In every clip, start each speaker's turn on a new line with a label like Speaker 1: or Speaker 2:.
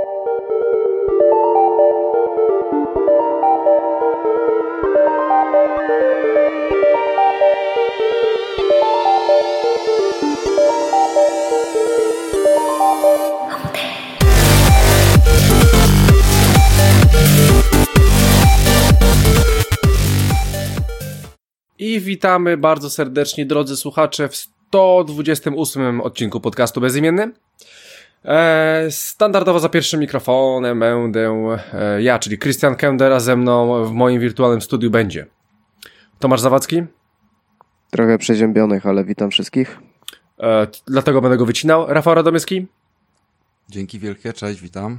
Speaker 1: I witamy bardzo serdecznie, drodzy słuchacze, w 128 odcinku podcastu Bezimienny. Standardowo za pierwszym mikrofonem będę ja, czyli Krystian Kender, a ze mną w moim wirtualnym studiu będzie Tomasz Zawadzki.
Speaker 2: Trochę przeziębionych, ale witam wszystkich.
Speaker 1: Dlatego będę go wycinał. Rafał Radomyski.
Speaker 3: Dzięki wielkie, cześć, witam.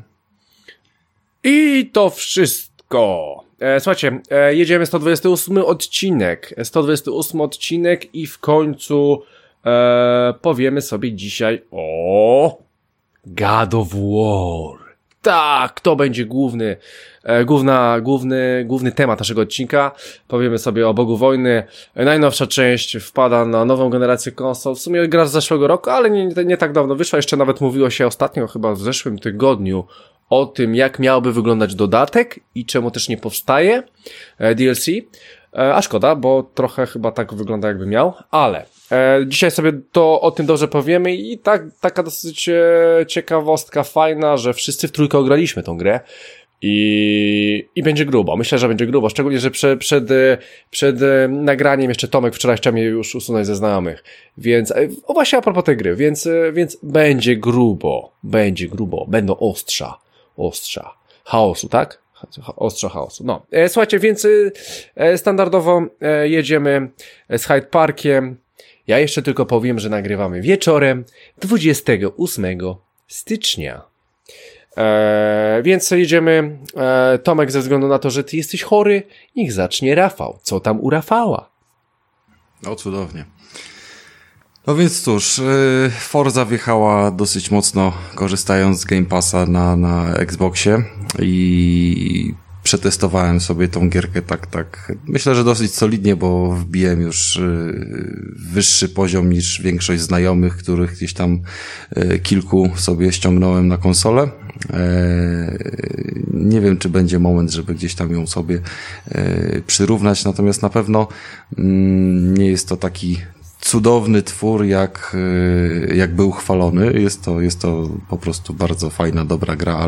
Speaker 1: I to wszystko. Słuchajcie, jedziemy 128 odcinek. 128 odcinek i w końcu powiemy sobie dzisiaj o God of War. Tak, to będzie główny temat naszego odcinka. Powiemy sobie o Bogu Wojny. Najnowsza część wpada na nową generację konsol. W sumie gra z zeszłego roku, ale nie tak dawno wyszła. Jeszcze nawet mówiło się ostatnio, chyba w zeszłym tygodniu, o tym, jak miałby wyglądać dodatek i czemu też nie powstaje DLC. A szkoda, bo trochę chyba tak wygląda, jakby miał, ale dzisiaj sobie to o tym dobrze powiemy i taka dosyć ciekawostka fajna, że wszyscy w trójkę ograliśmy tą grę i będzie grubo. Myślę, że będzie grubo, szczególnie, że przed nagraniem jeszcze Tomek wczoraj chciał mnie już usunąć ze znajomych, więc właśnie a propos tej gry, więc będzie grubo, będą ostrza chaosu, tak? Ostrza chaosu. No, słuchajcie, więc standardowo jedziemy z Hyde Parkiem. Ja jeszcze tylko powiem, że nagrywamy wieczorem 28 stycznia. Więc jedziemy. Tomek, ze względu na to, że ty jesteś chory, niech zacznie Rafał. Co tam u Rafała?
Speaker 3: O, cudownie. No więc cóż, Forza wjechała dosyć mocno, korzystając z Game Passa na Xboxie i przetestowałem sobie tą gierkę tak. Myślę, że dosyć solidnie, bo wbiłem już wyższy poziom niż większość znajomych, których gdzieś tam kilku sobie ściągnąłem na konsolę. Nie wiem, czy będzie moment, żeby gdzieś tam ją sobie przyrównać, natomiast na pewno nie jest to taki cudowny twór, jak był chwalony. Jest to po prostu bardzo fajna, dobra gra,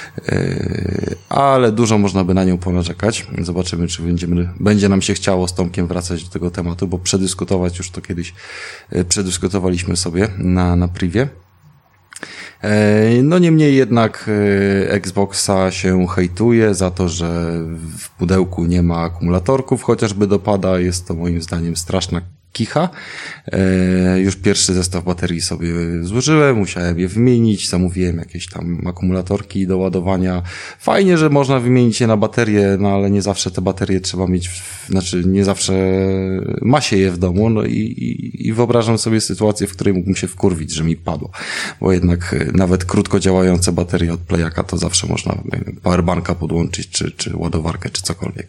Speaker 3: ale dużo można by na nią ponarzekać. Zobaczymy, czy będzie nam się chciało z Tomkiem wracać do tego tematu, bo przedyskutować już to kiedyś przedyskutowaliśmy sobie na privie. No niemniej jednak Xboxa się hejtuje za to, że w pudełku nie ma akumulatorków, chociażby dopada. Jest to moim zdaniem straszna kicha. Już pierwszy zestaw baterii sobie zużyłem, musiałem je wymienić, zamówiłem jakieś tam akumulatorki do ładowania. Fajnie, że można wymienić je na baterie, no ale nie zawsze te baterie trzeba mieć, nie zawsze ma się je w domu, no i wyobrażam sobie sytuację, w której mógłbym się wkurwić, że mi padło, bo jednak nawet krótko działające baterie od Playaka to zawsze można powerbanka podłączyć, czy ładowarkę, czy cokolwiek.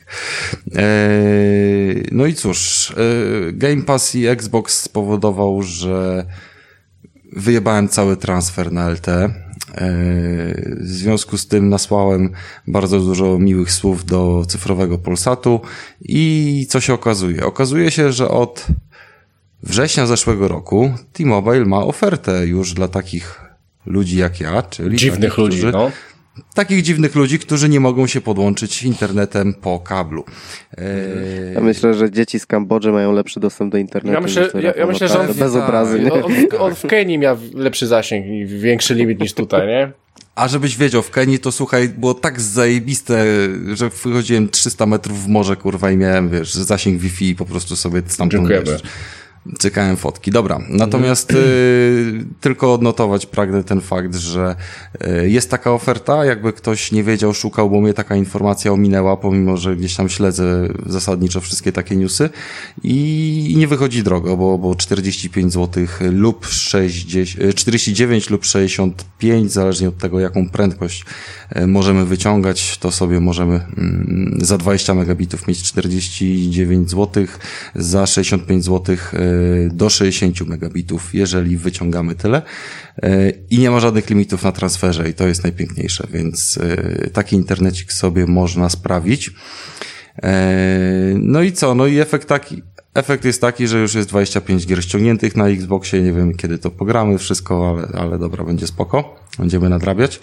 Speaker 3: No i cóż, Game Pass i Xbox spowodował, że wyjebałem cały transfer na LTE. W związku z tym nasłałem bardzo dużo miłych słów do cyfrowego Polsatu i co się okazuje? Okazuje się, że od września zeszłego roku T-Mobile ma ofertę już dla takich ludzi jak ja, czyli
Speaker 1: dziwnych ludzi, no.
Speaker 3: Takich dziwnych ludzi, którzy nie mogą się podłączyć internetem po kablu.
Speaker 2: Ja myślę, że dzieci z Kambodży mają lepszy dostęp do internetu.
Speaker 1: Ja myślę, że on
Speaker 2: bez obrazy.
Speaker 1: On w Kenii miał lepszy zasięg i większy limit niż tutaj, nie?
Speaker 3: A żebyś wiedział, w Kenii to słuchaj, było tak zajebiste, że wychodziłem 300 metrów w morze, kurwa, i miałem, wiesz, zasięg Wi-Fi i po prostu sobie stamtąd, wiesz, cykałem fotki. Dobra, natomiast tylko odnotować pragnę ten fakt, że jest taka oferta, jakby ktoś nie wiedział, szukał, bo mnie taka informacja ominęła, pomimo że gdzieś tam śledzę zasadniczo wszystkie takie newsy i nie wychodzi drogo, bo 45 zł lub 49 lub 65, zależnie od tego, jaką prędkość możemy wyciągać, to sobie możemy za 20 megabitów mieć 49 zł, za 65 zł do 60 megabitów, jeżeli wyciągamy tyle. I nie ma żadnych limitów na transferze i to jest najpiękniejsze, więc taki internecik sobie można sprawić. No i co? No i efekt jest taki, że już jest 25 gier ściągniętych na Xboxie, nie wiem kiedy to pogramy wszystko, ale dobra, będzie spoko, będziemy nadrabiać.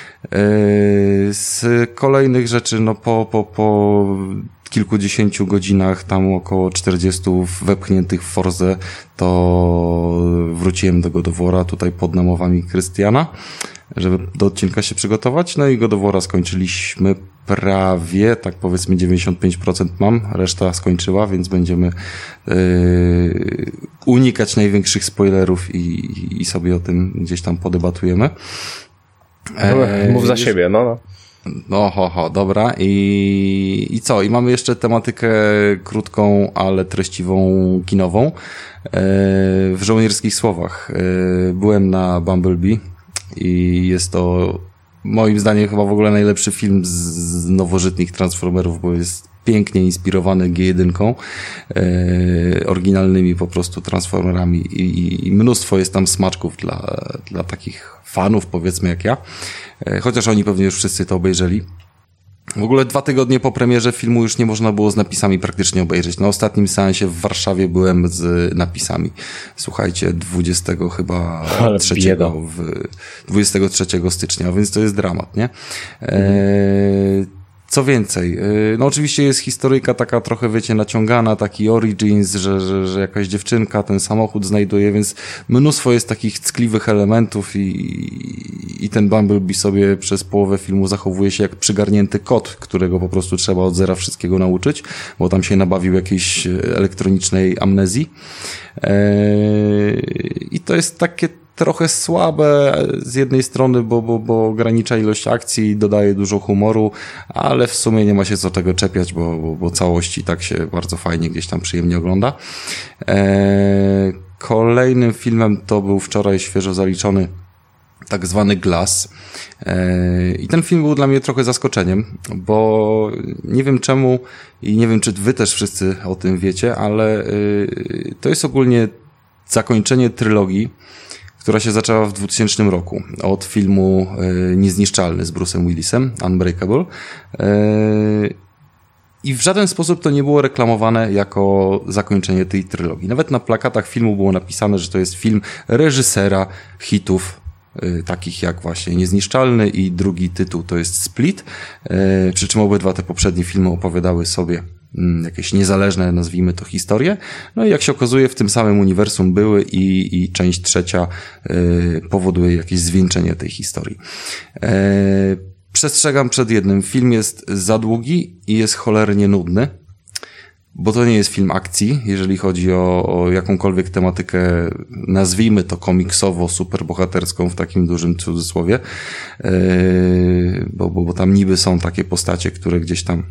Speaker 3: Z kolejnych rzeczy, no po kilkudziesięciu godzinach, tam około 40 wepchniętych w Forzę, to wróciłem do God of War'a tutaj pod namowami Krystiana, żeby do odcinka się przygotować. No i God of War'a skończyliśmy prawie, tak powiedzmy 95% mam, reszta skończyła, więc będziemy unikać największych spoilerów i sobie o tym gdzieś tam podebatujemy.
Speaker 1: Mów za siebie, no.
Speaker 3: No, dobra. I co? I mamy jeszcze tematykę krótką, ale treściwą, kinową. W żołnierskich słowach. Byłem na Bumblebee i jest to moim zdaniem chyba w ogóle najlepszy film z nowożytnych Transformerów, bo jest pięknie inspirowany G1, oryginalnymi po prostu Transformerami i mnóstwo jest tam smaczków dla takich fanów, powiedzmy jak ja, chociaż oni pewnie już wszyscy to obejrzeli. W ogóle 2 tygodnie po premierze filmu już nie można było z napisami praktycznie obejrzeć. Na ostatnim seansie w Warszawie byłem z napisami. Słuchajcie, 23 stycznia, więc to jest dramat, nie? Co więcej, no oczywiście jest historyjka taka trochę, wiecie, naciągana, taki origins, że jakaś dziewczynka ten samochód znajduje, więc mnóstwo jest takich ckliwych elementów i ten Bumblebee sobie przez połowę filmu zachowuje się jak przygarnięty kot, którego po prostu trzeba od zera wszystkiego nauczyć, bo tam się nabawił jakiejś elektronicznej amnezji. I to jest takie trochę słabe z jednej strony, bo ogranicza ilość akcji i dodaje dużo humoru, ale w sumie nie ma się co tego czepiać, bo całości tak się bardzo fajnie gdzieś tam przyjemnie ogląda. Kolejnym filmem to był wczoraj świeżo zaliczony tak zwany Glass. I ten film był dla mnie trochę zaskoczeniem, bo nie wiem czemu i nie wiem, czy wy też wszyscy o tym wiecie, ale to jest ogólnie zakończenie trylogii, która się zaczęła w 2000 roku od filmu Niezniszczalny z Bruce'em Willisem, Unbreakable. I w żaden sposób to nie było reklamowane jako zakończenie tej trylogii. Nawet na plakatach filmu było napisane, że to jest film reżysera hitów takich jak właśnie Niezniszczalny i drugi tytuł to jest Split. Przy czym obydwa te poprzednie filmy opowiadały sobie jakieś niezależne, nazwijmy to, historie. No i jak się okazuje, w tym samym uniwersum były i część trzecia powoduje jakieś zwieńczenie tej historii. Przestrzegam przed jednym. Film jest za długi i jest cholernie nudny, bo to nie jest film akcji, jeżeli chodzi o jakąkolwiek tematykę, nazwijmy to komiksowo, superbohaterską w takim dużym cudzysłowie, bo tam niby są takie postacie, które gdzieś tam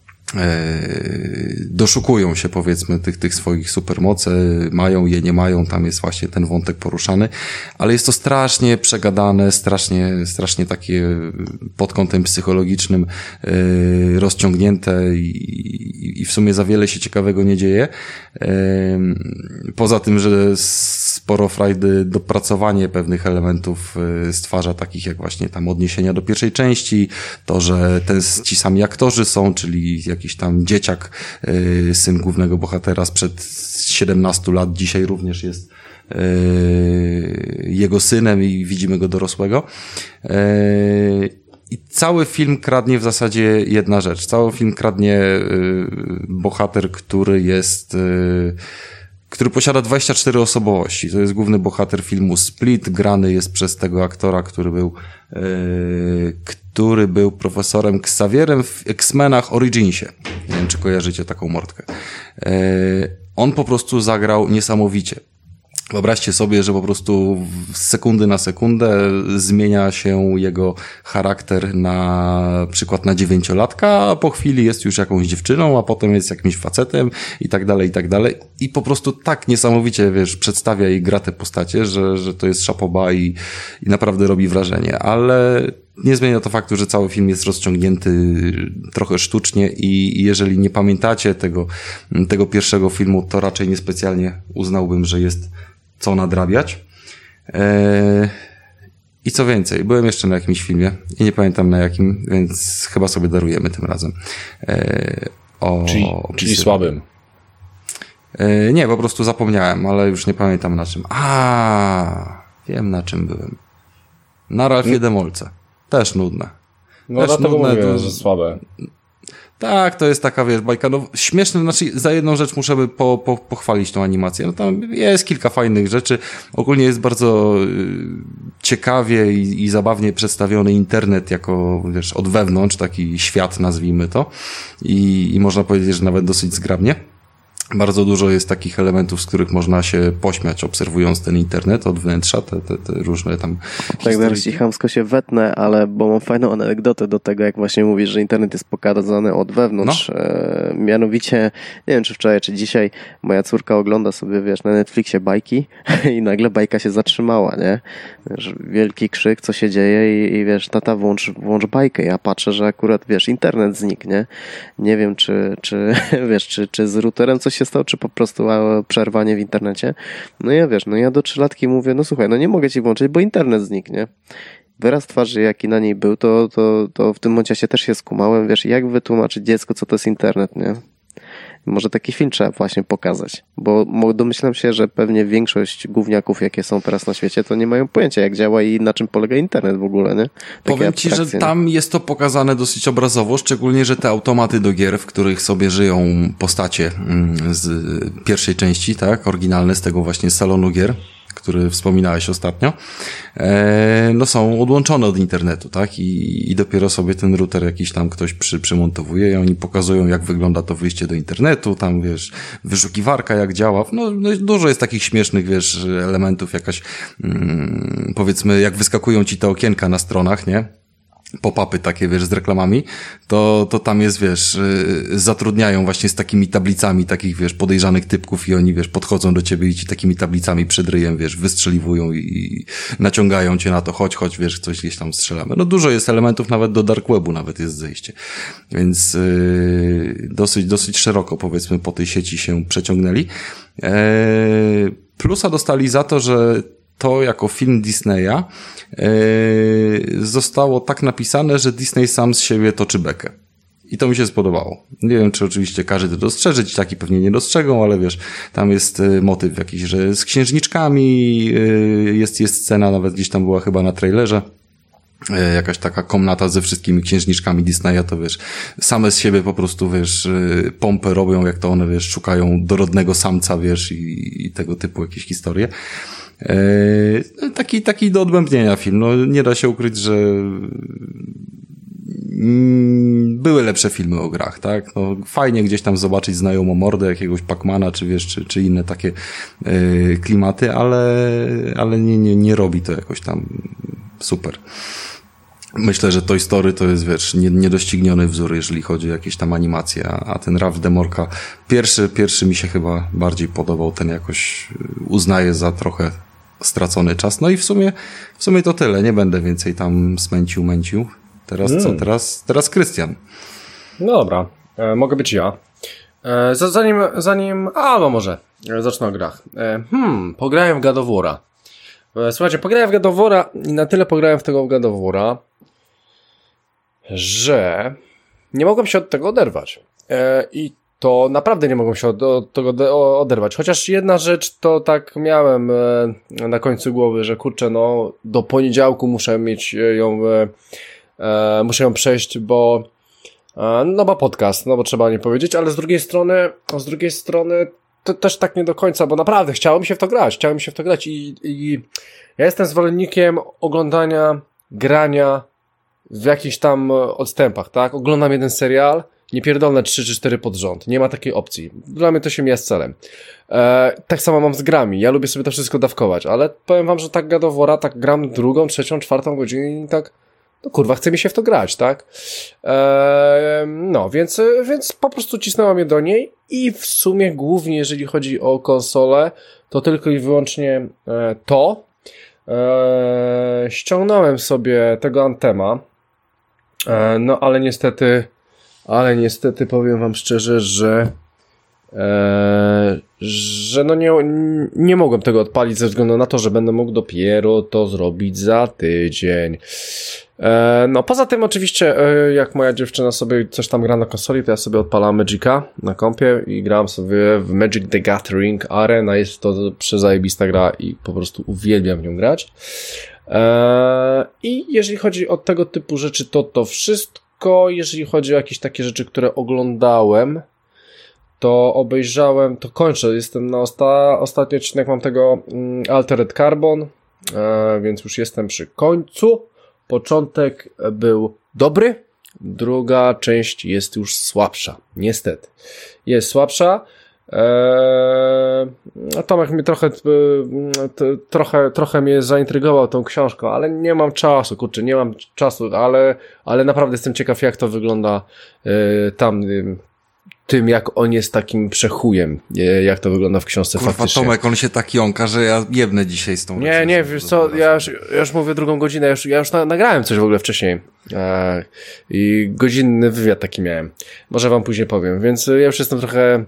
Speaker 3: doszukują się, powiedzmy, tych swoich supermocy, mają je, nie mają, tam jest właśnie ten wątek poruszany, ale jest to strasznie przegadane, strasznie takie pod kątem psychologicznym rozciągnięte i w sumie za wiele się ciekawego nie dzieje. Poza tym, że sporo frajdy dopracowanie pewnych elementów stwarza, takich jak właśnie tam odniesienia do pierwszej części, to, że ci sami aktorzy są, czyli jakiś tam dzieciak, syn głównego bohatera sprzed 17 lat, dzisiaj również jest jego synem i widzimy go dorosłego. I cały film kradnie w zasadzie jedna rzecz. Cały film kradnie bohater, który posiada 24 osobowości. To jest główny bohater filmu Split, grany jest przez tego aktora, który był profesorem Xavierem w X-Menach Originsie. Nie wiem, czy kojarzycie taką mordkę. On po prostu zagrał niesamowicie. Wyobraźcie sobie, że po prostu z sekundy na sekundę zmienia się jego charakter na przykład na 9-latka, a po chwili jest już jakąś dziewczyną, a potem jest jakimś facetem i tak dalej, i tak dalej. I po prostu tak niesamowicie, wiesz, przedstawia i gra te postacie, że to jest szapoba i naprawdę robi wrażenie. Ale nie zmienia to faktu, że cały film jest rozciągnięty trochę sztucznie i jeżeli nie pamiętacie tego pierwszego filmu, to raczej niespecjalnie uznałbym, że jest co nadrabiać. I co więcej, byłem jeszcze na jakimś filmie i nie pamiętam na jakim, więc chyba sobie darujemy tym razem.
Speaker 1: Czyli słabym.
Speaker 3: Nie, po prostu zapomniałem, ale już nie pamiętam na czym. Wiem na czym byłem. Na Ralfie Demolce. Też nudne.
Speaker 1: No
Speaker 3: też
Speaker 1: dlatego
Speaker 3: nudne,
Speaker 1: mówię, że słabe.
Speaker 3: Tak, to jest taka, wiesz, bajka, no śmieszne, znaczy za jedną rzecz muszę by pochwalić tą animację. No tam jest kilka fajnych rzeczy. Ogólnie jest bardzo ciekawie i zabawnie przedstawiony internet jako, wiesz, od wewnątrz, taki świat, nazwijmy to. I można powiedzieć, że nawet dosyć zgrabnie. Bardzo dużo jest takich elementów, z których można się pośmiać, obserwując ten internet od wnętrza, te różne tam
Speaker 2: tak, zaraz ci chamsko się wetnę, ale bo mam fajną anegdotę do tego, jak właśnie mówisz, że internet jest pokazany od wewnątrz. No. Mianowicie, nie wiem czy wczoraj, czy dzisiaj moja córka ogląda sobie, wiesz, na Netflixie bajki i nagle bajka się zatrzymała, nie? Wiesz, wielki krzyk, co się dzieje i wiesz, tata włącz bajkę. Ja patrzę, że akurat, wiesz, internet znikł, nie? Nie wiem, czy wiesz, czy z routerem coś się stało, czy po prostu przerwanie w internecie. No ja wiesz, ja do 3-latki mówię, no słuchaj, no nie mogę ci włączyć, bo internet zniknie. Wyraz twarzy, jaki na niej był, to w tym momencie się też się skumałem, wiesz, jak wytłumaczyć dziecku, co to jest internet, nie? Może taki film trzeba właśnie pokazać, bo domyślam się, że pewnie większość gówniaków, jakie są teraz na świecie, to nie mają pojęcia, jak działa i na czym polega internet w ogóle, nie?
Speaker 3: Powiem ci, że tam jest to pokazane dosyć obrazowo, szczególnie, że te automaty do gier, w których sobie żyją postacie z pierwszej części, tak, oryginalne z tego właśnie salonu gier, który wspominałeś ostatnio, no są odłączone od internetu, tak? I dopiero sobie ten router jakiś tam ktoś przymontowuje i oni pokazują, jak wygląda to wyjście do internetu, tam, wiesz, wyszukiwarka jak działa. No dużo jest takich śmiesznych, wiesz, elementów, jakaś, powiedzmy, jak wyskakują ci te okienka na stronach, nie? Pop-upy takie, wiesz, z reklamami, to tam jest, wiesz, zatrudniają właśnie z takimi tablicami takich, wiesz, podejrzanych typków i oni, wiesz, podchodzą do ciebie i ci takimi tablicami przed ryjem, wiesz, wystrzeliwują i naciągają cię na to, chodź, wiesz, coś gdzieś tam strzelamy. No dużo jest elementów, nawet do dark webu nawet jest zejście. Więc dosyć szeroko, powiedzmy, po tej sieci się przeciągnęli. Plusa dostali za to, że to jako film Disneya zostało tak napisane, że Disney sam z siebie toczy bekę. I to mi się spodobało. Nie wiem, czy oczywiście każdy to dostrzeże, ci taki pewnie nie dostrzegą, ale wiesz, tam jest motyw jakiś, że z księżniczkami jest scena, nawet gdzieś tam była chyba na trailerze, jakaś taka komnata ze wszystkimi księżniczkami Disneya, to wiesz, same z siebie po prostu, wiesz, pompę robią, jak to one, wiesz, szukają dorodnego samca, wiesz, i tego typu jakieś historie. Taki do odbębnienia film. No, nie da się ukryć, że były lepsze filmy o grach, tak? No, fajnie gdzieś tam zobaczyć znajomą mordę jakiegoś Pac-Mana, czy wiesz, czy inne takie klimaty, ale nie robi to jakoś tam super. Myślę, że Toy Story to jest, wiesz, niedościgniony wzór, jeżeli chodzi o jakieś tam animacje, a ten Ralph Demorka pierwszy mi się chyba bardziej podobał, ten jakoś uznaję za trochę stracony czas. No i w sumie to tyle, nie będę więcej tam męcił. Teraz co? Teraz Krystian.
Speaker 1: No dobra, mogę być ja. Zanim, no może, zacznę o grach. Pograłem w God of War'a. Słuchajcie, pograłem w God of War'a i na tyle pograłem w tego God of War'a, że nie mogłem się od tego oderwać. I to naprawdę nie mogłem się od tego oderwać. Chociaż jedna rzecz to tak miałem na końcu głowy, że kurczę, no do poniedziałku muszę mieć ją, muszę ją przejść, bo podcast, bo trzeba nie powiedzieć, ale z drugiej strony to też tak nie do końca, bo naprawdę chciało mi się w to grać i ja jestem zwolennikiem oglądania, grania w jakichś tam odstępach, tak? Oglądam jeden serial, nie pierdolę 3 czy 4 pod rząd. Nie ma takiej opcji. Dla mnie to się mija z celem. Tak samo mam z grami. Ja lubię sobie to wszystko dawkować, ale powiem wam, że tak God of War'a, tak gram 2., 3., 4. godzinę i tak, no kurwa, chce mi się w to grać, tak? No, więc po prostu cisnęłam je do niej i w sumie głównie, jeżeli chodzi o konsolę, to tylko i wyłącznie to. ściągnąłem sobie tego Anthema, no ale niestety powiem wam szczerze, że no nie mogłem tego odpalić ze względu na to, że będę mógł dopiero to zrobić za tydzień. No poza tym oczywiście jak moja dziewczyna sobie coś tam gra na konsoli, to ja sobie odpalam Magica na kompie i grałem sobie w Magic the Gathering Arena. Jest to przezajebista gra i po prostu uwielbiam w nią grać. I jeżeli chodzi o tego typu rzeczy, to wszystko. Jeżeli chodzi o jakieś takie rzeczy, które oglądałem, to obejrzałem, to kończę, jestem na ostatni odcinek mam tego Altered Carbon, więc już jestem przy końcu. Początek był dobry, druga część jest już słabsza, niestety. Jest słabsza. Tomek mnie trochę mnie zaintrygował tą książką, ale nie mam czasu, nie mam czasu, ale naprawdę jestem ciekaw, jak to wygląda tam, tym jak on jest takim przechujem, jak to wygląda w książce faktycznie.
Speaker 3: Tomek, on się tak jąka, że ja jebnę dzisiaj z tą
Speaker 1: Nie, wiesz co, ja już mówię drugą godzinę, ja już nagrałem coś w ogóle wcześniej i godzinny wywiad taki miałem. Może wam później powiem, więc ja już jestem trochę,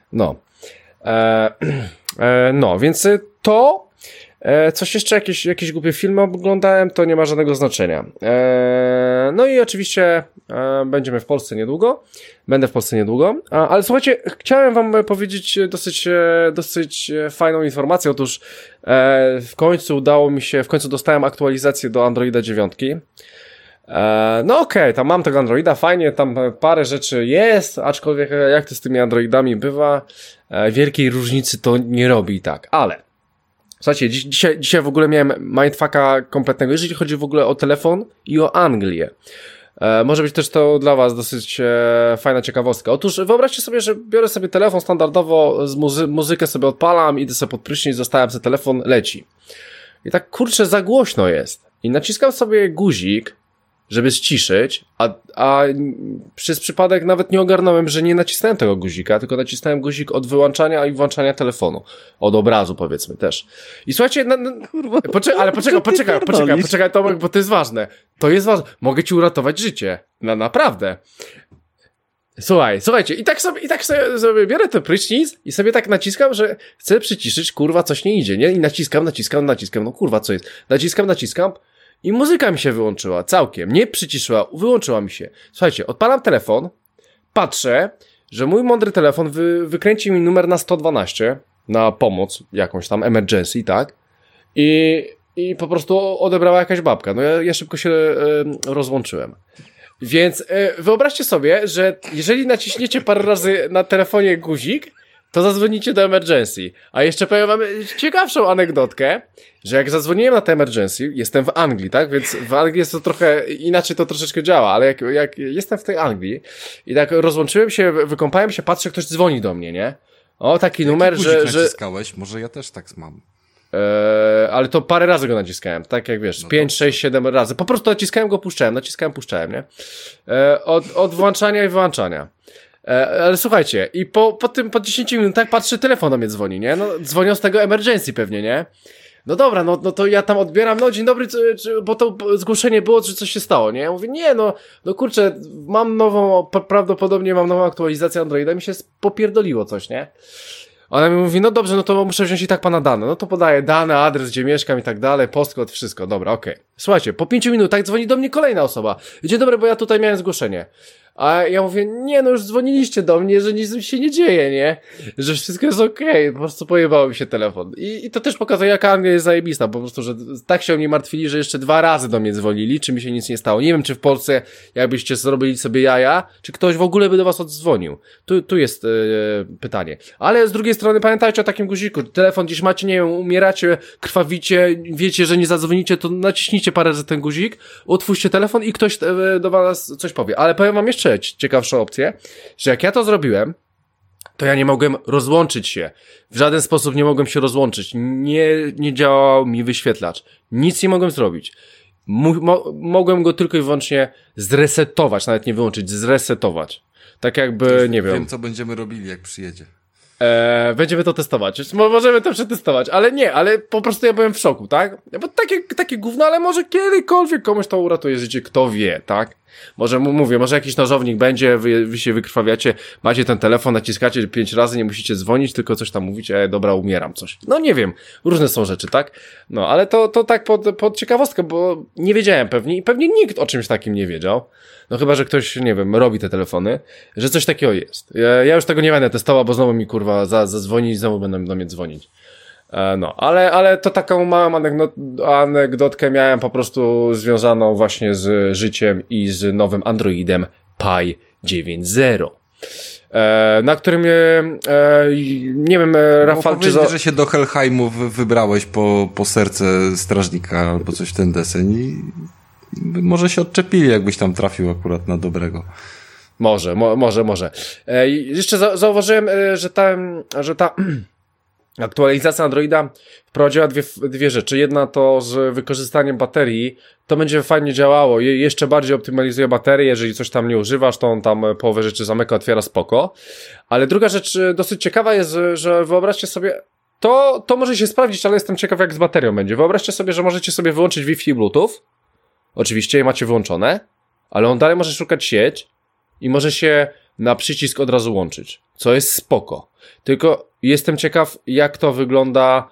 Speaker 1: więc to coś jeszcze, jakieś głupie filmy oglądałem, to nie ma żadnego znaczenia. No i oczywiście będę w Polsce niedługo, ale słuchajcie, chciałem wam powiedzieć dosyć fajną informację. Otóż w końcu dostałem aktualizację do Androida 9. No okej, tam mam tego Androida, fajnie, tam parę rzeczy jest, aczkolwiek jak to z tymi Androidami bywa, wielkiej różnicy to nie robi i tak, ale słuchajcie, dzisiaj w ogóle miałem mindfucka kompletnego, jeżeli chodzi w ogóle o telefon i o Anglię. Może być też to dla was dosyć fajna ciekawostka. Otóż wyobraźcie sobie, że biorę sobie telefon standardowo, muzykę sobie odpalam, idę sobie pod prysznic, zostawiam sobie telefon, leci. I tak kurczę, za głośno jest. I naciskam sobie guzik, żeby ściszyć, a przez przypadek nawet nie ogarnąłem, że nie nacisnąłem tego guzika, tylko nacisnąłem guzik od wyłączania i włączania telefonu. Od obrazu, powiedzmy też. I słuchajcie,
Speaker 2: Kurwa,
Speaker 1: ale poczekaj, Tomek, bo to jest ważne. Mogę ci uratować życie. Naprawdę. Słuchajcie, i tak sobie biorę ten prysznic i sobie tak naciskam, że chcę przyciszyć, kurwa, coś nie idzie, nie? I naciskam, no kurwa, co jest? Naciskam, i muzyka mi się wyłączyła, całkiem, nie przyciszyła, wyłączyła mi się. Słuchajcie, odpalam telefon, patrzę, że mój mądry telefon wykręci mi numer na 112, na pomoc, jakąś tam emergency, tak? I po prostu odebrała jakaś babka. No ja szybko się rozłączyłem. Więc wyobraźcie sobie, że jeżeli naciśniecie parę razy na telefonie guzik, to zadzwonicie do emergency. A jeszcze powiem wam ciekawszą anegdotkę, że jak zadzwoniłem na te emergency, jestem w Anglii, tak? Więc w Anglii jest to trochę, inaczej to troszeczkę działa, ale jak jestem w tej Anglii i tak rozłączyłem się, wykąpałem się, patrzę, ktoś dzwoni do mnie, nie? O, taki numer, że...
Speaker 3: naciskałeś? Może ja też tak mam.
Speaker 1: Ale to parę razy go naciskałem, tak jak wiesz, 5, 6, 7 razy. Po prostu naciskałem go, puszczałem, nie? Od włączania i wyłączania. Ale słuchajcie, i po 10 minutach patrzę, telefon do mnie dzwoni, nie? No, dzwonią z tego emergency pewnie, nie? No dobra, no to ja tam odbieram, no dzień dobry, bo to zgłoszenie było, że coś się stało, nie? Ja mówię, nie, no kurczę, prawdopodobnie mam nową aktualizację Androida, mi się popierdoliło coś, nie? Ona mi mówi, no dobrze, no to muszę wziąć i tak pana dane. No to podaję dane, adres, gdzie mieszkam i tak dalej, postkod, wszystko, dobra, okej. Słuchajcie, po 5 minutach dzwoni do mnie kolejna osoba. Dzień dobry, bo ja tutaj miałem zgłoszenie. A ja mówię, nie, no już dzwoniliście do mnie, że nic się nie dzieje, nie? Że wszystko jest okej, po prostu pojebało mi się telefon. I to też pokazuje, jaka Anglia jest zajebista, po prostu, że tak się o mnie martwili, że jeszcze 2 razy do mnie dzwonili, czy mi się nic nie stało. Nie wiem, czy w Polsce, jakbyście zrobili sobie jaja, czy ktoś w ogóle by do was oddzwonił. Tu jest pytanie. Ale z drugiej strony pamiętajcie o takim guziku. Telefon gdzieś macie, nie wiem, umieracie, krwawicie, wiecie, że nie zadzwonicie, to naciśnijcie parę razy ten guzik, otwórzcie telefon i ktoś do was coś powie. Ale powiem wam jeszcze ciekawszą opcję, że jak ja to zrobiłem, to ja nie mogłem rozłączyć się. W żaden sposób nie mogłem się rozłączyć. Nie działał mi wyświetlacz. Nic nie mogłem zrobić. Mogłem go tylko i wyłącznie zresetować, nawet nie wyłączyć, zresetować. Tak jakby, nie wiem.
Speaker 3: Wiem, co będziemy robili, jak przyjedzie.
Speaker 1: Będziemy to testować. Możemy to przetestować, ale po prostu ja byłem w szoku, tak? Bo takie gówno, ale może kiedykolwiek komuś to uratuje życie, kto wie, tak? Może może jakiś nożownik będzie, wy się wykrwawiacie, macie ten telefon, naciskacie 5 razy, nie musicie dzwonić, tylko coś tam mówicie, dobra, umieram, coś. No nie wiem, różne są rzeczy, tak? No, ale to tak pod ciekawostkę, bo nie wiedziałem pewnie nikt o czymś takim nie wiedział. No chyba, że ktoś, nie wiem, robi te telefony, że coś takiego jest. Ja już tego nie będę testował, bo znowu mi kurwa zadzwoni i znowu będą do mnie dzwonić. No, ale to taką małą anegdotkę miałem po prostu związaną właśnie z życiem i z nowym Androidem Pie 9.0. Na którym nie wiem, Rafał, czy
Speaker 3: że się do Helheimu wybrałeś po serce strażnika albo coś w ten deseń i może się odczepili, jakbyś tam trafił akurat na dobrego.
Speaker 1: Może. Jeszcze zauważyłem, że ta aktualizacja Androida wprowadziła dwie rzeczy. Jedna to z wykorzystaniem baterii, to będzie fajnie działało, jeszcze bardziej optymalizuje baterię, jeżeli coś tam nie używasz, to on tam połowę rzeczy zamyka, otwiera, spoko. Ale druga rzecz dosyć ciekawa jest, że wyobraźcie sobie, to może się sprawdzić, ale jestem ciekaw jak z baterią będzie. Wyobraźcie sobie, że możecie sobie wyłączyć Wi-Fi i Bluetooth, oczywiście je macie wyłączone, ale on dalej może szukać sieć i może się na przycisk od razu łączyć, co jest spoko. Tylko jestem ciekaw, jak to wygląda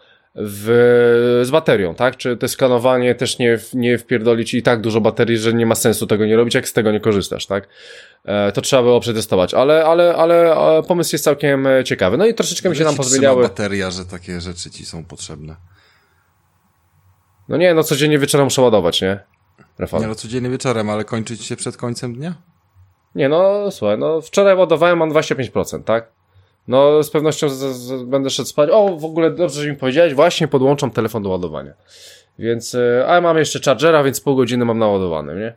Speaker 1: z baterią, tak? Czy to skanowanie też nie wpierdoli ci i tak dużo baterii, że nie ma sensu tego nie robić, jak z tego nie korzystasz, tak? To trzeba było przetestować, ale pomysł jest całkiem ciekawy. No i troszeczkę mi się tam pozmieniały.
Speaker 3: Bateria, że takie rzeczy ci są potrzebne.
Speaker 1: No nie, no codziennie wieczorem muszę ładować, nie? Rafał.
Speaker 3: Nie, no codziennie wieczorem, ale kończyć się przed końcem dnia?
Speaker 1: Nie, no słuchaj, no wczoraj ładowałem, mam 25%, tak? No z pewnością będę szedł spać. O, w ogóle dobrze, że mi powiedziałeś, właśnie podłączam telefon do ładowania. Więc, a mam jeszcze chargera, więc pół godziny mam naładowany, nie?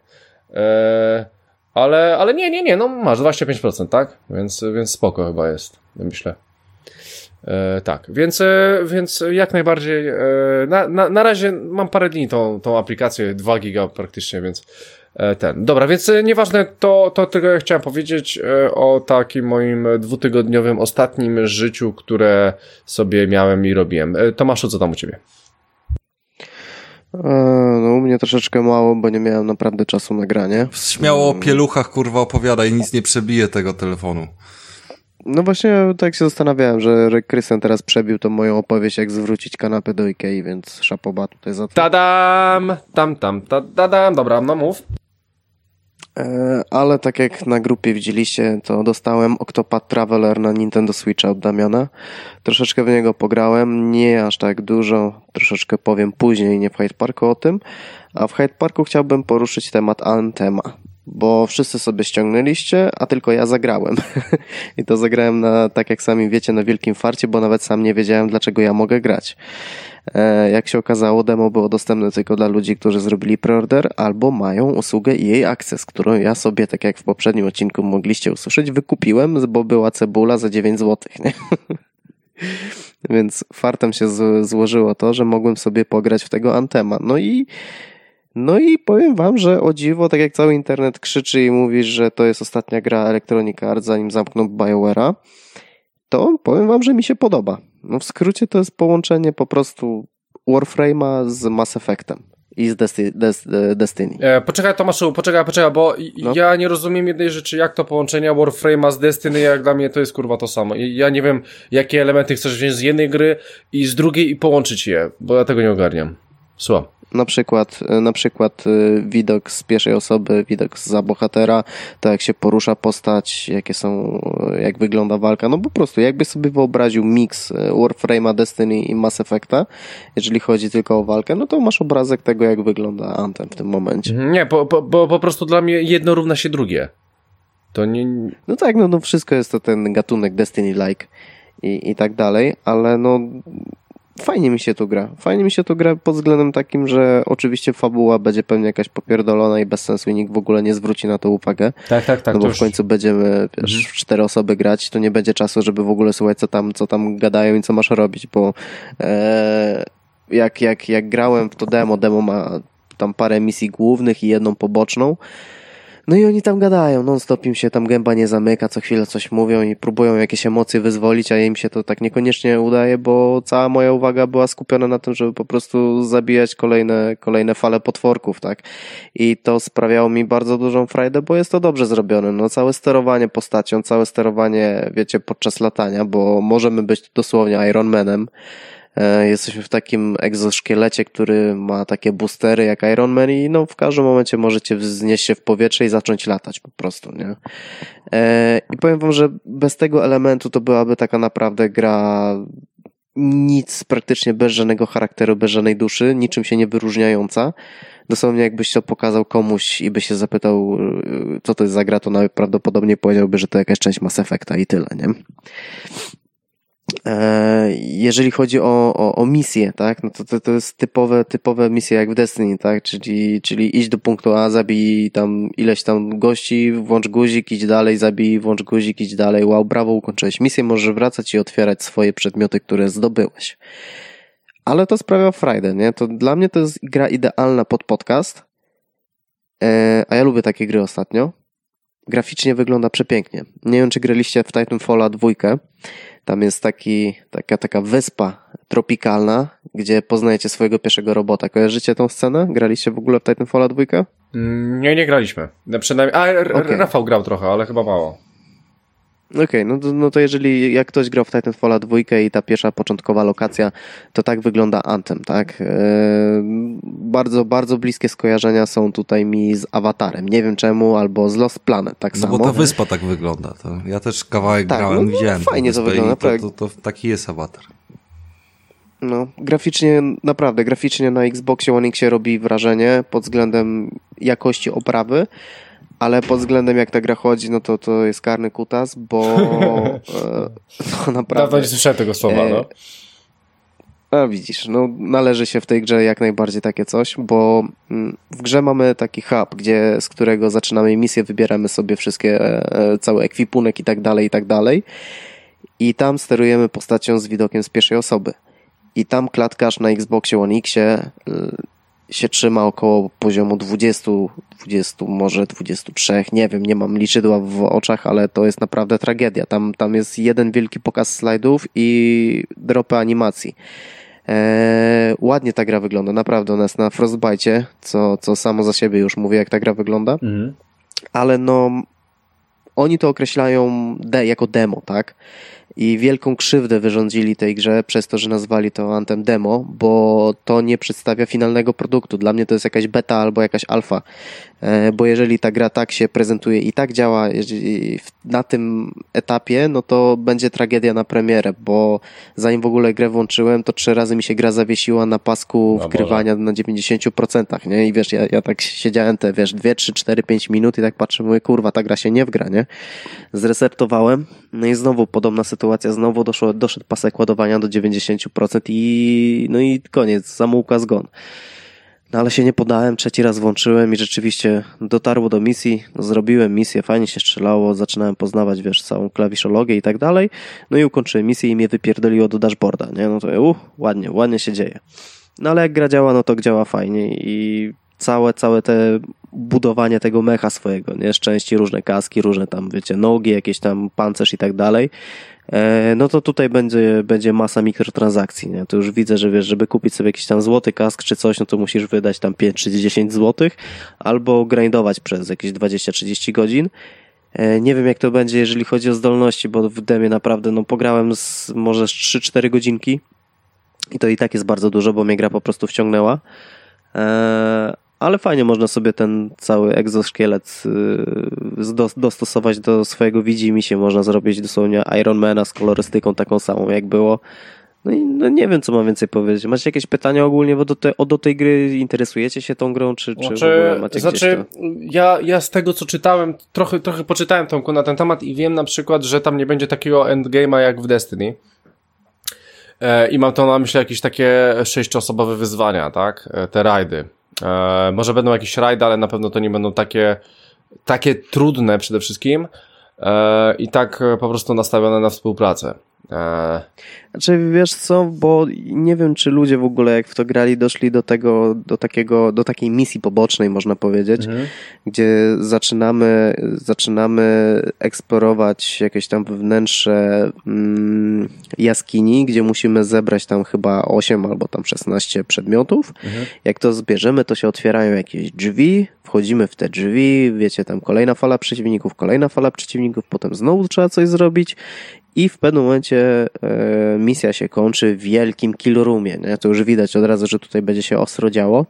Speaker 1: Ale nie, no masz 25%, tak? Więc spoko chyba jest, myślę. Tak, więc jak najbardziej na razie mam parę dni tą aplikację, 2 giga praktycznie, więc dobra, więc nieważne, to tylko ja chciałem powiedzieć o takim moim 2-tygodniowym ostatnim życiu, które sobie miałem i robiłem. Tomaszu, co tam u ciebie?
Speaker 2: No u mnie troszeczkę mało, bo nie miałem naprawdę czasu na granie.
Speaker 3: Śmiało o pieluchach, kurwa, opowiadaj, nic nie przebije tego telefonu.
Speaker 2: No właśnie tak się zastanawiałem, że Krystian teraz przebił tą moją opowieść, jak zwrócić kanapę do Ikei, więc szapoba tutaj za to.
Speaker 1: Tadam! Tadam! Dobra, no mów.
Speaker 2: Ale tak jak na grupie widzieliście, to dostałem Octopath Traveler na Nintendo Switcha od Damiana. Troszeczkę w niego pograłem, nie aż tak dużo, troszeczkę powiem później, nie w Hyde Parku o tym. A w Hyde Parku chciałbym poruszyć temat Anthema, bo wszyscy sobie ściągnęliście, a tylko ja zagrałem. I to zagrałem tak jak sami wiecie, na wielkim farcie, bo nawet sam nie wiedziałem, dlaczego ja mogę grać. Jak się okazało, demo było dostępne tylko dla ludzi, którzy zrobili preorder albo mają usługę EA Access, którą ja sobie, tak jak w poprzednim odcinku mogliście usłyszeć, wykupiłem, bo była cebula za 9 zł, nie? Więc fartem się złożyło to, że mogłem sobie pograć w tego Anthema. No i powiem wam, że o dziwo, tak jak cały internet krzyczy i mówi, że to jest ostatnia gra Electronic Arts, zanim zamkną BioWare'a, to powiem wam, że mi się podoba. No w skrócie to jest połączenie po Warframe'a z Mass Effectem i z Destiny.
Speaker 1: Poczekaj Tomaszu, bo ja nie rozumiem jednej rzeczy, jak to połączenie Warframe'a z Destiny, jak dla mnie to jest kurwa to samo. Ja nie wiem, jakie elementy chcesz wziąć z jednej gry i z drugiej i połączyć je, bo ja tego nie ogarniam. Słucham.
Speaker 2: Na przykład widok z pierwszej osoby, widok za bohatera, to jak się porusza postać, jak wygląda walka, no po prostu jakby sobie wyobraził miks Warframe'a, Destiny i Mass Effecta, jeżeli chodzi tylko o walkę, no to masz obrazek tego, jak wygląda Anthem w tym momencie.
Speaker 1: Nie, bo po prostu dla mnie jedno równa się drugie. To nie...
Speaker 2: No tak, no wszystko jest to ten gatunek Destiny-like i tak dalej, ale no fajnie mi się tu gra. Fajnie mi się tu gra pod względem takim, że oczywiście fabuła będzie pewnie jakaś popierdolona i bez sensu i nikt w ogóle nie zwróci na to uwagę.
Speaker 1: Tak.
Speaker 2: No bo w końcu będziemy, w 4 osoby grać, to nie będzie czasu, żeby w ogóle słuchać, co tam gadają i co masz robić, bo jak grałem w to demo ma tam parę misji głównych i jedną poboczną, No i oni tam gadają, non-stop im się tam gęba nie zamyka, co chwilę coś mówią i próbują jakieś emocje wyzwolić, a im się to tak niekoniecznie udaje, bo cała moja uwaga była skupiona na tym, żeby po prostu zabijać kolejne fale potworków, tak? I to sprawiało mi bardzo dużą frajdę, bo jest to dobrze zrobione. No całe sterowanie postacią, całe sterowanie, wiecie, podczas latania, bo możemy być dosłownie Iron Manem. Jesteśmy w takim egzoszkielecie, który ma takie boostery jak Iron Man i no w każdym momencie możecie wznieść się w powietrze i zacząć latać po prostu, nie? I powiem wam, że bez tego elementu to byłaby taka naprawdę gra nic, praktycznie bez żadnego charakteru, bez żadnej duszy, niczym się nie wyróżniająca. Dosłownie jakbyś to pokazał komuś i by się zapytał, co to jest za gra, to najprawdopodobniej powiedziałby, że to jakaś część Mass Effecta i tyle, nie? Jeżeli chodzi o misje, tak, no to jest typowe misje jak w Destiny, tak, czyli idź do punktu A, zabij tam ileś tam gości, włącz guzik, idź dalej, zabij, włącz guzik, idź dalej, wow, brawo, ukończyłeś misję, możesz wracać i otwierać swoje przedmioty, które zdobyłeś. Ale to sprawia frajdę, nie, to dla mnie to jest gra idealna pod podcast, a ja lubię takie gry ostatnio. Graficznie wygląda przepięknie. Nie wiem, czy graliście w Titanfalla 2. Tam jest taka wyspa tropikalna, gdzie poznajecie swojego pierwszego robota. Kojarzycie tą scenę? Graliście w ogóle w Titanfalla 2?
Speaker 1: Nie graliśmy. Przynajmniej, okay. Rafał grał trochę, ale chyba mało.
Speaker 2: Okej, no to jeżeli jak ktoś grał w Titanfalla 2 i ta pierwsza początkowa lokacja, to tak wygląda Anthem, tak? Bardzo, bardzo bliskie skojarzenia są tutaj mi z Awatarem. Nie wiem czemu, albo z Lost Planet, tak samo.
Speaker 3: No bo ta wyspa tak wygląda. To ja też kawałek grałem, widziałem.
Speaker 2: Fajnie to wygląda.
Speaker 3: To taki jest Awatar.
Speaker 2: No, graficznie na Xboxie One X robi wrażenie pod względem jakości oprawy, ale pod względem jak ta gra chodzi, no to jest karny kutas, bo to naprawdę...
Speaker 1: Dawno nie słyszałem tego słowa, no.
Speaker 2: A widzisz, no należy się w tej grze jak najbardziej takie coś, bo w grze mamy taki hub, z którego zaczynamy misję, wybieramy sobie cały ekwipunek i tak dalej. I tam sterujemy postacią z widokiem z pierwszej osoby. I tam klatkarz na Xboxie One Xie się trzyma około poziomu 20, może 23, nie wiem, nie mam liczydła w oczach, ale to jest naprawdę tragedia. Tam jest jeden wielki pokaz slajdów i dropy animacji. Ładnie ta gra wygląda, naprawdę, ona jest na Frostbite'cie, co samo za siebie już mówię, jak ta gra wygląda, ale no oni to określają jako demo, tak? I wielką krzywdę wyrządzili tej grze przez to, że nazwali to Anthem Demo, bo to nie przedstawia finalnego produktu. Dla mnie to jest jakaś beta albo jakaś alfa, bo jeżeli ta gra tak się prezentuje i tak działa na tym etapie, no to będzie tragedia na premierę, bo zanim w ogóle grę włączyłem, to 3 razy mi się gra zawiesiła na pasku wgrywania na 90%, nie? I wiesz, ja tak siedziałem 2, 3, 4, 5 minut i tak patrzę, mówię, kurwa, ta gra się nie wgra, nie? Zresetowałem, no i znowu podobna sytuacja, znowu doszedł pasek ładowania do 90% i koniec, zamułka, zgon. No ale się nie podałem, 3 raz włączyłem i rzeczywiście dotarło do misji, zrobiłem misję, fajnie się strzelało, zaczynałem poznawać, wiesz, całą klawiszologię i tak dalej, no i ukończyłem misję i mnie wypierdoliło do dashboarda, nie, no to ładnie się dzieje. No ale jak gra działa, no to działa fajnie i całe te budowanie tego mecha swojego, nie, z części różne kaski, różne tam, wiecie, nogi, jakieś tam pancerz i tak dalej, no to tutaj będzie masa mikrotransakcji, nie? To już widzę, że wiesz, żeby kupić sobie jakiś tam złoty kask czy coś, no to musisz wydać tam 5 czy 10 złotych, albo grindować przez jakieś 20-30 godzin. Nie wiem jak to będzie, jeżeli chodzi o zdolności, bo w demie naprawdę, no pograłem może 3-4 godzinki i to i tak jest bardzo dużo, bo mnie gra po prostu wciągnęła. Ale fajnie można sobie ten cały egzoszkielet dostosować do swojego widzimisię. Można zrobić dosłownie Ironmana z kolorystyką taką samą jak było. No i nie wiem, co mam więcej powiedzieć. Macie jakieś pytania ogólnie do tej gry? Interesujecie się tą grą? Czy w ogóle macie gdzieś to?
Speaker 1: Ja z tego, co czytałem, trochę poczytałem na ten temat i wiem na przykład, że tam nie będzie takiego endgame'a jak w Destiny. I mam to na myśli jakieś takie 6-osobowe wyzwania, tak? Te rajdy. Może będą jakieś rajdy, ale na pewno to nie będą takie trudne przede wszystkim i tak po prostu nastawione na współpracę.
Speaker 2: Znaczy, wiesz co, bo nie wiem, czy ludzie w ogóle jak w to grali doszli do takiej misji pobocznej, można powiedzieć, gdzie zaczynamy eksplorować jakieś tam wnętrze jaskini, gdzie musimy zebrać tam chyba 8 albo tam 16 przedmiotów. Jak to zbierzemy, to się otwierają jakieś drzwi, wchodzimy w te drzwi, wiecie, tam kolejna fala przeciwników, potem znowu trzeba coś zrobić. I w pewnym momencie misja się kończy w wielkim kill roomie, nie? To już widać od razu, że tutaj będzie się ostro działo.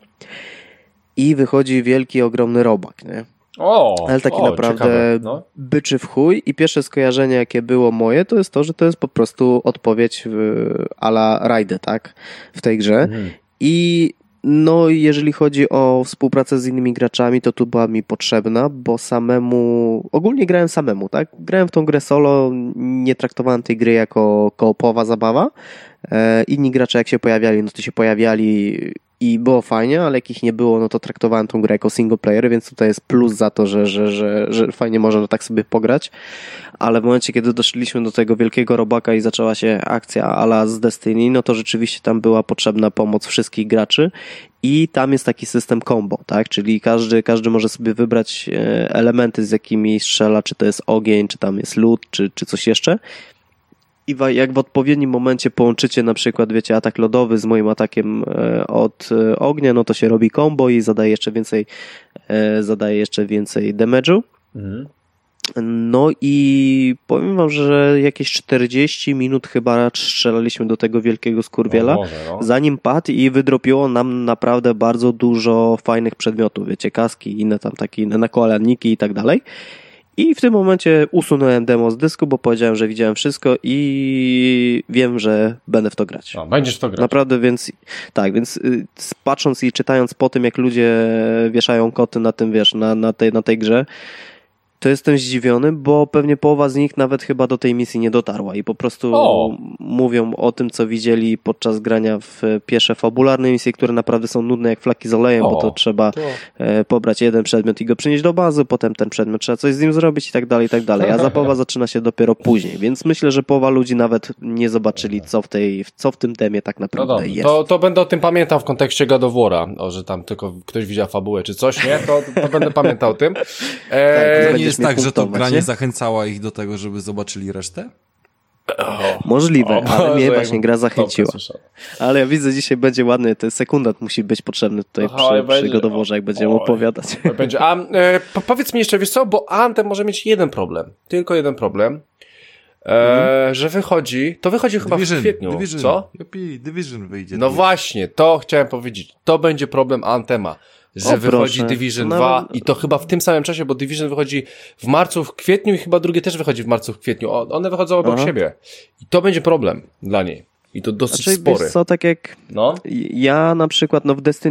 Speaker 2: I wychodzi wielki, ogromny robak, nie? Ale taki naprawdę byczy w chuj. I pierwsze skojarzenie, jakie było moje, to jest to, że to jest po prostu odpowiedź a la Raid, tak? W tej grze. I no, jeżeli chodzi o współpracę z innymi graczami, to tu była mi potrzebna, bo ogólnie grałem samemu, tak? Grałem w tą grę solo, nie traktowałem tej gry jako koopowa zabawa. Inni gracze jak się pojawiali, no to się pojawiali i było fajnie, ale jak ich nie było, no to traktowałem tą grę jako single player, więc tutaj jest plus za to, że fajnie można tak sobie pograć. Ale w momencie, kiedy doszliśmy do tego wielkiego robaka i zaczęła się akcja a la z Destiny, no to rzeczywiście tam była potrzebna pomoc wszystkich graczy i tam jest taki system combo, tak? Czyli każdy może sobie wybrać elementy, z jakimi strzela, czy to jest ogień, czy tam jest lód, czy coś jeszcze. I jak w odpowiednim momencie połączycie na przykład, wiecie, atak lodowy z moim atakiem od ognia, no to się robi combo i zadaje jeszcze więcej damage'u. No i powiem wam, że jakieś 40 minut chyba strzelaliśmy do tego wielkiego skurwiela, zanim padł i wydropiło nam naprawdę bardzo dużo fajnych przedmiotów, wiecie, kaski i inne tam takie nakładniki i tak dalej. I w tym momencie usunąłem demo z dysku, bo powiedziałem, że widziałem wszystko i wiem, że będę w to grać.
Speaker 1: Będziesz w to grać.
Speaker 2: Naprawdę, więc patrząc i czytając po tym, jak ludzie wieszają koty na tym, wiesz, na tej grze, to jestem zdziwiony, bo pewnie połowa z nich nawet chyba do tej misji nie dotarła i po prostu mówią o tym, co widzieli podczas grania w pierwsze fabularne misje, które naprawdę są nudne jak flaki z olejem, bo to trzeba pobrać jeden przedmiot i go przynieść do bazy, potem ten przedmiot trzeba coś z nim zrobić i tak dalej, a zabawa zaczyna się dopiero później, więc myślę, że połowa ludzi nawet nie zobaczyli, co w tym demie tak naprawdę jest.
Speaker 1: To będę o tym pamiętał w kontekście God of War'a, że tam tylko ktoś widział fabułę czy coś, nie? To będę pamiętał o tym.
Speaker 3: Jest tak, że to gra nie zachęcała ich do tego, żeby zobaczyli resztę?
Speaker 2: Możliwe, ale mnie właśnie gra zachęciła. Ale ja widzę, dzisiaj będzie ładny, ten sekundant musi być potrzebny tutaj przy God of Warze, jak będziemy opowiadać.
Speaker 1: Będzie. Powiedz mi jeszcze, wiesz co, bo Anthem może mieć tylko jeden problem, że wychodzi chyba w kwietniu. Co?
Speaker 3: Division wyjdzie.
Speaker 1: No właśnie, to chciałem powiedzieć. To będzie problem Anthema. Że wychodzi Division 2 i to chyba w tym samym czasie, bo Division wychodzi w marcu, w kwietniu i chyba drugie też wychodzi w marcu, w kwietniu. One wychodzą obok siebie. I to będzie problem dla niej. I to dosyć spory.
Speaker 2: Wiesz co, tak jak ja na przykład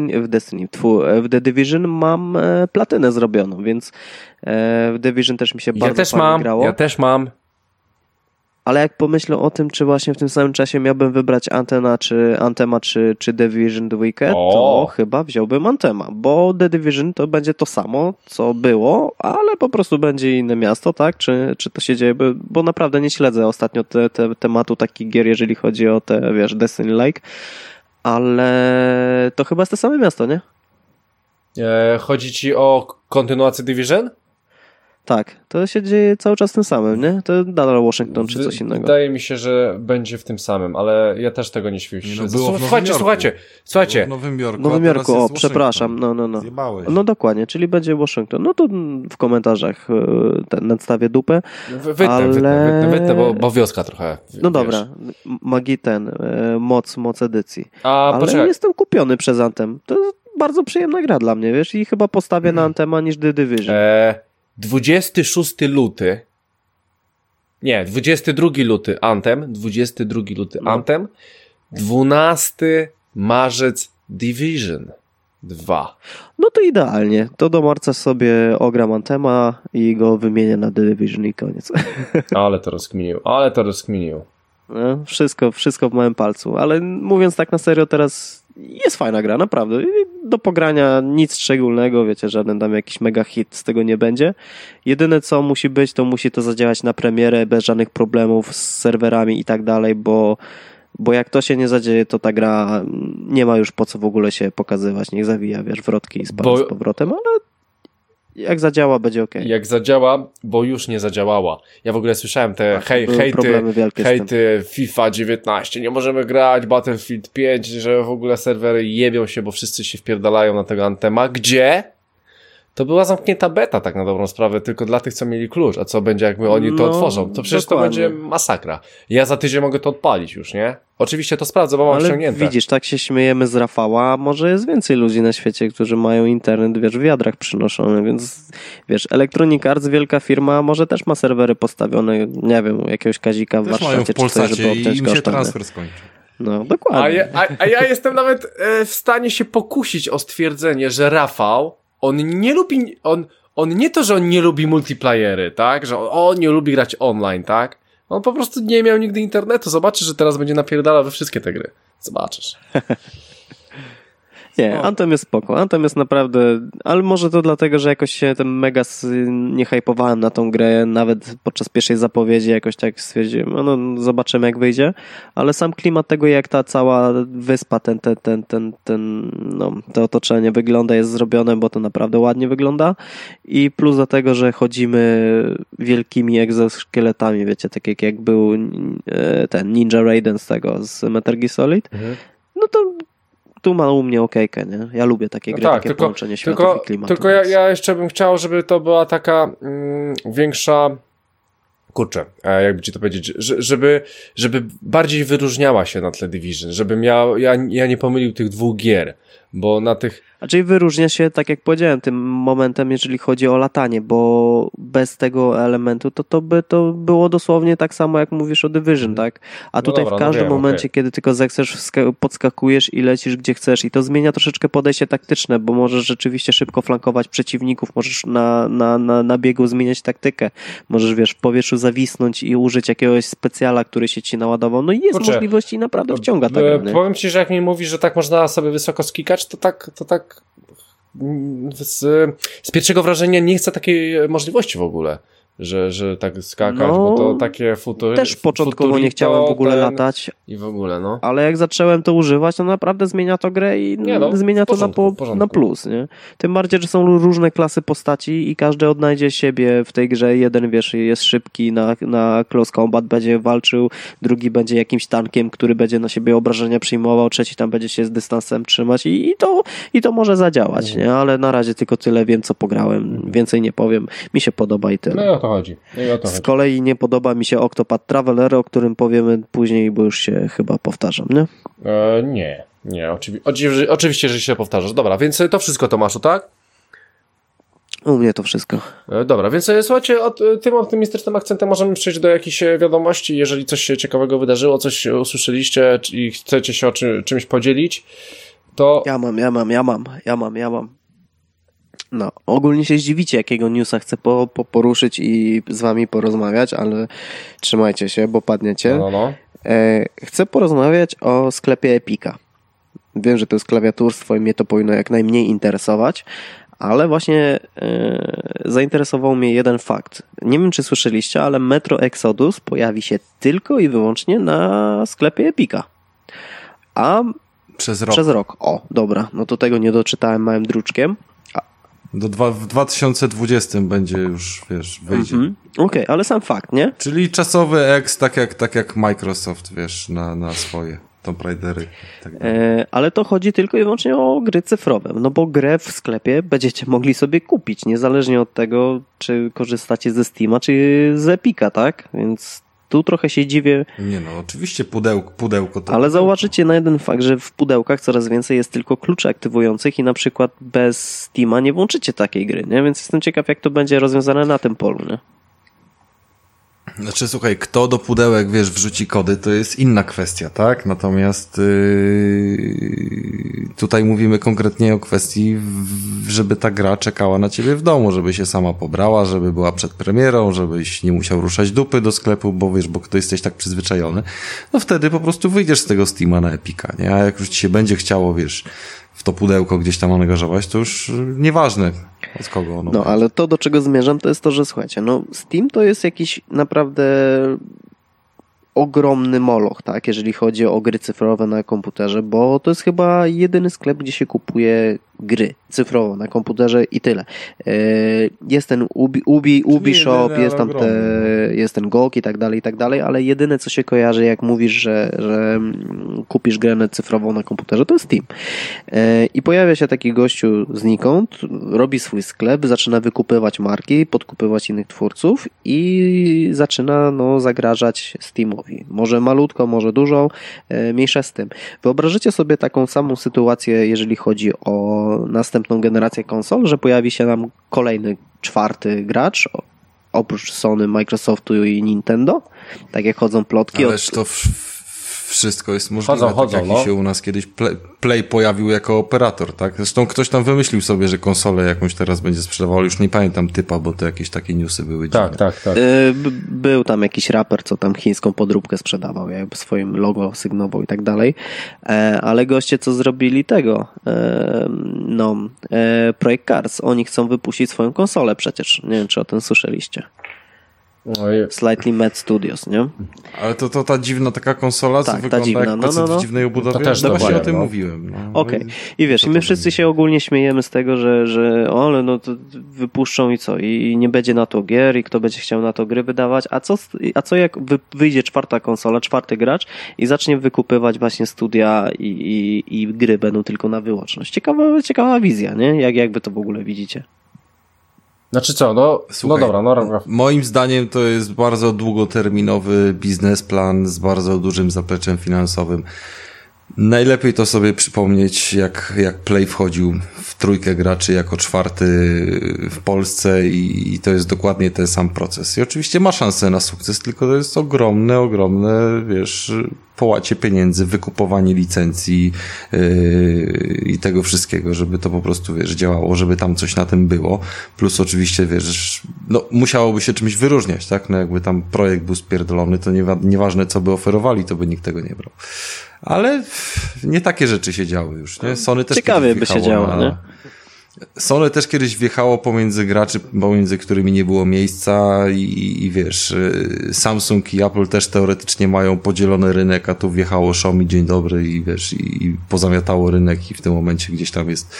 Speaker 2: w The Division mam platynę zrobioną, więc w Division też mi się bardzo fajnie grało.
Speaker 1: Ja też mam.
Speaker 2: Ale jak pomyślę o tym, czy właśnie w tym samym czasie miałbym wybrać Anthema czy Division 2, to chyba wziąłbym Anthema, bo The Division to będzie to samo, co było, ale po prostu będzie inne miasto, tak? Czy to się dzieje? Bo naprawdę nie śledzę ostatnio tematu takich gier, jeżeli chodzi o te, wiesz, Destiny-like, ale to chyba jest to same miasto, nie?
Speaker 1: Chodzi ci o kontynuację Division?
Speaker 2: Tak, to się dzieje cały czas tym samym, nie? To nadal Washington czy coś innego.
Speaker 1: Wydaje mi się, że będzie w tym samym, ale ja też tego nie świadczę. Słuchajcie.
Speaker 3: W Nowym Jorku.
Speaker 2: W Nowym Jorku, przepraszam. No.
Speaker 3: Zjebałeś.
Speaker 2: No dokładnie, czyli będzie Washington. No to w komentarzach nadstawię dupę.
Speaker 1: Wytnę, bo wioska trochę.
Speaker 2: No dobra, moc edycji. Ale
Speaker 1: poczekaj.
Speaker 2: jestem kupiony przez Anthem. To jest bardzo przyjemna gra dla mnie, wiesz? I chyba postawię na Anthema niż The Division.
Speaker 1: 26 luty. Nie, 22 luty Anthem. 22 luty Anthem. 12 marzec Division 2.
Speaker 2: No to idealnie. To do marca sobie ogram Anthema i go wymienię na The Division i koniec.
Speaker 1: Ale to rozkminił.
Speaker 2: No, wszystko w małym palcu. Ale mówiąc tak na serio, teraz jest fajna gra, naprawdę. Do pogrania nic szczególnego, wiecie, żaden tam jakiś mega hit z tego nie będzie. Jedyne co musi być, to musi to zadziałać na premierę bez żadnych problemów z serwerami i tak dalej, bo jak to się nie zadzieje, to ta gra nie ma już po co w ogóle się pokazywać. Niech zawija, wiesz, wrotki i spada z powrotem, ale jak zadziała, będzie okej.
Speaker 1: Jak zadziała, bo już nie zadziałała. Ja w ogóle słyszałem te hejty FIFA 19, nie możemy grać, Battlefield 5, że w ogóle serwery jebią się, bo wszyscy się wpierdalają na tego Anthema. Gdzie? To była zamknięta beta, tak na dobrą sprawę, tylko dla tych, co mieli klucz. A co będzie, jak oni to otworzą? To przecież dokładnie. To będzie masakra. Ja za tydzień mogę to odpalić już, nie? Oczywiście to sprawdzę, bo mam ściągnięte.
Speaker 2: Widzisz, tak się śmiejemy z Rafała, a może jest więcej ludzi na świecie, którzy mają internet, wiesz, w wiadrach przynoszony, więc wiesz, Electronic Arts, wielka firma, może też ma serwery postawione, nie wiem, u jakiegoś Kazika w Warszawie,
Speaker 3: czy coś, żeby obciąć koszty. I im się transfer skończy.
Speaker 2: No, dokładnie.
Speaker 1: A ja jestem nawet w stanie się pokusić o stwierdzenie, że Rafał, on nie lubi, on nie to, że on nie lubi multiplayery, tak? Że on nie lubi grać online, tak? On po prostu nie miał nigdy internetu. Zobaczysz, że teraz będzie napierdalał we wszystkie te gry. Zobaczysz.
Speaker 2: Nie, Anthem jest spoko. Anthem jest naprawdę... Ale może to dlatego, że jakoś się ten mega nie hypowałem na tą grę. Nawet podczas pierwszej zapowiedzi jakoś tak stwierdziłem, no zobaczymy jak wyjdzie. Ale sam klimat tego, jak ta cała wyspa, to otoczenie wygląda, jest zrobione, bo to naprawdę ładnie wygląda. I plus do tego, że chodzimy wielkimi egzoszkieletami, wiecie, tak jak był ten Ninja Raiden z Metal Gear Solid. No to tu ma u mnie okejkę, nie? Ja lubię takie gry, takie połączenie światów i klimatu.
Speaker 1: Tylko ja jeszcze bym chciał, żeby to była taka większa... Kurczę, jakby ci to powiedzieć, żeby bardziej wyróżniała się na tle Division, żebym ja nie pomylił tych dwóch gier, bo na tych...
Speaker 2: Czyli wyróżnia się, tak jak powiedziałem, tym momentem, jeżeli chodzi o latanie, bo bez tego elementu to by to było dosłownie tak samo, jak mówisz o Division, tak? A tutaj w każdym momencie, kiedy tylko zechcesz, podskakujesz i lecisz gdzie chcesz i to zmienia troszeczkę podejście taktyczne, bo możesz rzeczywiście szybko flankować przeciwników, możesz na biegu zmieniać taktykę, możesz, wiesz, w powietrzu zawisnąć i użyć jakiegoś specjala, który się ci naładował. No i jest możliwość i naprawdę wciąga ta gra.
Speaker 1: Powiem ci, że jak mi mówisz, że tak można sobie wysoko skikać, to tak z pierwszego wrażenia nie chcę takiej możliwości w ogóle, że tak skakać, bo to takie
Speaker 2: też początkowo nie chciałem w ogóle latać.
Speaker 1: I w ogóle, no.
Speaker 2: Ale jak zacząłem to używać, to naprawdę zmienia to grę i zmienia to na plus, nie? Tym bardziej, że są różne klasy postaci i każdy odnajdzie siebie w tej grze. Jeden, wiesz, jest szybki na close combat, będzie walczył, drugi będzie jakimś tankiem, który będzie na siebie obrażenia przyjmował, trzeci tam będzie się z dystansem trzymać i to może zadziałać, nie? Ale na razie tylko tyle wiem, co pograłem. Więcej nie powiem. Mi się podoba i tyle.
Speaker 1: No i o to chodzi.
Speaker 2: Z kolei nie podoba mi się Octopath Traveler, o którym powiemy później, bo już się chyba powtarzam, nie?
Speaker 1: Nie, oczywiście, że się powtarzasz. Dobra, więc to wszystko, Tomaszu, tak?
Speaker 2: U mnie to wszystko.
Speaker 1: Dobra, więc słuchajcie, tym optymistycznym akcentem możemy przejść do jakichś wiadomości. Jeżeli coś się ciekawego wydarzyło, coś usłyszeliście i chcecie się o czymś podzielić, to...
Speaker 2: Ja mam. No, ogólnie się zdziwicie, jakiego newsa chcę poruszyć i z wami porozmawiać, ale trzymajcie się, bo padniecie.
Speaker 1: No.
Speaker 2: Chcę porozmawiać o sklepie Epica. Wiem, że to jest klawiaturstwo i mnie to powinno jak najmniej interesować, ale właśnie zainteresował mnie jeden fakt. Nie wiem, czy słyszeliście, ale Metro Exodus pojawi się tylko i wyłącznie na sklepie Epica. A przez rok. O, dobra, no to tego nie doczytałem małym druczkiem.
Speaker 3: W 2020 będzie już, wiesz, wyjdzie.
Speaker 2: Okej, ale sam fakt, nie?
Speaker 3: Czyli czasowy X, tak jak Microsoft, wiesz, na swoje Tomb Raidery. Tak
Speaker 2: ale to chodzi tylko i wyłącznie o gry cyfrowe, no bo grę w sklepie będziecie mogli sobie kupić, niezależnie od tego, czy korzystacie ze Steama, czy z Epica, tak? Więc tu trochę się dziwię.
Speaker 3: Nie no, oczywiście pudełko to...
Speaker 2: Ale zauważycie na jeden fakt, że w pudełkach coraz więcej jest tylko kluczy aktywujących i na przykład bez Steama nie włączycie takiej gry, nie? Więc jestem ciekaw, jak to będzie rozwiązane na tym polu, nie?
Speaker 3: Znaczy, słuchaj, kto do pudełek, wiesz, wrzuci kody, to jest inna kwestia, tak? Natomiast tutaj mówimy konkretnie o kwestii, żeby ta gra czekała na ciebie w domu, żeby się sama pobrała, żeby była przed premierą, żebyś nie musiał ruszać dupy do sklepu, bo wiesz, bo jesteś tak przyzwyczajony. No wtedy po prostu wyjdziesz z tego Steama na Epica, nie? A jak już ci się będzie chciało, wiesz, w to pudełko gdzieś tam angażować, to już nieważne od kogo ono.
Speaker 2: No, ale to, do czego zmierzam, to jest to, że słuchajcie, no Steam to jest jakiś naprawdę ogromny moloch, tak, jeżeli chodzi o gry cyfrowe na komputerze, bo to jest chyba jedyny sklep, gdzie się kupuje gry cyfrowo na komputerze i tyle. Jest ten Ubisoft, jest tam jest ten GOG i tak dalej, ale jedyne, co się kojarzy, jak mówisz, że kupisz grę cyfrową na komputerze, to jest Steam. I pojawia się taki gościu znikąd, robi swój sklep, zaczyna wykupywać marki, podkupywać innych twórców i zaczyna zagrażać Steamowi. Może malutko, może dużo, mniejsza z tym. Wyobrażycie sobie taką samą sytuację, jeżeli chodzi o następną generację konsol, że pojawi się nam kolejny, czwarty gracz, oprócz Sony, Microsoftu i Nintendo, tak jak chodzą plotki.
Speaker 3: Ależ to wszystko jest możliwe,
Speaker 1: chodzą,
Speaker 3: tak jak się u nas kiedyś Play pojawił jako operator, tak? Zresztą ktoś tam wymyślił sobie, że konsolę jakąś teraz będzie sprzedawał, już nie pamiętam typa, bo to jakieś takie newsy były dziwne.
Speaker 1: Tak.
Speaker 2: Był tam jakiś raper, co tam chińską podróbkę sprzedawał, jakby swoim logo sygnował i tak dalej, ale goście co zrobili tego, Project Cars, oni chcą wypuścić swoją konsolę przecież, nie wiem czy o tym słyszeliście. Slightly Mad Studios, nie?
Speaker 3: Ale to ta dziwna taka konsola, co wygląda
Speaker 2: dziwna.
Speaker 3: jak PC w dziwnej obudowie?
Speaker 1: To też
Speaker 3: właśnie o tym
Speaker 1: no.
Speaker 3: mówiłem.
Speaker 2: Okej. I wiesz, i my wszyscy się ogólnie śmiejemy z tego, że to wypuszczą i co? I nie będzie na to gier i kto będzie chciał na to gry wydawać? A co jak wyjdzie czwarta konsola, czwarty gracz i zacznie wykupywać właśnie studia i gry będą tylko na wyłączność? Ciekawa wizja, nie? Jak wy to w ogóle widzicie?
Speaker 1: Znaczy co,
Speaker 3: Słuchaj,
Speaker 1: dobra.
Speaker 3: Moim zdaniem to jest bardzo długoterminowy biznesplan z bardzo dużym zapleczem finansowym. Najlepiej to sobie przypomnieć, jak Play wchodził w trójkę graczy jako czwarty w Polsce i to jest dokładnie ten sam proces. I oczywiście ma szansę na sukces, tylko to jest ogromne, wiesz, połacie pieniędzy, wykupowanie licencji i tego wszystkiego, żeby to po prostu, wiesz, działało, żeby tam coś na tym było. Plus oczywiście, wiesz, musiałoby się czymś wyróżniać, tak? Jakby tam projekt był spierdolony, to nieważne co by oferowali, to by nikt tego nie brał. Ale nie takie rzeczy się działy już, nie? Sony też
Speaker 2: ciekawie by się działo, nie?
Speaker 3: Sony też kiedyś wjechało pomiędzy graczy, pomiędzy którymi nie było miejsca i wiesz, Samsung i Apple też teoretycznie mają podzielony rynek, a tu wjechało Xiaomi, dzień dobry i wiesz, i pozamiatało rynek i w tym momencie gdzieś tam jest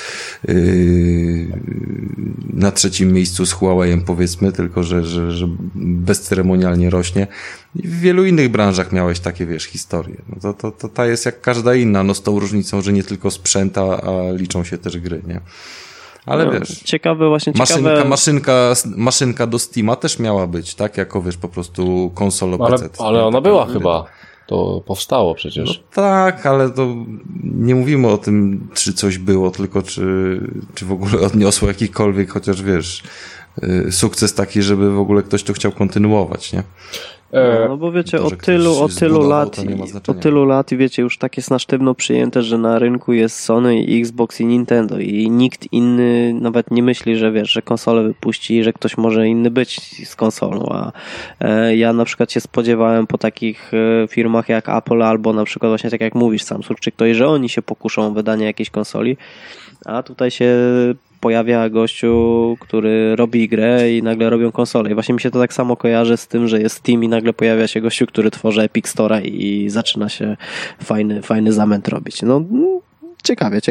Speaker 3: na trzecim miejscu z Huawei'em powiedzmy, tylko że bezceremonialnie rośnie. I w wielu innych branżach miałeś takie, wiesz, historie. No to ta jest jak każda inna, z tą różnicą, że nie tylko sprzęt, a liczą się też gry, nie? Ale wiesz,
Speaker 2: ciekawe.
Speaker 3: Maszynka do Steama też miała być, tak? Jako, wiesz, po prostu konsola PC.
Speaker 1: Ale ona była chyba. To powstało przecież.
Speaker 3: No tak, ale to nie mówimy o tym, czy coś było, tylko czy w ogóle odniosło jakikolwiek, chociaż wiesz, sukces taki, żeby w ogóle ktoś to chciał kontynuować, nie?
Speaker 2: No bo wiecie, to, od tylu lat i wiecie, już tak jest na sztywno przyjęte, że na rynku jest Sony, Xbox i Nintendo i nikt inny nawet nie myśli, że wiesz, że konsolę wypuści i że ktoś może inny być z konsolą, a ja na przykład się spodziewałem po takich firmach jak Apple albo na przykład właśnie tak jak mówisz Samsung czy ktoś, że oni się pokuszą o wydanie jakiejś konsoli, a tutaj się pojawia gościu, który robi grę i nagle robią konsolę. I właśnie mi się to tak samo kojarzy z tym, że jest Steam i nagle pojawia się gościu, który tworzy Epic Store'a i zaczyna się fajny zamęt robić. No, ciekawie.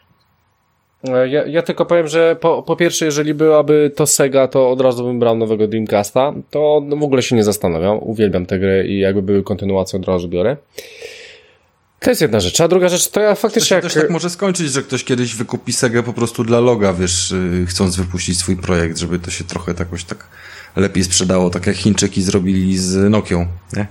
Speaker 1: Ja tylko powiem, że po pierwsze, jeżeli byłaby to Sega, to od razu bym brał nowego Dreamcasta. To w ogóle się nie zastanawiam. Uwielbiam tę grę i jakby były kontynuacją, od razu biorę. To jest jedna rzecz, a druga rzecz to ja faktycznie...
Speaker 3: To też tak może skończyć, że ktoś kiedyś wykupi Segę po prostu dla loga, wiesz, chcąc wypuścić swój projekt, żeby to się trochę jakoś tak lepiej sprzedało, tak jak Chińczyki zrobili z Nokią, nie?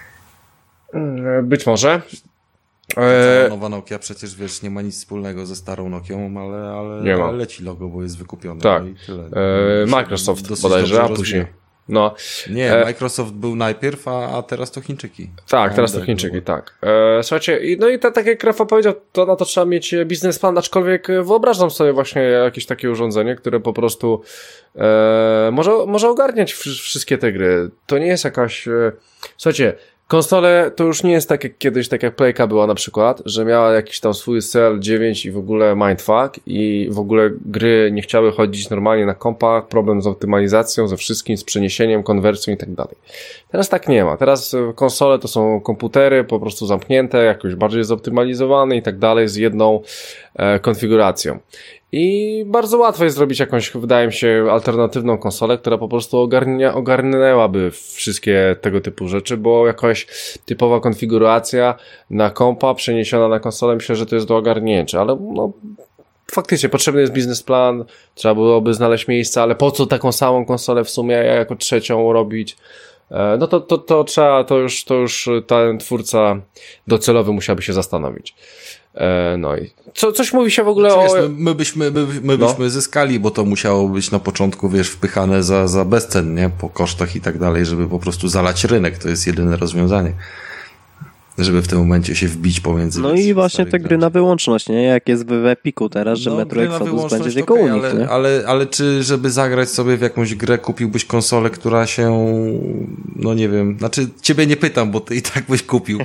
Speaker 1: Być może.
Speaker 3: Nowa Nokia przecież, wiesz, nie ma nic wspólnego ze starą Nokią, ale
Speaker 1: nie ma.
Speaker 3: leci logo, bo jest wykupione.
Speaker 1: Tak.
Speaker 3: No i tyle.
Speaker 1: Microsoft bodajże, a później. No.
Speaker 3: Nie, Microsoft był najpierw, a teraz to Chińczyki.
Speaker 1: Tak, teraz to Chińczyki, tak. Słuchajcie, no i tak jak Rafał powiedział, to na to trzeba mieć biznesplan, aczkolwiek wyobrażam sobie właśnie jakieś takie urządzenie, które po prostu może ogarniać wszystkie te gry. To nie jest jakaś... Słuchajcie, konsole to już nie jest tak jak kiedyś, tak jak Playka była na przykład, że miała jakiś tam swój Cell 9 i w ogóle mindfuck i w ogóle gry nie chciały chodzić normalnie na kompach, problem z optymalizacją, ze wszystkim, z przeniesieniem, konwersją i tak dalej. Teraz tak nie ma. Teraz konsole to są komputery po prostu zamknięte, jakoś bardziej zoptymalizowane i tak dalej, z jedną konfiguracją. I bardzo łatwo jest zrobić jakąś, wydaje mi się, alternatywną konsolę, która po prostu ogarnęłaby wszystkie tego typu rzeczy, bo jakaś typowa konfiguracja na kompa przeniesiona na konsolę, myślę, że to jest do ogarnięcia, ale no faktycznie potrzebny jest biznesplan, trzeba byłoby znaleźć miejsce, ale po co taką samą konsolę w sumie jako trzecią robić? No to trzeba, to już ten twórca docelowy musiałby się zastanowić. No i coś mówi się w ogóle
Speaker 3: znaczy,
Speaker 1: o...
Speaker 3: Wiesz, my byśmy zyskali, bo to musiało być na początku, wiesz, wpychane za bezcen, nie? Po kosztach i tak dalej, żeby po prostu zalać rynek. To jest jedyne rozwiązanie. Żeby w tym momencie się wbić pomiędzy...
Speaker 2: No i właśnie te gry na wyłączność, nie? Jak jest w Epiku teraz, że Metro Exodus będzie tylko u nich, nie?
Speaker 3: Ale czy żeby zagrać sobie w jakąś grę kupiłbyś konsolę, która się... No nie wiem, znaczy ciebie nie pytam, bo ty i tak byś kupił.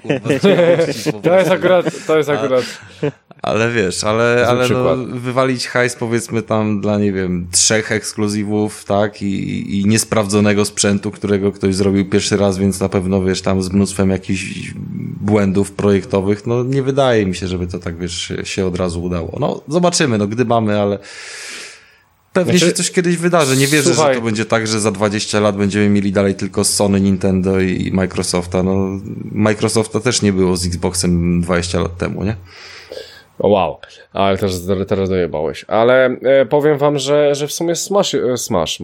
Speaker 1: To jest akurat...
Speaker 3: Ale wiesz, ale no, wywalić hajs powiedzmy tam dla, nie wiem, 3 ekskluzywów, tak, i niesprawdzonego sprzętu, którego ktoś zrobił pierwszy raz, więc na pewno, wiesz, tam z mnóstwem jakichś błędów projektowych, no nie wydaje mi się, żeby to tak, wiesz, się od razu udało. No zobaczymy, no gdybamy, ale pewnie się coś kiedyś wydarzy. Nie wierzę, że to będzie tak, że za 20 lat będziemy mieli dalej tylko Sony, Nintendo i Microsofta. No Microsofta też nie było z Xboxem 20 lat temu, nie?
Speaker 1: O wow, ale teraz dojebałeś. Ale powiem wam, że w sumie Smash.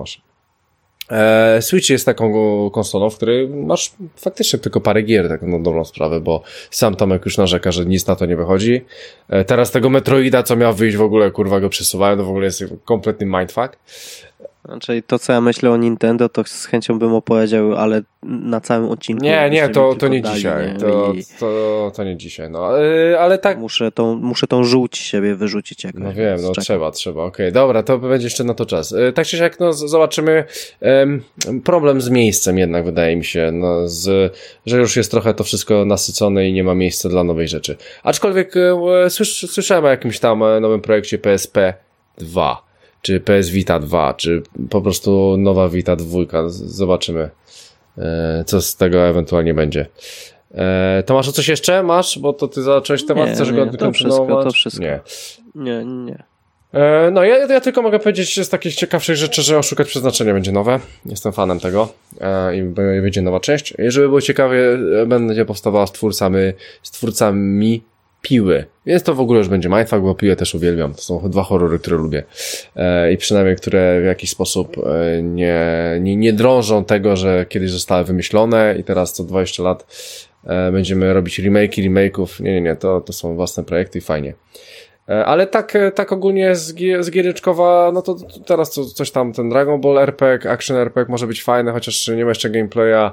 Speaker 1: Switch jest taką konsolą, w której masz faktycznie tylko parę gier, tak na dobrą sprawę, bo sam Tomek już narzeka, że nic na to nie wychodzi. Teraz tego Metroida, co miał wyjść, w ogóle kurwa go przesuwają, to w ogóle jest kompletny mindfuck.
Speaker 2: Znaczy to, co ja myślę o Nintendo, to z chęcią bym opowiedział, ale na całym odcinku...
Speaker 1: Nie, to nie dzisiaj. To nie dzisiaj, no. Ale tak...
Speaker 2: Muszę tą żółć siebie wyrzucić jakoś.
Speaker 1: No wiem, no trzeba. Okej, dobra, to będzie jeszcze na to czas. Tak czy siak, no zobaczymy. Problem z miejscem jednak, wydaje mi się, no, że już jest trochę to wszystko nasycone i nie ma miejsca dla nowej rzeczy. Aczkolwiek słyszałem o jakimś tam nowym projekcie PSP 2. Czy PS Vita 2, czy po prostu nowa Vita 2. Zobaczymy, co z tego ewentualnie będzie. Tomaszu, coś jeszcze masz? Bo to ty zacząłeś temat, chcesz go kontynuować?
Speaker 2: To wszystko. Nie.
Speaker 1: No, ja tylko mogę powiedzieć z takich ciekawszych rzeczy, że Oszukać Przeznaczenie będzie nowe. Jestem fanem tego i będzie nowa część. Jeżeli było ciekawie, będzie powstawała z twórcami Piły. Więc to w ogóle już będzie mindfuck, bo Piłę też uwielbiam. To są 2 horrory, które lubię. I przynajmniej, które w jakiś sposób nie drążą tego, że kiedyś zostały wymyślone i teraz co 20 lat będziemy robić remake'ów. Nie, to są własne projekty i fajnie. Ale tak ogólnie z giereczkowa, no to teraz coś tam, ten Dragon Ball RPG, Action RPG może być fajne, chociaż nie ma jeszcze gameplaya.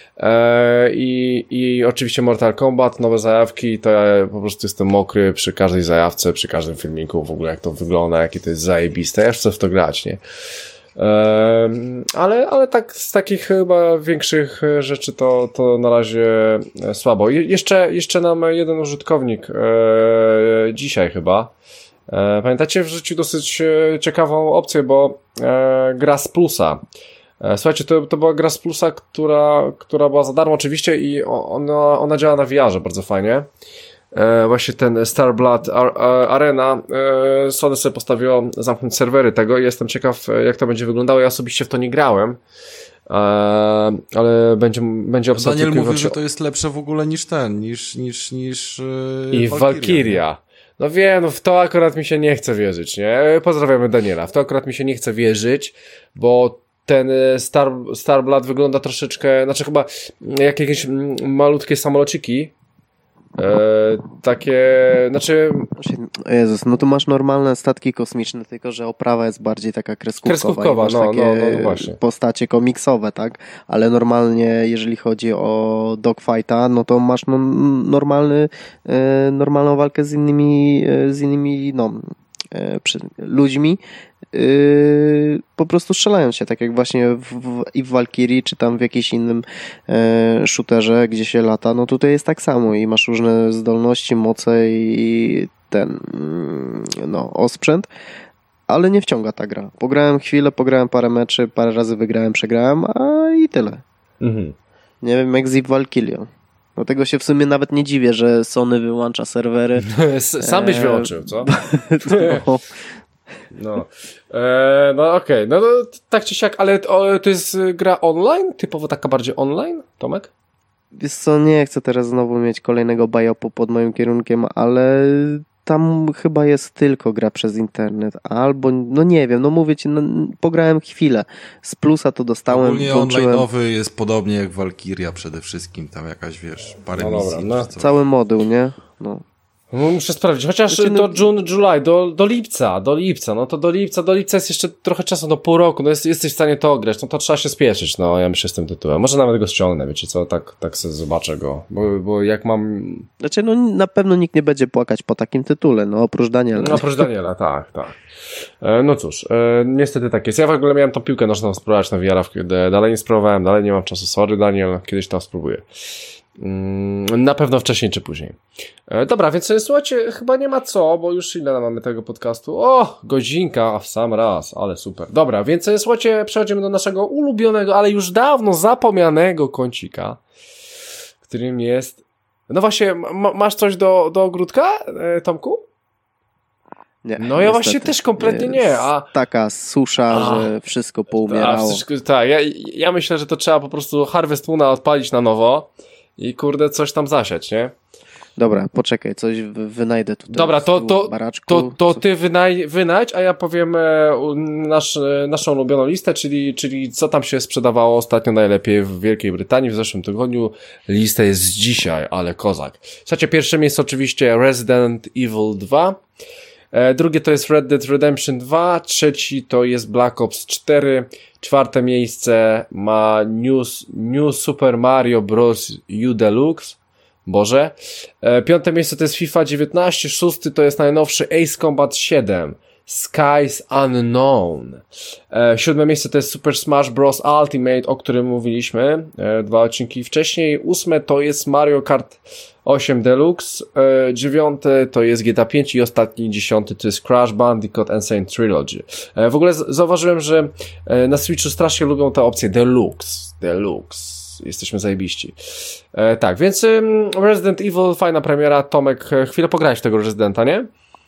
Speaker 1: I oczywiście Mortal Kombat, nowe zajawki, to ja po prostu jestem mokry przy każdej zajawce, przy każdym filmiku, w ogóle jak to wygląda, jakie to jest zajebiste, ja już chcę w to grać, nie? Ale tak z takich chyba większych rzeczy to na razie słabo. Jeszcze nam jeden użytkownik dzisiaj chyba, pamiętacie, wrzucił dosyć ciekawą opcję, bo gra z Plusa. Słuchajcie, to była gra z Plusa, która była za darmo oczywiście i ona działa na VR-ze bardzo fajnie. Właśnie ten Starblood Arena, Sony sobie postawiło zamknąć serwery tego i jestem ciekaw, jak to będzie wyglądało. Ja osobiście w to nie grałem, ale będzie obsadzony.
Speaker 3: Daniel mówi, że to jest lepsze w ogóle niż
Speaker 1: i Valkyria. No wiem, no w to akurat mi się nie chce wierzyć, nie? Pozdrawiamy Daniela. W to akurat mi się nie chce wierzyć, bo ten Starblood wygląda troszeczkę, znaczy chyba jak jakieś malutkie samolociki, Takie, znaczy...
Speaker 2: Jezus, no tu masz normalne statki kosmiczne, tylko że oprawa jest bardziej taka kreskówkowa.
Speaker 1: No właśnie.
Speaker 2: Postacie komiksowe, tak? Ale normalnie, jeżeli chodzi o dogfighta, no to masz normalną walkę z innymi ludźmi. Po prostu strzelają się, tak jak właśnie w Valkyrii, czy tam w jakimś innym shooterze, gdzie się lata, no tutaj jest tak samo i masz różne zdolności, moce i osprzęt, ale nie wciąga ta gra. Pograłem chwilę, pograłem parę meczy, parę razy wygrałem, przegrałem, a i tyle. Mhm. Nie wiem, jak z Valkyrią. Dlatego się w sumie nawet nie dziwię, że Sony wyłącza serwery.
Speaker 1: Sam byś wyłączył, co? No okej. No tak czy siak, ale to jest gra online? Typowo taka bardziej online, Tomek?
Speaker 2: Wiesz co, nie chcę teraz znowu mieć kolejnego biopu pod moim kierunkiem, ale tam chyba jest tylko gra przez internet, albo, no nie wiem, no mówię ci, pograłem chwilę, z plusa to dostałem.
Speaker 3: Ogólnie online'owy jest podobnie jak Valkyria przede wszystkim, tam jakaś, wiesz, parę misji.
Speaker 2: No. Cały moduł, nie? No.
Speaker 1: Muszę sprawdzić, chociaż do July, do lipca, no to do lipca jest jeszcze trochę czasu, no pół roku, no jesteś w stanie to ograć, no to trzeba się spieszyć, no ja myślę z tym tytułem, może nawet go ściągnę, wiecie co, tak sobie zobaczę go, bo jak mam...
Speaker 2: Znaczy, no na pewno nikt nie będzie płakać po takim tytule, no oprócz Daniela.
Speaker 1: No oprócz Daniela, tak. No cóż, niestety tak jest, ja w ogóle miałem tą piłkę nożną spróbować na VR, dalej nie spróbowałem, dalej nie mam czasu, sorry Daniel, kiedyś tam spróbuję. Na pewno wcześniej czy później. Dobra, więc słuchajcie, chyba nie ma co, bo już ile mamy tego podcastu? O, godzinka w sam raz, ale super. Dobra, więc słuchajcie, przechodzimy do naszego ulubionego, ale już dawno zapomnianego kącika, którym jest... No właśnie, masz coś do ogródka, Tomku?
Speaker 2: Nie,
Speaker 1: no ja właśnie też kompletnie nie.
Speaker 2: Taka susza, że wszystko poumierało.
Speaker 1: Tak, ja myślę, że to trzeba po prostu Harvest Moona odpalić na nowo i kurde coś tam zasiać, nie?
Speaker 2: Dobra, poczekaj, coś wynajdę tutaj.
Speaker 1: Dobra, to ty wynajdź, a ja powiem naszą ulubioną listę, czyli co tam się sprzedawało ostatnio najlepiej w Wielkiej Brytanii w zeszłym tygodniu. Lista jest z dzisiaj, ale kozak. Słuchajcie, pierwsze miejsce oczywiście Resident Evil 2. Drugie to jest Red Dead Redemption 2, trzeci to jest Black Ops 4, czwarte miejsce ma New Super Mario Bros. U Deluxe, Boże, piąte miejsce to jest FIFA 19, szósty to jest najnowszy Ace Combat 7, Skies Unknown, siódme miejsce to jest Super Smash Bros. Ultimate, o którym mówiliśmy 2 odcinki wcześniej, ósme to jest Mario Kart 8 Deluxe, dziewiąte to jest GTA 5 i ostatni 10 to jest Crash Bandicoot Insane Trilogy. W ogóle zauważyłem, że na Switchu strasznie lubią tę opcję Deluxe. Jesteśmy zajebiści. Tak, więc Resident Evil, fajna premiera. Tomek, chwilę pograłeś w tego Residenta, nie?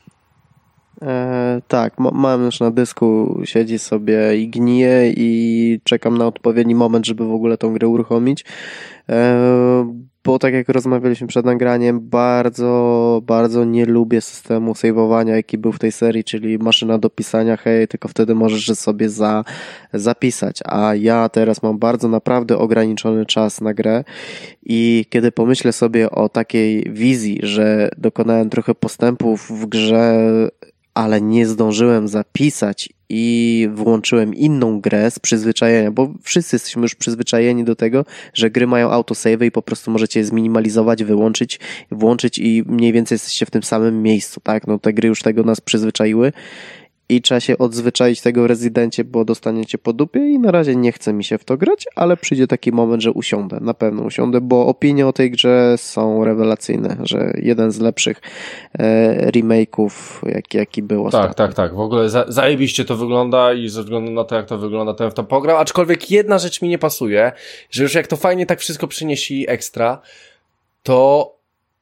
Speaker 2: Tak, mam już na dysku, siedzi sobie i gnije i czekam na odpowiedni moment, żeby w ogóle tą grę uruchomić. Bo tak jak rozmawialiśmy przed nagraniem, bardzo, bardzo nie lubię systemu saveowania, jaki był w tej serii, czyli maszyna do pisania, hej, tylko wtedy możesz sobie zapisać, a ja teraz mam bardzo naprawdę ograniczony czas na grę i kiedy pomyślę sobie o takiej wizji, że dokonałem trochę postępów w grze, ale nie zdążyłem zapisać i włączyłem inną grę z przyzwyczajenia, bo wszyscy jesteśmy już przyzwyczajeni do tego, że gry mają autosave i po prostu możecie je zminimalizować, wyłączyć, włączyć i mniej więcej jesteście w tym samym miejscu, tak? No te gry już tego nas przyzwyczaiły i trzeba się odzwyczaić tego w Rezydencie, bo dostaniecie po dupie i na razie nie chce mi się w to grać, ale przyjdzie taki moment, że usiądę, na pewno usiądę, bo opinie o tej grze są rewelacyjne, że jeden z lepszych remake'ów, jaki był ostatnio.
Speaker 1: Tak, w ogóle zajebiście to wygląda i ze względu na to, jak to wygląda, to ja w to pograł, aczkolwiek jedna rzecz mi nie pasuje, że już jak to fajnie tak wszystko przynieśli ekstra, to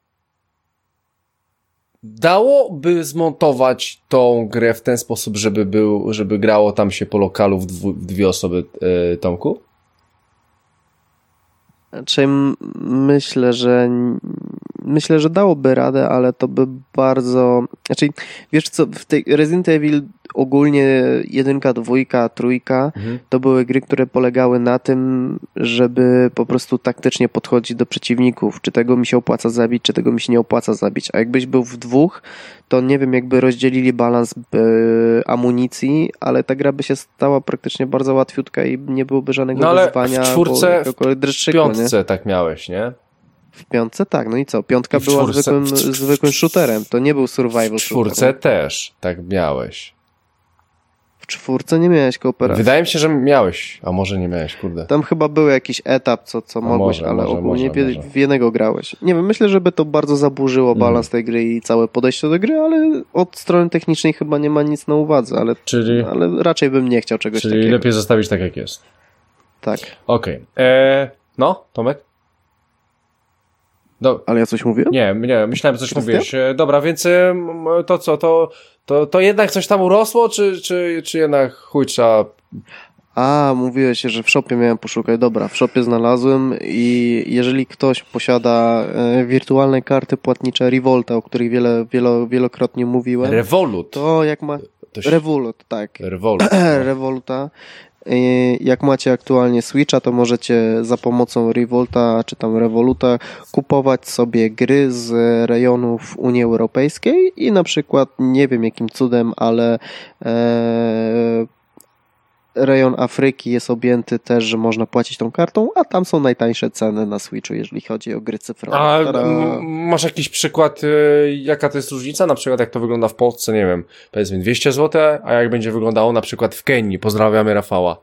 Speaker 1: dałoby zmontować tą grę w ten sposób, żeby grało tam się po lokalu w dwie osoby, Tomku?
Speaker 2: Znaczy myślę, że myślę, że dałoby radę, ale to by bardzo... Znaczy, wiesz co, w tej Resident Evil ogólnie 1, 2, 3 to były gry, które polegały na tym, żeby po prostu taktycznie podchodzić do przeciwników. Czy tego mi się opłaca zabić, czy tego mi się nie opłaca zabić. A jakbyś był w 2, to nie wiem, jakby rozdzielili balans amunicji, ale ta gra by się stała praktycznie bardzo łatwiutka i nie byłoby żadnego wyzwania.
Speaker 1: W 4,
Speaker 2: dreszczyku,
Speaker 1: w 5 tak miałeś, nie?
Speaker 2: W 5 tak, no i co? 5 była zwykłym shooterem, to nie był survival shooter.
Speaker 1: W 4 też tak miałeś.
Speaker 2: W 4 nie miałeś kooperacji.
Speaker 1: Wydaje mi się, że miałeś, a może nie miałeś, kurde.
Speaker 2: Tam chyba był jakiś etap, co mogłeś, ale ogólnie w jednego grałeś. Nie wiem, myślę, żeby to bardzo zaburzyło balans tej gry i całe podejście do gry, ale od strony technicznej chyba nie ma nic na uwadze, ale raczej bym nie chciał czegoś takiego.
Speaker 1: Czyli lepiej zostawić tak, jak jest.
Speaker 2: Tak.
Speaker 1: Okej. No, Tomek?
Speaker 2: Ale ja coś mówiłem?
Speaker 1: Nie, myślałem, że coś mówiłeś. Dobra, więc to co, to jednak coś tam urosło, czy jednak chuj trzeba...
Speaker 2: Mówiłeś, że w shopie miałem poszukać. Dobra, w shopie znalazłem i jeżeli ktoś posiada wirtualne karty płatnicze Revolta, o których wielokrotnie mówiłem.
Speaker 1: Revolut.
Speaker 2: To jak ma... Revolut, tak. Revoluta. Jak macie aktualnie Switcha, to możecie za pomocą Revolta czy tam Revoluta kupować sobie gry z rejonów Unii Europejskiej i na przykład, nie wiem jakim cudem, ale rejon Afryki jest objęty też, że można płacić tą kartą, a tam są najtańsze ceny na Switchu, jeżeli chodzi o gry cyfrowe.
Speaker 1: A masz jakiś przykład, jaka to jest różnica? Na przykład jak to wygląda w Polsce, nie wiem, powiedzmy 200 zł, a jak będzie wyglądało na przykład w Kenii? Pozdrawiamy Rafała.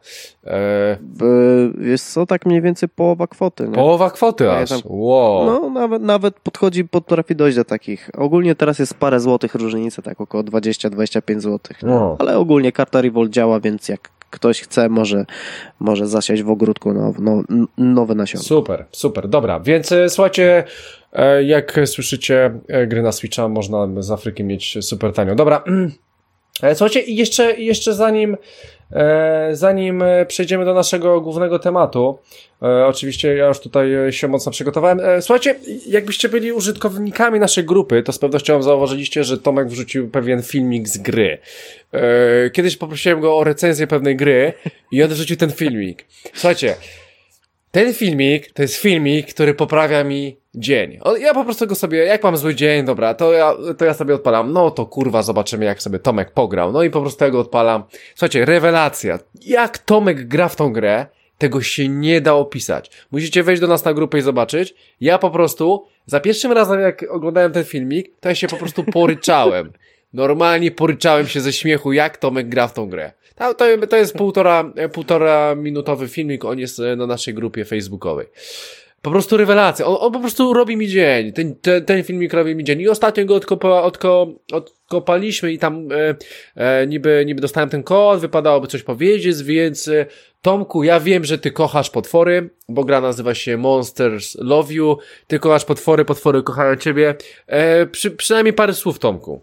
Speaker 2: Jest co, tak mniej więcej połowa kwoty. Nie?
Speaker 1: Połowa kwoty aż? Wow.
Speaker 2: No, nawet potrafi dojść do takich. Ogólnie teraz jest parę złotych różnicy, tak około 20-25 złotych.
Speaker 1: No.
Speaker 2: Ale ogólnie karta Revolt działa, więc jak ktoś chce, może zasiać w ogródku nowe nasiona.
Speaker 1: Super, dobra. Więc słuchajcie, jak słyszycie, gry na Switcha można z Afryki mieć super tanio. Dobra, słuchajcie, jeszcze zanim przejdziemy do naszego głównego tematu, oczywiście ja już tutaj się mocno przygotowałem. Słuchajcie, jakbyście byli użytkownikami naszej grupy, to z pewnością zauważyliście, że Tomek wrzucił pewien filmik z gry. Kiedyś poprosiłem go o recenzję pewnej gry i on wrzucił ten filmik. Słuchajcie, ten filmik to jest filmik, który poprawia mi dzień. Ja po prostu go sobie, jak mam zły dzień, dobra, to ja sobie odpalam, no to kurwa zobaczymy jak sobie Tomek pograł. No i po prostu ja go odpalam. Słuchajcie, rewelacja. Jak Tomek gra w tą grę, tego się nie da opisać. Musicie wejść do nas na grupę i zobaczyć. Ja po prostu, za pierwszym razem jak oglądałem ten filmik, to ja się po prostu poryczałem. Normalnie poryczałem się ze śmiechu, jak Tomek gra w tą grę. To jest półtora minutowy filmik, on jest na naszej grupie facebookowej. Po prostu rewelacja, on po prostu robi mi dzień, ten filmik robi mi dzień i ostatnio go odkopaliśmy i tam niby dostałem ten kod, wypadałoby coś powiedzieć, więc Tomku, ja wiem, że ty kochasz potwory, bo gra nazywa się Monsters Love You, ty kochasz potwory kochają ciebie, przynajmniej parę słów, Tomku.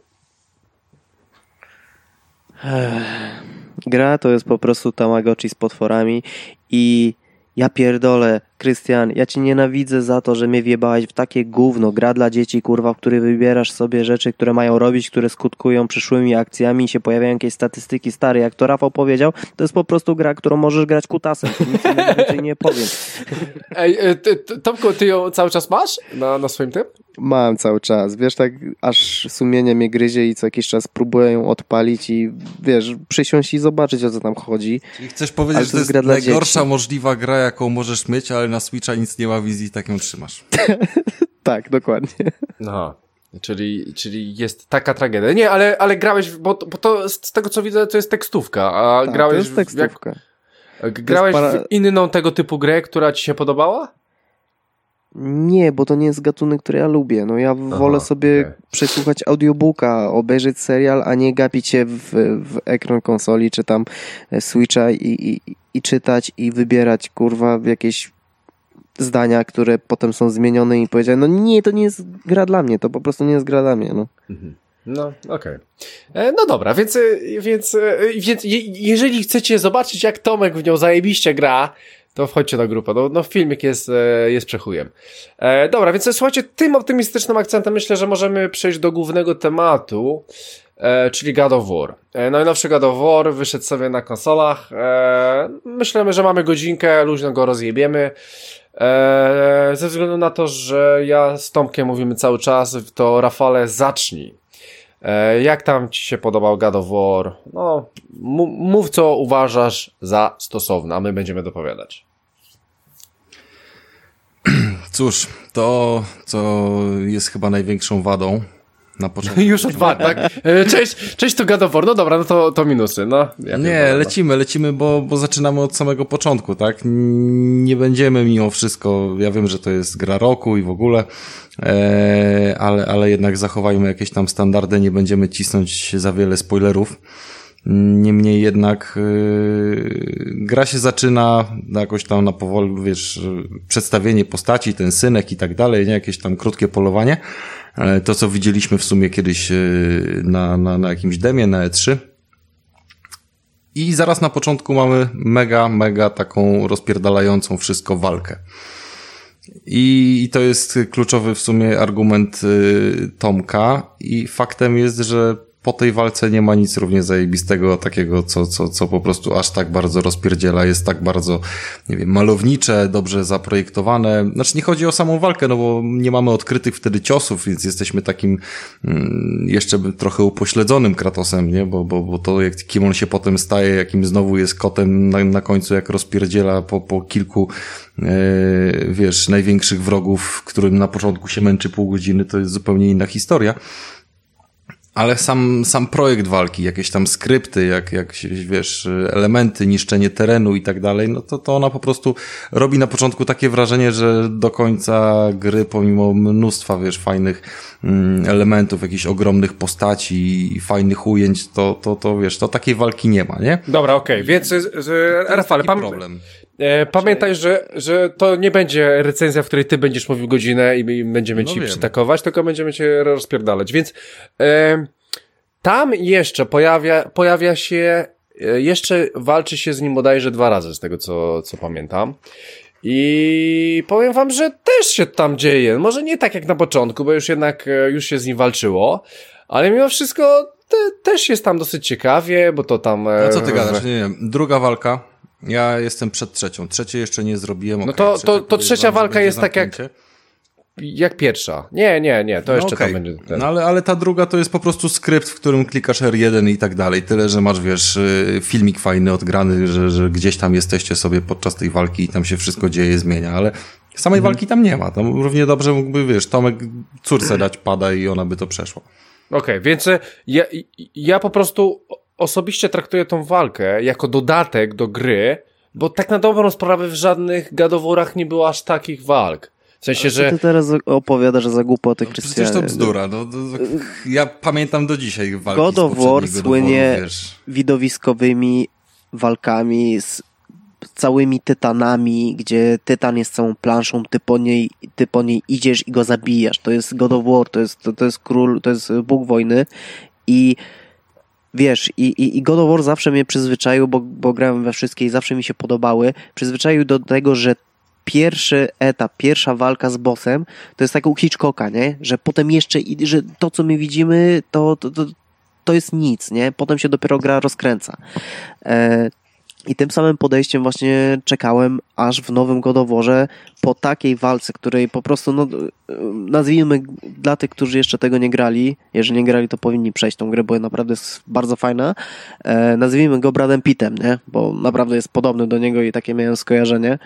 Speaker 2: Gra to jest po prostu Tamagotchi z potworami i ja pierdolę, Krystian, ja ci nienawidzę za to, że mnie wjebałeś w takie gówno. Gra dla dzieci, kurwa, w której wybierasz sobie rzeczy, które mają robić, które skutkują przyszłymi akcjami i się pojawiają jakieś statystyki stare. Jak to Rafał powiedział, to jest po prostu gra, którą możesz grać kutasem. Nic więcej nie powiem.
Speaker 1: Ej, Tomku, ty ją cały czas masz na swoim tym?
Speaker 2: Mam cały czas. Wiesz, tak aż sumienie mnie gryzie i co jakiś czas próbuję ją odpalić i wiesz, przysiąść i zobaczyć, o co tam chodzi.
Speaker 3: Czyli chcesz powiedzieć, że to jest najgorsza możliwa gra, jaką możesz mieć, ale na Switcha nic nie ma wizji, tak ją trzymasz.
Speaker 2: Tak, dokładnie.
Speaker 1: No, czyli jest taka tragedia. Nie, ale grałeś, bo to z tego co widzę, to jest tekstówka, a tak, grałeś
Speaker 2: to jest tekstówka.
Speaker 1: Grałeś w inną tego typu grę, która ci się podobała?
Speaker 2: Nie, bo to nie jest gatunek, który ja lubię. No ja wolę sobie przesłuchać audiobooka, obejrzeć serial, a nie gapić się w ekran konsoli, czy tam Switcha i czytać i wybierać, kurwa, jakieś zdania, które potem są zmienione i powiedziałem, no nie, to nie jest gra dla mnie, to po prostu nie jest gra dla mnie, no.
Speaker 1: No, okej. No dobra, więc jeżeli chcecie zobaczyć, jak Tomek w nią zajebiście gra, to wchodźcie na grupę. No filmik jest przechujem. Dobra, więc słuchajcie, tym optymistycznym akcentem myślę, że możemy przejść do głównego tematu, czyli God of War. Najnowszy God of War wyszedł sobie na konsolach. Myślimy, że mamy godzinkę, luźno go rozjebiemy. Ze względu na to, że ja z Tomkiem mówimy cały czas, to Rafale, zacznij. Jak tam ci się podobał God of War? No, mów co uważasz za stosowne, a my będziemy dopowiadać.
Speaker 3: Cóż, to co jest chyba największą wadą na początku.
Speaker 1: Już od wad, tak? Cześć, to God of War. No dobra, no to minusy. No,
Speaker 3: nie, lecimy, bo zaczynamy od samego początku, tak? Nie będziemy mimo wszystko, ja wiem, że to jest gra roku i w ogóle, ale jednak zachowajmy jakieś tam standardy, nie będziemy cisnąć za wiele spoilerów. Niemniej jednak gra się zaczyna jakoś tam na powoli, wiesz, przedstawienie postaci, ten synek i tak dalej, nie? Jakieś tam krótkie polowanie. To, co widzieliśmy w sumie kiedyś na jakimś demie, na E3. I zaraz na początku mamy mega taką rozpierdalającą wszystko walkę. I to jest kluczowy w sumie argument Tomka i faktem jest, że po tej walce nie ma nic równie zajebistego takiego, co po prostu aż tak bardzo rozpierdziela, jest tak bardzo, nie wiem, malownicze, dobrze zaprojektowane. Znaczy nie chodzi o samą walkę, no bo nie mamy odkrytych wtedy ciosów, więc jesteśmy takim jeszcze trochę upośledzonym Kratosem, nie? Bo to kim on się potem staje, jakim znowu jest kotem na końcu, jak rozpierdziela po kilku wiesz, największych wrogów, którym na początku się męczy pół godziny, to jest zupełnie inna historia. Ale sam projekt walki, jakieś tam skrypty, jak wiesz, elementy, niszczenie terenu i tak dalej, no to ona po prostu robi na początku takie wrażenie, że do końca gry, pomimo mnóstwa, wiesz, fajnych elementów, jakichś ogromnych postaci i fajnych ujęć, to wiesz, to takiej walki nie ma, nie?
Speaker 1: Dobra, okej, więc Rafale,
Speaker 3: problem.
Speaker 1: Pamiętaj, że to nie będzie recenzja, w której ty będziesz mówił godzinę i będziemy ci przytakować, tylko będziemy cię rozpierdalać. Więc tam jeszcze pojawia się, jeszcze walczy się z nim bodajże 2 razy, z tego co pamiętam. I powiem wam, że też się tam dzieje. Może nie tak jak na początku, bo już się z nim walczyło, ale mimo wszystko też jest tam dosyć ciekawie, bo to tam...
Speaker 3: A co ty gadasz? Nie, druga walka. Ja jestem przed trzecią. Trzeciej jeszcze nie zrobiłem.
Speaker 1: No to trzecia walka jest tak jak pierwsza. Nie, to jeszcze tam będzie.
Speaker 3: No ale ta druga to jest po prostu skrypt, w którym klikasz R1 i tak dalej. Tyle, że masz, wiesz, filmik fajny odgrany, że gdzieś tam jesteście sobie podczas tej walki i tam się wszystko dzieje, zmienia, ale samej walki tam nie ma. Tam równie dobrze mógłby, wiesz, Tomek córce dać pada i ona by to przeszła.
Speaker 1: Okej, więc ja po prostu osobiście traktuję tą walkę jako dodatek do gry, bo tak na dobrą sprawę w żadnych God of War'ach nie było aż takich walk. W sensie, że...
Speaker 2: Ty teraz opowiadasz za głupoty, Krystianie.
Speaker 3: Przecież to bzdura. Ja pamiętam do dzisiaj walki
Speaker 2: God of War słynie widowiskowymi walkami z całymi tytanami, gdzie tytan jest całą planszą, ty po niej idziesz i go zabijasz. To jest God of War, to jest król, to jest Bóg wojny i wiesz, i God of War zawsze mnie przyzwyczaił, bo grałem we wszystkie i zawsze mi się podobały, przyzwyczaił do tego, że pierwszy etap, pierwsza walka z bossem, to jest tak u Hitchcocka, nie? Że potem jeszcze, że to co my widzimy, to jest nic, nie? Potem się dopiero gra rozkręca. I tym samym podejściem właśnie czekałem aż w nowym God of Warze po takiej walce, której po prostu, no, nazwijmy dla tych, którzy jeszcze tego nie grali, jeżeli nie grali, to powinni przejść tą grę, bo naprawdę jest bardzo fajna, nazwijmy go Bradem Pittem, nie? Bo naprawdę jest podobny do niego i takie miałem skojarzenie,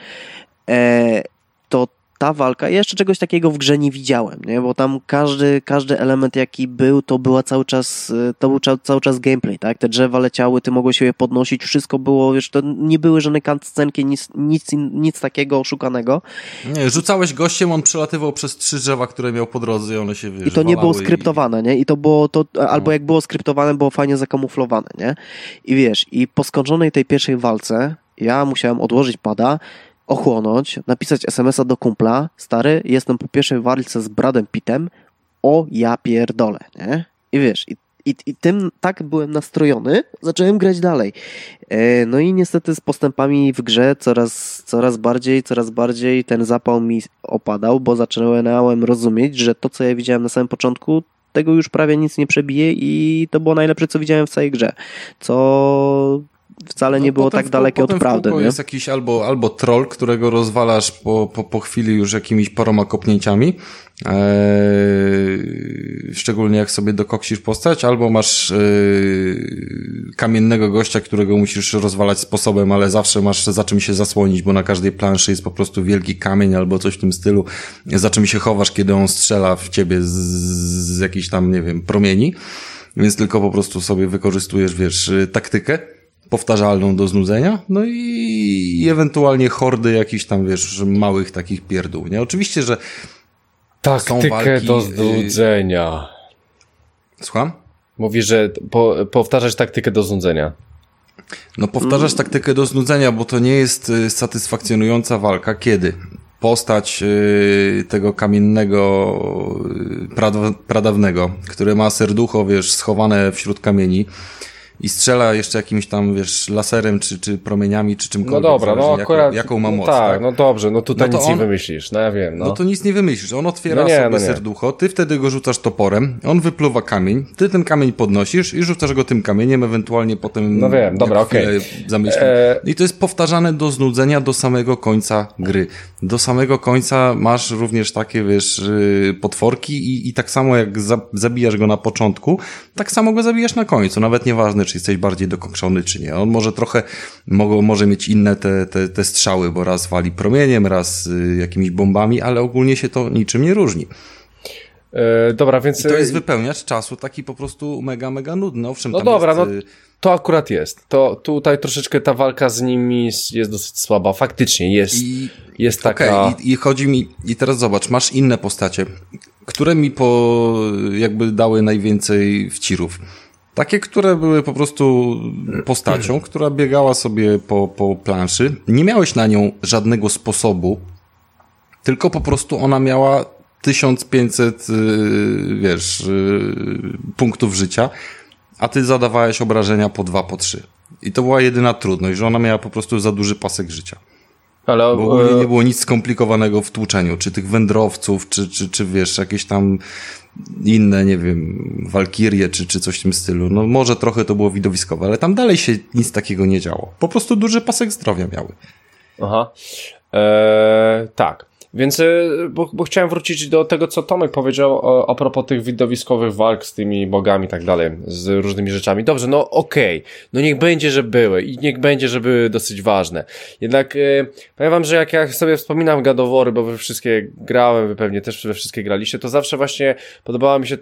Speaker 2: to ta walka, ja jeszcze czegoś takiego w grze nie widziałem, nie? Bo tam każdy element jaki był, to był cały czas gameplay, tak? Te drzewa leciały, ty mogłeś się je podnosić, wszystko było, wiesz, to nie były żadne cutscenki, nic takiego oszukanego.
Speaker 3: Nie, rzucałeś gościem, on przelatywał przez 3 drzewa, które miał po drodze i one się, wiesz,
Speaker 2: i to nie było skryptowane, nie? I to było albo jak było skryptowane, było fajnie zakamuflowane, nie? I wiesz, i po skończonej tej pierwszej walce ja musiałem odłożyć pada, ochłonąć, napisać SMS-a do kumpla, stary, jestem po pierwszej walce z Bradem Pittem, o ja pierdolę, nie? I wiesz, i I tym tak byłem nastrojony, zacząłem grać dalej. No i niestety z postępami w grze coraz bardziej ten zapał mi opadał, bo zacząłem rozumieć, że to, co ja widziałem na samym początku, tego już prawie nic nie przebije i to było najlepsze, co widziałem w całej grze. Co wcale nie było tak dalekie od prawdy. Nie?
Speaker 3: Jest jakiś albo troll, którego rozwalasz po chwili już jakimiś paroma kopnięciami, szczególnie jak sobie dokoksisz postać, albo masz kamiennego gościa, którego musisz rozwalać sposobem, ale zawsze masz za czym się zasłonić, bo na każdej planszy jest po prostu wielki kamień albo coś w tym stylu, za czym się chowasz, kiedy on strzela w ciebie z jakichś tam, nie wiem, promieni, więc tylko po prostu sobie wykorzystujesz, wiesz, taktykę powtarzalną do znudzenia, no i ewentualnie hordy jakichś tam, wiesz, małych takich pierdół, nie? Oczywiście, że
Speaker 1: taktykę walki, do znudzenia.
Speaker 3: Słucham?
Speaker 1: Mówi, że powtarzać taktykę do znudzenia.
Speaker 3: No powtarzasz taktykę do znudzenia, bo to nie jest satysfakcjonująca walka. Kiedy? Postać tego kamiennego pradawnego, który ma serducho, wiesz, schowane wśród kamieni i strzela jeszcze jakimś tam, wiesz, laserem, czy promieniami, czy czymkolwiek.
Speaker 1: No dobra, no akurat.
Speaker 3: Jaką ma moc,
Speaker 1: tak? No dobrze, no tutaj
Speaker 3: no
Speaker 1: nic nie wymyślisz, no ja wiem. No
Speaker 3: to nic nie wymyślisz. On otwiera sobie serducho, ty wtedy go rzucasz toporem, on wypluwa kamień, ty ten kamień podnosisz i rzucasz go tym kamieniem, ewentualnie potem...
Speaker 1: No wiem, dobra, okej.
Speaker 3: I to jest powtarzane do znudzenia do samego końca gry. Do samego końca masz również takie, wiesz, potworki i tak samo jak zabijasz go na początku, tak samo go zabijasz na końcu. Nawet nieważne, czy jesteś bardziej dokokszony, czy nie. On może trochę, może mieć inne te strzały, bo raz wali promieniem, raz jakimiś bombami, ale ogólnie się to niczym nie różni.
Speaker 1: Dobra, więc...
Speaker 3: I to jest wypełniacz czasu taki po prostu mega, mega nudny. Owszem,
Speaker 1: no
Speaker 3: tam
Speaker 1: dobra,
Speaker 3: jest...
Speaker 1: no to akurat jest. To tutaj troszeczkę ta walka z nimi jest dosyć słaba. Faktycznie jest taka...
Speaker 3: Okay. I chodzi mi... I teraz zobacz, masz inne postacie, które mi jakby dały najwięcej wcirów. Takie, które były po prostu postacią, która biegała sobie po planszy. Nie miałeś na nią żadnego sposobu, tylko po prostu ona miała 1500, wiesz, punktów życia, a ty zadawałeś obrażenia po 2, po 3. I to była jedyna trudność, że ona miała po prostu za duży pasek życia.
Speaker 1: Ale,
Speaker 3: bo ogólnie nie było nic skomplikowanego w tłuczeniu, czy tych wędrowców, czy wiesz, jakieś tam inne, nie wiem, walkirie, czy coś w tym stylu. No może trochę to było widowiskowe, ale tam dalej się nic takiego nie działo. Po prostu duży pasek zdrowia miały.
Speaker 1: Aha. Tak. Więc, bo chciałem wrócić do tego, co Tomek powiedział a propos tych widowiskowych walk z tymi bogami i tak dalej, z różnymi rzeczami. Dobrze, no okej. No niech będzie, że były i niech będzie, że były dosyć ważne. Jednak powiem wam, że jak ja sobie wspominam God of War, bo we wszystkie grałem, wy pewnie też we wszystkie graliście, to zawsze właśnie podobała mi się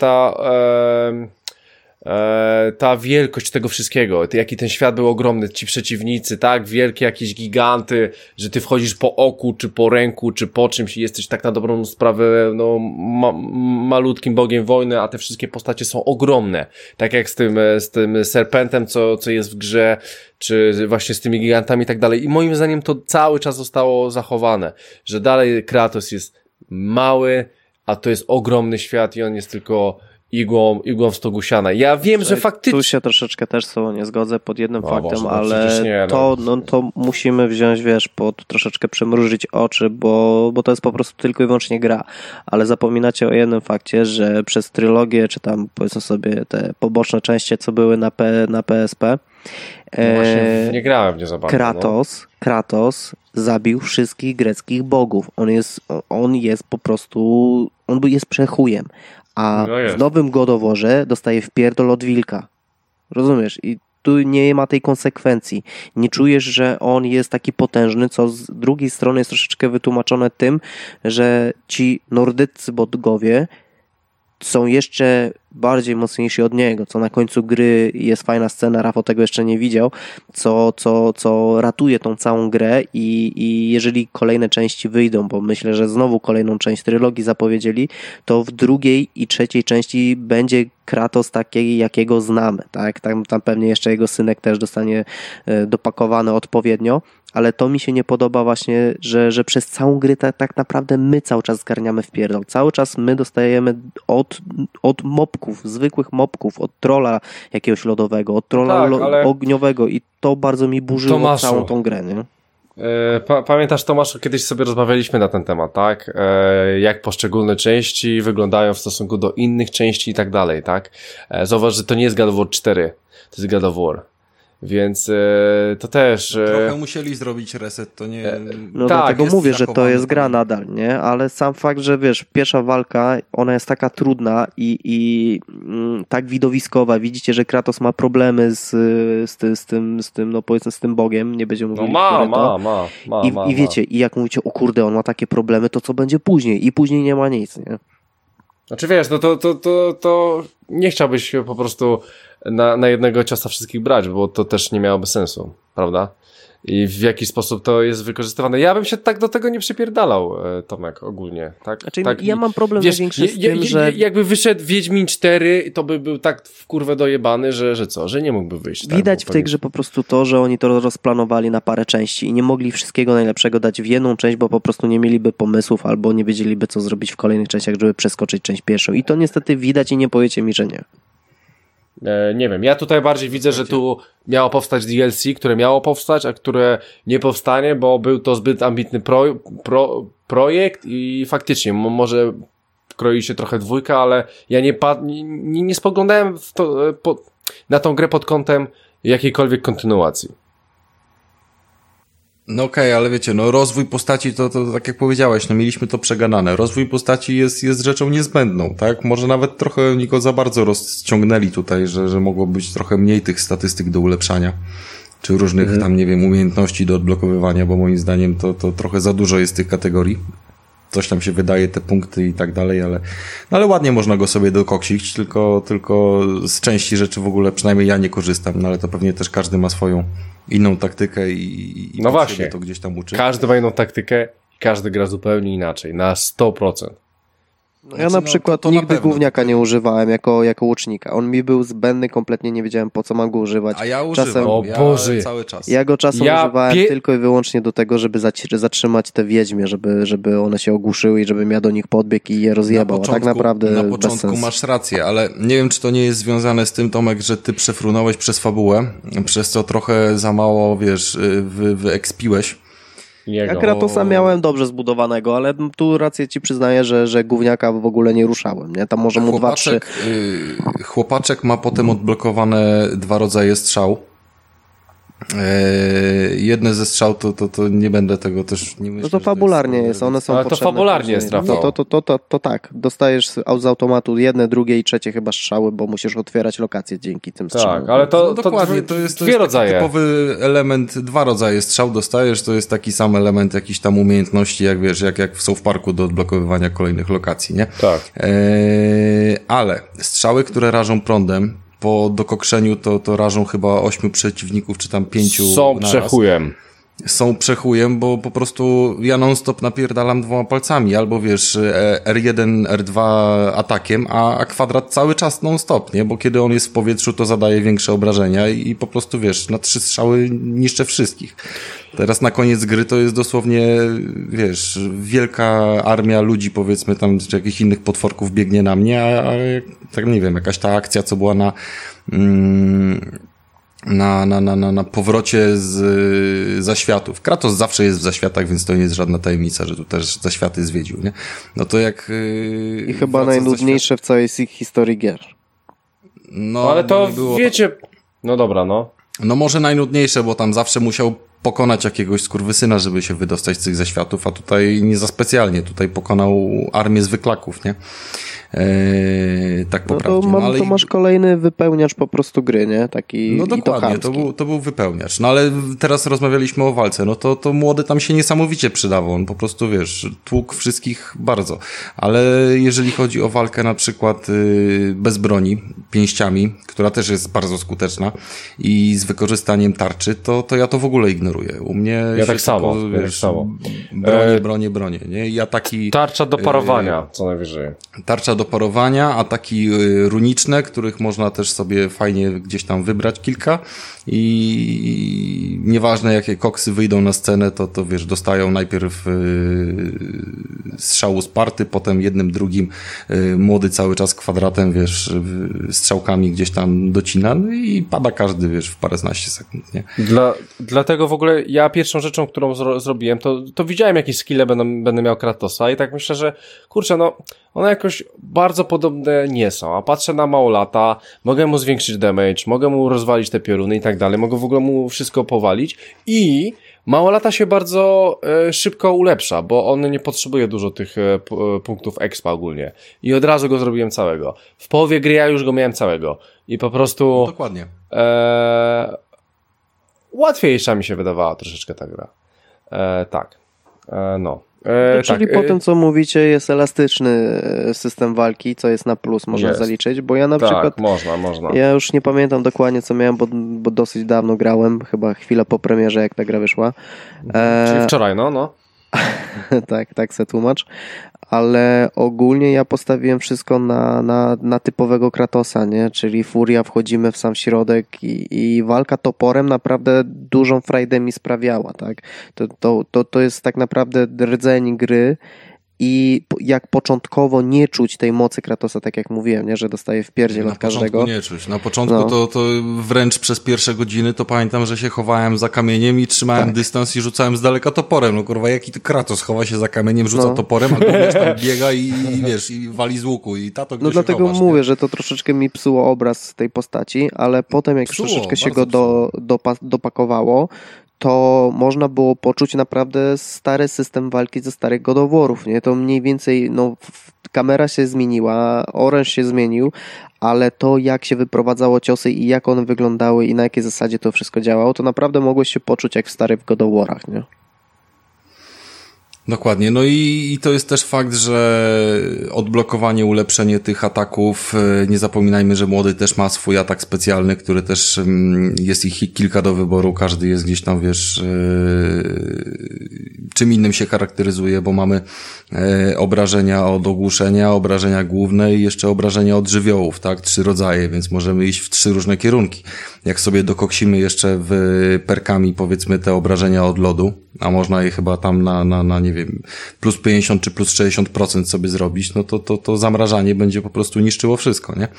Speaker 1: ta wielkość tego wszystkiego, jaki ten świat był ogromny, ci przeciwnicy, tak, wielkie jakieś giganty, że ty wchodzisz po oku, czy po ręku, czy po czymś i jesteś tak na dobrą sprawę, no, malutkim bogiem wojny, a te wszystkie postacie są ogromne, tak jak z tym serpentem, co jest w grze, czy właśnie z tymi gigantami i tak dalej. I moim zdaniem to cały czas zostało zachowane, że dalej Kratos jest mały, a to jest ogromny świat i on jest tylko igłą w stogu siana. Ja wiem, że faktycznie...
Speaker 2: Tu się troszeczkę też z tobą nie zgodzę pod jednym faktem,
Speaker 1: Boże, no
Speaker 2: ale
Speaker 1: nie,
Speaker 2: to musimy wziąć, wiesz, troszeczkę przymrużyć oczy, bo to jest po prostu tylko i wyłącznie gra. Ale zapominacie o jednym fakcie, że przez trylogię, czy tam powiedzmy sobie te poboczne części, co były na PSP,
Speaker 1: no właśnie nie grałem w nie za bardzo.
Speaker 2: Kratos zabił wszystkich greckich bogów. On jest po prostu, on jest przechujem. A w nowym God of Warze dostaje wpierdol od wilka. Rozumiesz? I tu nie ma tej konsekwencji. Nie czujesz, że on jest taki potężny, co z drugiej strony jest troszeczkę wytłumaczone tym, że ci nordyccy bogowie są jeszcze bardziej mocniejsi od niego, co na końcu gry jest fajna scena, Rafał tego jeszcze nie widział, co ratuje tą całą grę i jeżeli kolejne części wyjdą, bo myślę, że znowu kolejną część trylogii zapowiedzieli, to w drugiej i trzeciej części będzie Kratos taki, jakiego znamy, tak? Tam pewnie jeszcze jego synek też dostanie dopakowany odpowiednio, ale to mi się nie podoba właśnie, że przez całą grę tak naprawdę my cały czas zgarniamy w pierdol. Cały czas my dostajemy od mobków, zwykłych mobków, od trolla jakiegoś lodowego, od trolla ogniowego i to bardzo mi burzyło
Speaker 1: Tomaszu,
Speaker 2: całą tą grę, nie?
Speaker 1: Pamiętasz, Tomaszu, kiedyś sobie rozmawialiśmy na ten temat, tak? Jak poszczególne części wyglądają w stosunku do innych części i tak dalej, tak? Zauważ, że to nie jest God of War 4, to jest God of War. Więc to też...
Speaker 3: Trochę musieli zrobić reset, to nie...
Speaker 2: No
Speaker 1: tak,
Speaker 2: dlatego mówię, że to jest gra nadal, nie? Ale sam fakt, że wiesz, pierwsza walka, ona jest taka trudna i tak widowiskowa. Widzicie, że Kratos ma problemy z tym, no powiedzmy z tym Bogiem, nie będziemy mówili, I wiecie, i jak mówicie, o kurde, on ma takie problemy, to co będzie później? I później nie ma nic, nie?
Speaker 1: Znaczy wiesz, no to nie chciałbyś po prostu na jednego ciosa wszystkich brać, bo to też nie miałoby sensu, prawda? I w jaki sposób to jest wykorzystywane. Ja bym się tak do tego nie przypierdalał, Tomek, ogólnie. Tak,
Speaker 2: znaczy,
Speaker 1: tak,
Speaker 2: ja mam problem największy z tym, że...
Speaker 1: Jakby wyszedł Wiedźmin 4, to by był tak w kurwę dojebany, że co? Że nie mógłby wyjść.
Speaker 2: Widać
Speaker 1: tak,
Speaker 2: w tej grze po prostu to, że oni to rozplanowali na parę części i nie mogli wszystkiego najlepszego dać w jedną część, bo po prostu nie mieliby pomysłów albo nie wiedzieliby, co zrobić w kolejnych częściach, żeby przeskoczyć część pierwszą. I to niestety widać i nie powiecie mi, że nie.
Speaker 1: Nie wiem, ja tutaj bardziej widzę, że tu miało powstać DLC, które miało powstać, a które nie powstanie, bo był to zbyt ambitny projekt i faktycznie może kroi się trochę dwójka, ale ja nie spoglądałem na tą grę pod kątem jakiejkolwiek kontynuacji.
Speaker 3: No okej, ale wiecie, no rozwój postaci to tak jak powiedziałeś, no mieliśmy to przegadane. Rozwój postaci jest rzeczą niezbędną, tak? Może nawet trochę oni go za bardzo rozciągnęli tutaj, że mogło być trochę mniej tych statystyk do ulepszania. Czy różnych tam, nie wiem, umiejętności do odblokowywania, bo moim zdaniem to trochę za dużo jest tych kategorii. Coś tam się wydaje, te punkty i tak dalej, ale ładnie można go sobie dokoksić, tylko z części rzeczy w ogóle przynajmniej ja nie korzystam, no ale to pewnie też każdy ma swoją inną taktykę i
Speaker 1: no właśnie,
Speaker 3: to gdzieś tam uczy.
Speaker 1: Każdy ma inną taktykę, każdy gra zupełnie inaczej, na 100%.
Speaker 2: Ja na przykład
Speaker 3: to
Speaker 2: nigdy
Speaker 3: na pewno.
Speaker 2: gówniaka nie używałem jako łucznika. On mi był zbędny, kompletnie nie wiedziałem, po co mam go używać.
Speaker 3: A ja używam,
Speaker 1: O Boże.
Speaker 3: cały czas.
Speaker 2: Ja go czasem używałem tylko i wyłącznie do tego, żeby zatrzymać te wiedźmie, żeby one się ogłuszyły i żebym ja do nich podbiegł i je rozjebał. A tak naprawdę
Speaker 3: na
Speaker 2: bez
Speaker 3: początku
Speaker 2: sensu.
Speaker 3: masz rację, ale nie wiem, czy to nie jest związane z tym, Tomek, że ty przefrunąłeś przez fabułę, przez co trochę za mało, wiesz, wyekspiłeś.
Speaker 2: Ja Kratosa miałem dobrze zbudowanego, ale tu rację ci przyznaję, że gówniaka w ogóle nie ruszałem, nie? Tam może mu 2-3...
Speaker 3: Chłopaczek ma potem odblokowane 2 rodzaje strzał. Jedne ze strzał to nie będę tego też nie myślę.
Speaker 2: No to fabularnie jest, one są potrzebne.
Speaker 1: To fabularnie jest, Rafał.
Speaker 2: To tak, dostajesz z automatu jedne, drugie i trzecie chyba strzały, bo musisz otwierać lokacje dzięki tym strzałom.
Speaker 1: Tak, ale to
Speaker 3: dokładnie, to jest
Speaker 1: dwie rodzaje.
Speaker 3: Typowy element, 2 rodzaje strzał dostajesz, to jest taki sam element jakiś tam umiejętności, jak wiesz, jak w South Parku do odblokowywania kolejnych lokacji, nie?
Speaker 1: Tak.
Speaker 3: Ale strzały, które rażą prądem, po dokokszeniu to rażą chyba 8 przeciwników, czy tam 5
Speaker 1: Są przechujem.
Speaker 3: Są przechujem, bo po prostu ja non-stop napierdalam 2 palcami, albo wiesz, R1, R2 atakiem, a kwadrat cały czas non-stop, nie? Bo kiedy on jest w powietrzu, to zadaje większe obrażenia i po prostu wiesz, na 3 strzały niszczę wszystkich. Teraz na koniec gry to jest dosłownie, wiesz, wielka armia ludzi, powiedzmy tam, czy jakichś innych potworków biegnie na mnie, a tak nie wiem, jakaś ta akcja, co była na powrocie z zaświatów. Kratos zawsze jest w zaświatach, więc to nie jest żadna tajemnica, że tu też zaświaty zwiedził, nie? No to jak...
Speaker 2: I chyba najnudniejsze w całej historii gier.
Speaker 1: No ale to wiecie... No dobra, no.
Speaker 3: No może najnudniejsze, bo tam zawsze musiał pokonać jakiegoś skurwysyna, żeby się wydostać z tych zaświatów, a tutaj nie za specjalnie. Tutaj pokonał armię zwyklaków, nie? Tak po prawdzie.
Speaker 2: To masz kolejny wypełniacz po prostu gry, nie? Taki.
Speaker 3: No dokładnie, to był wypełniacz. No ale teraz rozmawialiśmy o walce, no to młody tam się niesamowicie przydawał. On po prostu, wiesz, tłukł wszystkich bardzo. Ale jeżeli chodzi o walkę na przykład bez broni, pięściami, która też jest bardzo skuteczna i z wykorzystaniem tarczy, to ja to w ogóle ignoruję. generuje. U mnie
Speaker 1: ja
Speaker 3: się
Speaker 1: tak samo,
Speaker 3: tylko,
Speaker 1: tak samo.
Speaker 3: Bronię. Nie? Ja taki...
Speaker 1: Tarcza do parowania, co najwyżej.
Speaker 3: Tarcza do parowania, ataki runiczne, których można też sobie fajnie gdzieś tam wybrać kilka i nieważne jakie koksy wyjdą na scenę, to wiesz, dostają najpierw strzału z party, potem jednym, drugim młody cały czas kwadratem, wiesz, strzałkami gdzieś tam docina, no i pada każdy, wiesz, w paręnaście sekund, nie?
Speaker 1: Dlatego w ogóle ja pierwszą rzeczą, którą zrobiłem, to widziałem jakie skille będę miał Kratosa i tak myślę, że kurczę, no one jakoś bardzo podobne nie są, a patrzę na Małolata, mogę mu zwiększyć damage, mogę mu rozwalić te pioruny i tak dalej, mogę w ogóle mu wszystko powalić i Małolata się bardzo szybko ulepsza, bo on nie potrzebuje dużo tych punktów expa ogólnie i od razu go zrobiłem całego. W połowie gry ja już go miałem całego i po prostu...
Speaker 3: Dokładnie.
Speaker 1: Łatwiejsza mi się wydawała troszeczkę ta gra. Tak.
Speaker 2: Czyli
Speaker 1: tak,
Speaker 2: po tym, co mówicie, jest elastyczny system walki, co jest na plus, można
Speaker 1: jest.
Speaker 2: Zaliczyć, bo ja na
Speaker 1: tak,
Speaker 2: przykład...
Speaker 1: można.
Speaker 2: Ja już nie pamiętam dokładnie, co miałem, bo dosyć dawno grałem, chyba chwilę po premierze, jak ta gra wyszła.
Speaker 1: Czyli wczoraj, no.
Speaker 2: tak se tłumacz. Ale ogólnie ja postawiłem wszystko na typowego Kratosa, nie? Czyli furia, wchodzimy w sam środek i walka toporem naprawdę dużą frajdę mi sprawiała, tak? To jest tak naprawdę rdzeń gry i jak początkowo nie czuć tej mocy Kratosa, tak jak mówiłem, nie? Że dostaje w pierdziel od każdego.
Speaker 3: Nie czuć. Na początku to wręcz przez pierwsze godziny to pamiętam, że się chowałem za kamieniem i trzymałem dystans i rzucałem z daleka toporem. No kurwa, jaki to Kratos chowa się za kamieniem, rzuca toporem, a gdzieś tam biega i wiesz, i wali z łuku i tato gdzieś
Speaker 2: dlatego
Speaker 3: chowasz,
Speaker 2: mówię,
Speaker 3: nie?
Speaker 2: że to troszeczkę mi psuło obraz tej postaci, ale potem jak troszeczkę się go dopakowało, to można było poczuć naprawdę stary system walki ze starych God of War'ów, nie? To mniej więcej, kamera się zmieniła, oręż się zmienił, ale to jak się wyprowadzało ciosy i jak one wyglądały i na jakiej zasadzie to wszystko działało, to naprawdę mogłeś się poczuć jak w starych God of War'ach, nie?
Speaker 3: Dokładnie, no i to jest też fakt, że odblokowanie, ulepszenie tych ataków, nie zapominajmy, że młody też ma swój atak specjalny, który też jest ich kilka do wyboru, każdy jest gdzieś tam, wiesz, czym innym się charakteryzuje, bo mamy obrażenia od ogłuszenia, obrażenia główne i jeszcze obrażenia od żywiołów, tak, 3 rodzaje, więc możemy iść w 3 różne kierunki. Jak sobie dokoksimy jeszcze perkami, powiedzmy, te obrażenia od lodu, a można je chyba tam na nie wiem, plus 50 czy plus 60% sobie zrobić, no to zamrażanie będzie po prostu niszczyło wszystko, nie?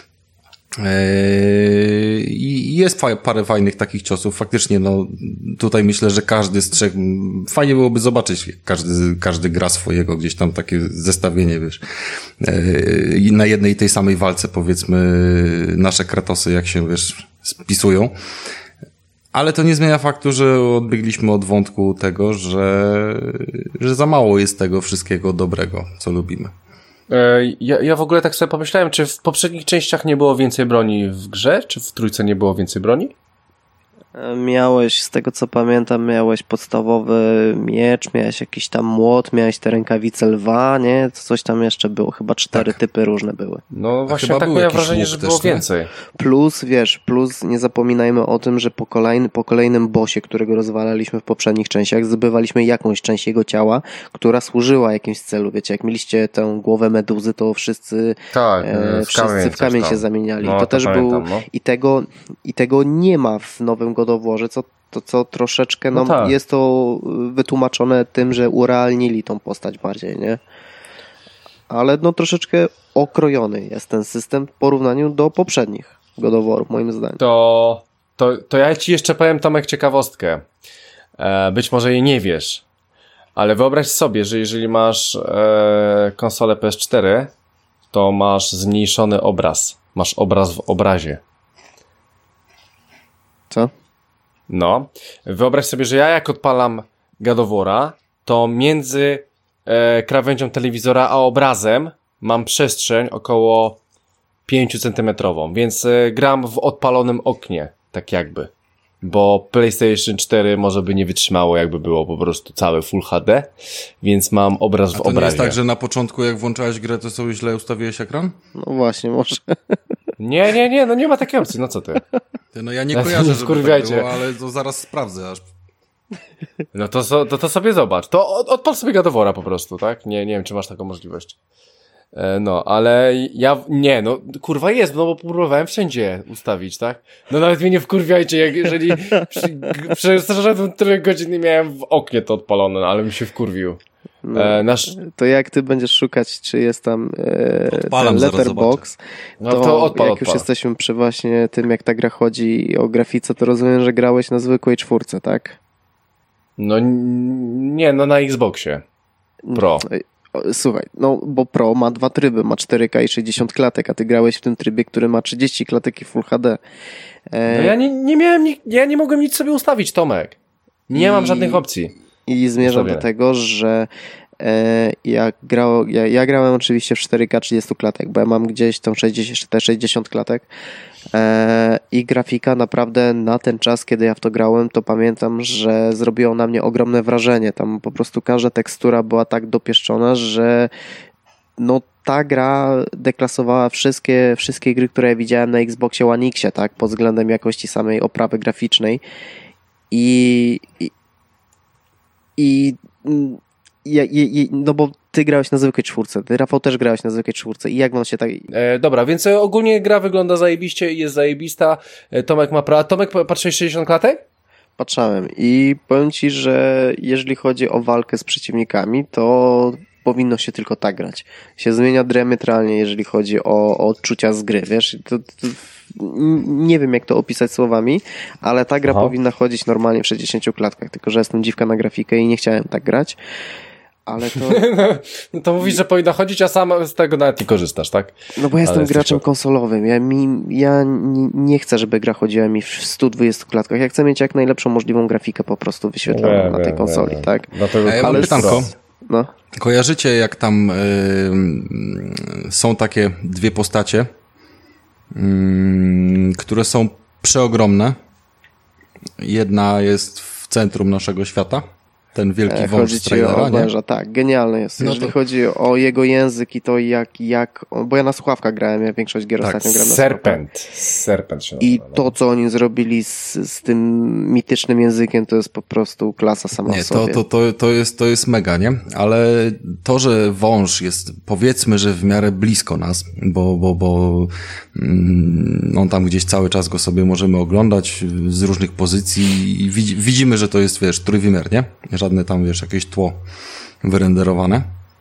Speaker 3: I jest parę fajnych takich ciosów. Faktycznie, tutaj myślę, że każdy z 3, fajnie byłoby zobaczyć, każdy gra swojego, gdzieś tam takie zestawienie, wiesz, i na jednej i tej samej walce, powiedzmy, nasze Kratosy, jak się, wiesz, spisują. Ale to nie zmienia faktu, że odbiegliśmy od wątku tego, że za mało jest tego wszystkiego dobrego, co lubimy.
Speaker 1: Ja w ogóle tak sobie pomyślałem, czy w poprzednich częściach nie było więcej broni w grze? Czy w trójce nie było więcej broni?
Speaker 2: Miałeś, z tego co pamiętam, miałeś podstawowy miecz, miałeś jakiś tam młot, miałeś te rękawice lwa, nie? Coś tam jeszcze było, chyba 4 typy różne były.
Speaker 1: No właśnie tak miałem wrażenie, że było więcej.
Speaker 2: Plus nie zapominajmy o tym, że po kolejnym bossie, którego rozwalaliśmy w poprzednich częściach, zdobywaliśmy jakąś część jego ciała, która służyła jakimś celu, wiecie, jak mieliście tę głowę meduzy, to wszyscy w kamień się zamieniali.
Speaker 1: No,
Speaker 2: to też
Speaker 1: pamiętam,
Speaker 2: był i tego nie ma w nowym God of Warze, co troszeczkę jest to wytłumaczone tym, że urealnili tą postać bardziej, nie? Ale troszeczkę okrojony jest ten system w porównaniu do poprzednich God of War'ów, moim zdaniem.
Speaker 1: To ja ci jeszcze powiem, Tomek, ciekawostkę. Być może jej nie wiesz, ale wyobraź sobie, że jeżeli masz konsolę PS4, to masz zmniejszony obraz. Masz obraz w obrazie.
Speaker 2: Co?
Speaker 1: No. Wyobraź sobie, że ja jak odpalam God of War'a, to między krawędzią telewizora a obrazem mam przestrzeń około 5 centymetrową, więc gram w odpalonym oknie, tak jakby. Bo PlayStation 4 może by nie wytrzymało, jakby było po prostu całe Full HD, więc mam obraz w obrazie.
Speaker 3: A to nie jest tak, że na początku jak włączałeś grę, to sobie źle ustawiłeś ekran?
Speaker 2: No właśnie, może.
Speaker 1: Nie, nie ma takiej opcji, no co ty?
Speaker 3: No ja nie kojarzę, żeby tak było, ale to zaraz sprawdzę aż.
Speaker 1: No to sobie zobacz. To odpal sobie God of War'a po prostu, tak? Nie wiem, czy masz taką możliwość. No, ale kurwa jest, no bo próbowałem wszędzie ustawić, tak? No nawet mnie nie wkurwiajcie, jeżeli przeszedłem 4 godziny miałem w oknie to odpalone, no, ale mi się wkurwił.
Speaker 2: No, to jak ty będziesz szukać, czy jest tam
Speaker 3: Odpalam,
Speaker 2: ten Letterbox,
Speaker 1: to odpal.
Speaker 2: Już jesteśmy przy właśnie tym, jak ta gra chodzi i o grafice, to rozumiem, że grałeś na zwykłej 4, tak?
Speaker 1: No nie, no na Xboxie Pro.
Speaker 2: Słuchaj, no bo Pro ma 2 tryby, ma 4K i 60 klatek, a ty grałeś w tym trybie, który ma 30 klatek i Full HD.
Speaker 1: No ja nie mogłem nic sobie ustawić, Tomek. Nie mam żadnych opcji.
Speaker 2: I zmierzam do tego, że ja grałem oczywiście w 4K 30 klatek, bo ja mam gdzieś tą 60 klatek i grafika naprawdę na ten czas, kiedy ja w to grałem, to pamiętam, że zrobiło na mnie ogromne wrażenie. Tam po prostu każda tekstura była tak dopieszczona, że no ta gra deklasowała wszystkie gry, które ja widziałem na Xboxie One Xie, tak, pod względem jakości samej oprawy graficznej no bo ty grałeś na zwykłej 4, ty Rafał też grałeś na zwykłej 4 i jak wam się tak...
Speaker 1: Dobra, więc ogólnie gra wygląda zajebiście i jest zajebista. Tomek Tomek, patrzyłeś 60 klatek?
Speaker 2: Patrzałem i powiem ci, że jeżeli chodzi o walkę z przeciwnikami, to powinno się tylko tak grać. Się zmienia diametralnie, jeżeli chodzi o odczucia z gry, wiesz? Nie wiem, jak to opisać słowami, ale ta gra powinna chodzić normalnie w 60 klatkach, tylko że jestem dziwka na grafikę i nie chciałem tak grać, ale to...
Speaker 1: No to mówisz, że powinna chodzić, a sam z tego nawet nie korzystasz, tak?
Speaker 2: No bo ja jestem graczem konsolowym. Ja nie chcę, żeby gra chodziła mi w 120 klatkach. Ja chcę mieć jak najlepszą możliwą grafikę po prostu wyświetloną na tej konsoli, tak?
Speaker 3: Ale pytanko.
Speaker 2: No.
Speaker 3: Kojarzycie, jak tam są takie 2 postacie, które są przeogromne. Jedna jest w centrum naszego świata. Ten wielki wąż z trailera, nie?
Speaker 2: Węża, tak, genialny jest. No jeżeli chodzi o jego język i to bo ja na słuchawkach grałem, ja większość gier ostatnio grałem na
Speaker 1: Serpent się nazywa.
Speaker 2: I to, co oni zrobili z tym mitycznym językiem, to jest po prostu klasa sama w sobie.
Speaker 3: To jest mega, nie? Ale to, że wąż jest, powiedzmy, że w miarę blisko nas, bo on tam gdzieś cały czas go sobie możemy oglądać z różnych pozycji i widzimy, że to jest, wiesz, trójwymiar, nie? Żadne tam, wiesz, jakieś tło wyrenderowane.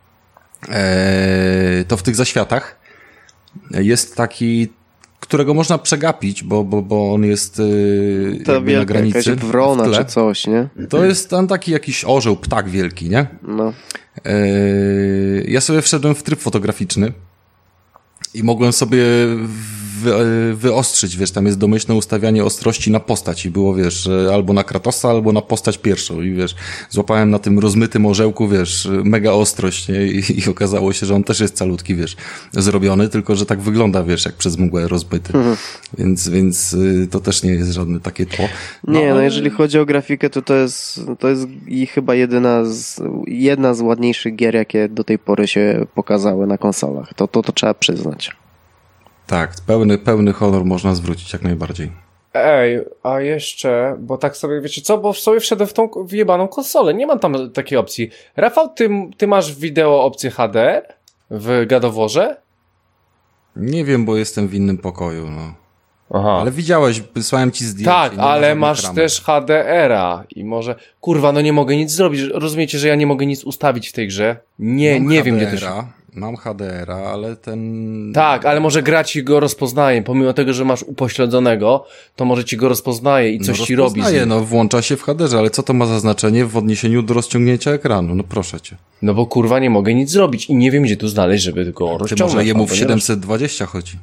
Speaker 3: To w tych zaświatach jest taki, którego można przegapić, bo on jest jakby na granicy.
Speaker 2: Jakaś wrona czy coś, nie?
Speaker 3: To jest tam taki jakiś orzeł, ptak wielki, nie?
Speaker 2: No.
Speaker 3: Ja sobie wszedłem w tryb fotograficzny i mogłem sobie wyostrzyć, wiesz, tam jest domyślne ustawianie ostrości na postać i było, wiesz, albo na Kratosa, albo na postać pierwszą i wiesz, złapałem na tym rozmytym orzełku, wiesz, mega ostrość, nie? I okazało się, że on też jest calutki, wiesz, zrobiony, tylko że tak wygląda, wiesz, jak przez mgłę rozmyty. Więc to też nie jest żadne takie tło.
Speaker 2: No jeżeli chodzi o grafikę, to jest i chyba jedna z ładniejszych gier, jakie do tej pory się pokazały na konsolach. To trzeba przyznać.
Speaker 3: Tak, pełny honor można zwrócić jak najbardziej.
Speaker 1: Ej, a jeszcze, bo tak sobie, wiecie co, bo sobie wszedłem w tą wjebaną konsolę, nie mam tam takiej opcji. Rafał, ty masz wideo opcję HDR w God of Warze?
Speaker 3: Nie wiem, bo jestem w innym pokoju, no.
Speaker 1: Aha.
Speaker 3: Ale widziałeś, wysłałem ci zdjęcie.
Speaker 1: Tak, ale masz też HDR-a i może... Kurwa, no nie mogę nic zrobić. Rozumiecie, że ja nie mogę nic ustawić w tej grze? Nie wiem, gdzie to się...
Speaker 3: Mam HDR-a, ale ten...
Speaker 1: Tak, ale może gra ci go rozpoznaje. Pomimo tego, że masz upośledzonego, to może ci go rozpoznaje i coś ci robi.
Speaker 3: Włącza się w HDR-ze, ale co to ma za znaczenie w odniesieniu do rozciągnięcia ekranu? No proszę cię.
Speaker 1: No bo kurwa nie mogę nic zrobić i nie wiem, gdzie tu znaleźć, żeby go rozciągnąć.
Speaker 3: Może jemu w 720 chodzi.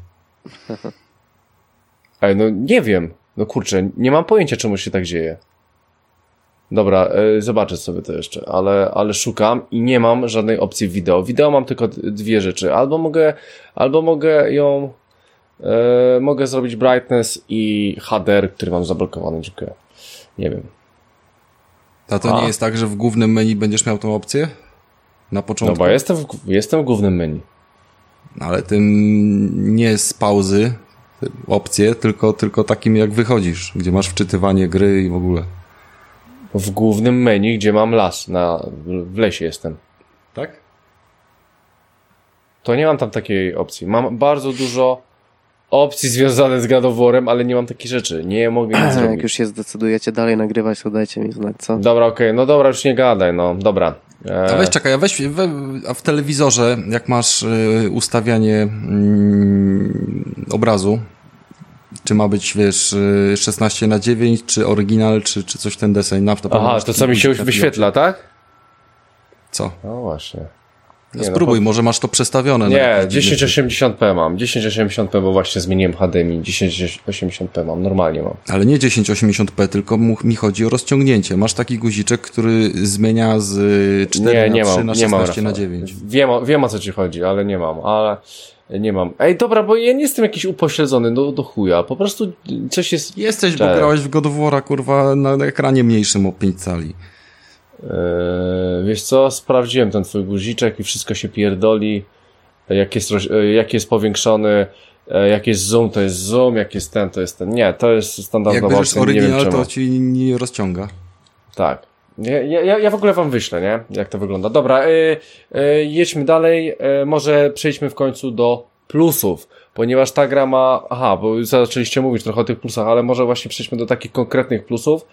Speaker 1: Ej, no nie wiem. No kurczę, nie mam pojęcia, czemu się tak dzieje. Dobra, zobaczę sobie to jeszcze, ale szukam i nie mam żadnej opcji wideo. Wideo mam tylko 2 rzeczy. Albo mogę ją... mogę zrobić brightness i HDR, który mam zablokowany. Dziękuję. Nie wiem.
Speaker 3: A to nie jest tak, że w głównym menu będziesz miał tą opcję? Na początku?
Speaker 1: No bo jestem w głównym menu.
Speaker 3: Ale tym nie z pauzy opcję, tylko takim jak wychodzisz, gdzie masz wczytywanie gry i w ogóle.
Speaker 1: w głównym menu, gdzie mam las, w lesie jestem.
Speaker 3: Tak?
Speaker 1: To nie mam tam takiej opcji. Mam bardzo dużo opcji związanych z God of War'em, ale nie mam takich rzeczy. Nie mogę nic zrobić.
Speaker 2: Jak już się zdecydujecie dalej nagrywać, to dajcie mi znać, co?
Speaker 1: Dobra, okej. No dobra, już nie gadaj, no. Dobra.
Speaker 3: A weź czekaj, a w telewizorze, jak masz ustawianie obrazu, czy ma być, wiesz, 16:9, czy oryginal, czy coś ten deseń?
Speaker 1: Aha, to co mi się wyświetla, tak?
Speaker 3: Co?
Speaker 1: No właśnie.
Speaker 3: No spróbuj, może masz to przestawione.
Speaker 1: Nie, 1080p mam. 1080p, bo właśnie zmieniłem HDMI. 1080p mam, normalnie mam.
Speaker 3: Ale nie 1080p, tylko mi chodzi o rozciągnięcie. Masz taki guziczek, który zmienia z 4:3 na 16:9.
Speaker 1: Wiem o co ci chodzi, ale nie mam. Nie mam. Ej, dobra, bo ja nie jestem jakiś upośledzony do chuja. Po prostu coś jest...
Speaker 3: Jesteś, bo grałeś w God of War'a, kurwa, na ekranie mniejszym o 5 cali.
Speaker 1: Wiesz co, sprawdziłem ten twój guziczek i wszystko się pierdoli, jak jest powiększony, jak jest zoom, to jest zoom, jak jest ten, to jest ten. Nie, to jest standardowa.
Speaker 3: Jak bierzesz oryginal, to ci nie rozciąga.
Speaker 1: Tak. Ja w ogóle wam wyślę, nie? Jak to wygląda. Dobra, jedźmy dalej, może przejdźmy w końcu do plusów, ponieważ ta gra ma... Aha, bo zaczęliście mówić trochę o tych plusach, ale może właśnie przejdźmy do takich konkretnych plusów.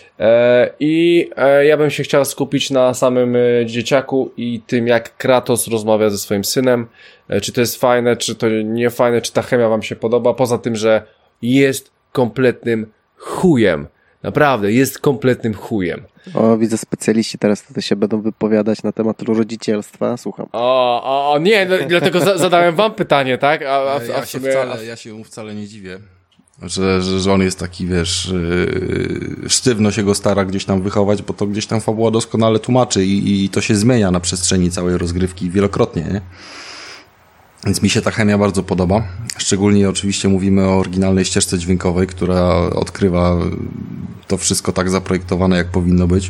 Speaker 1: Ja bym się chciał skupić na samym dzieciaku i tym, jak Kratos rozmawia ze swoim synem. Czy to jest fajne, czy to nie fajne, czy ta chemia wam się podoba. Poza tym, że jest kompletnym chujem. Naprawdę, jest kompletnym chujem.
Speaker 2: O, widzę, specjaliści teraz tutaj się będą wypowiadać na temat rodzicielstwa. Słucham.
Speaker 1: Nie, no, dlatego zadałem wam pytanie, tak?
Speaker 3: Ja się mu wcale nie dziwię. Że on jest taki, wiesz, sztywno się go stara gdzieś tam wychować, bo to gdzieś tam fabuła doskonale tłumaczy i to się zmienia na przestrzeni całej rozgrywki wielokrotnie, nie? Więc mi się ta chemia bardzo podoba. Szczególnie oczywiście mówimy o oryginalnej ścieżce dźwiękowej, która odkrywa to wszystko tak zaprojektowane, jak powinno być.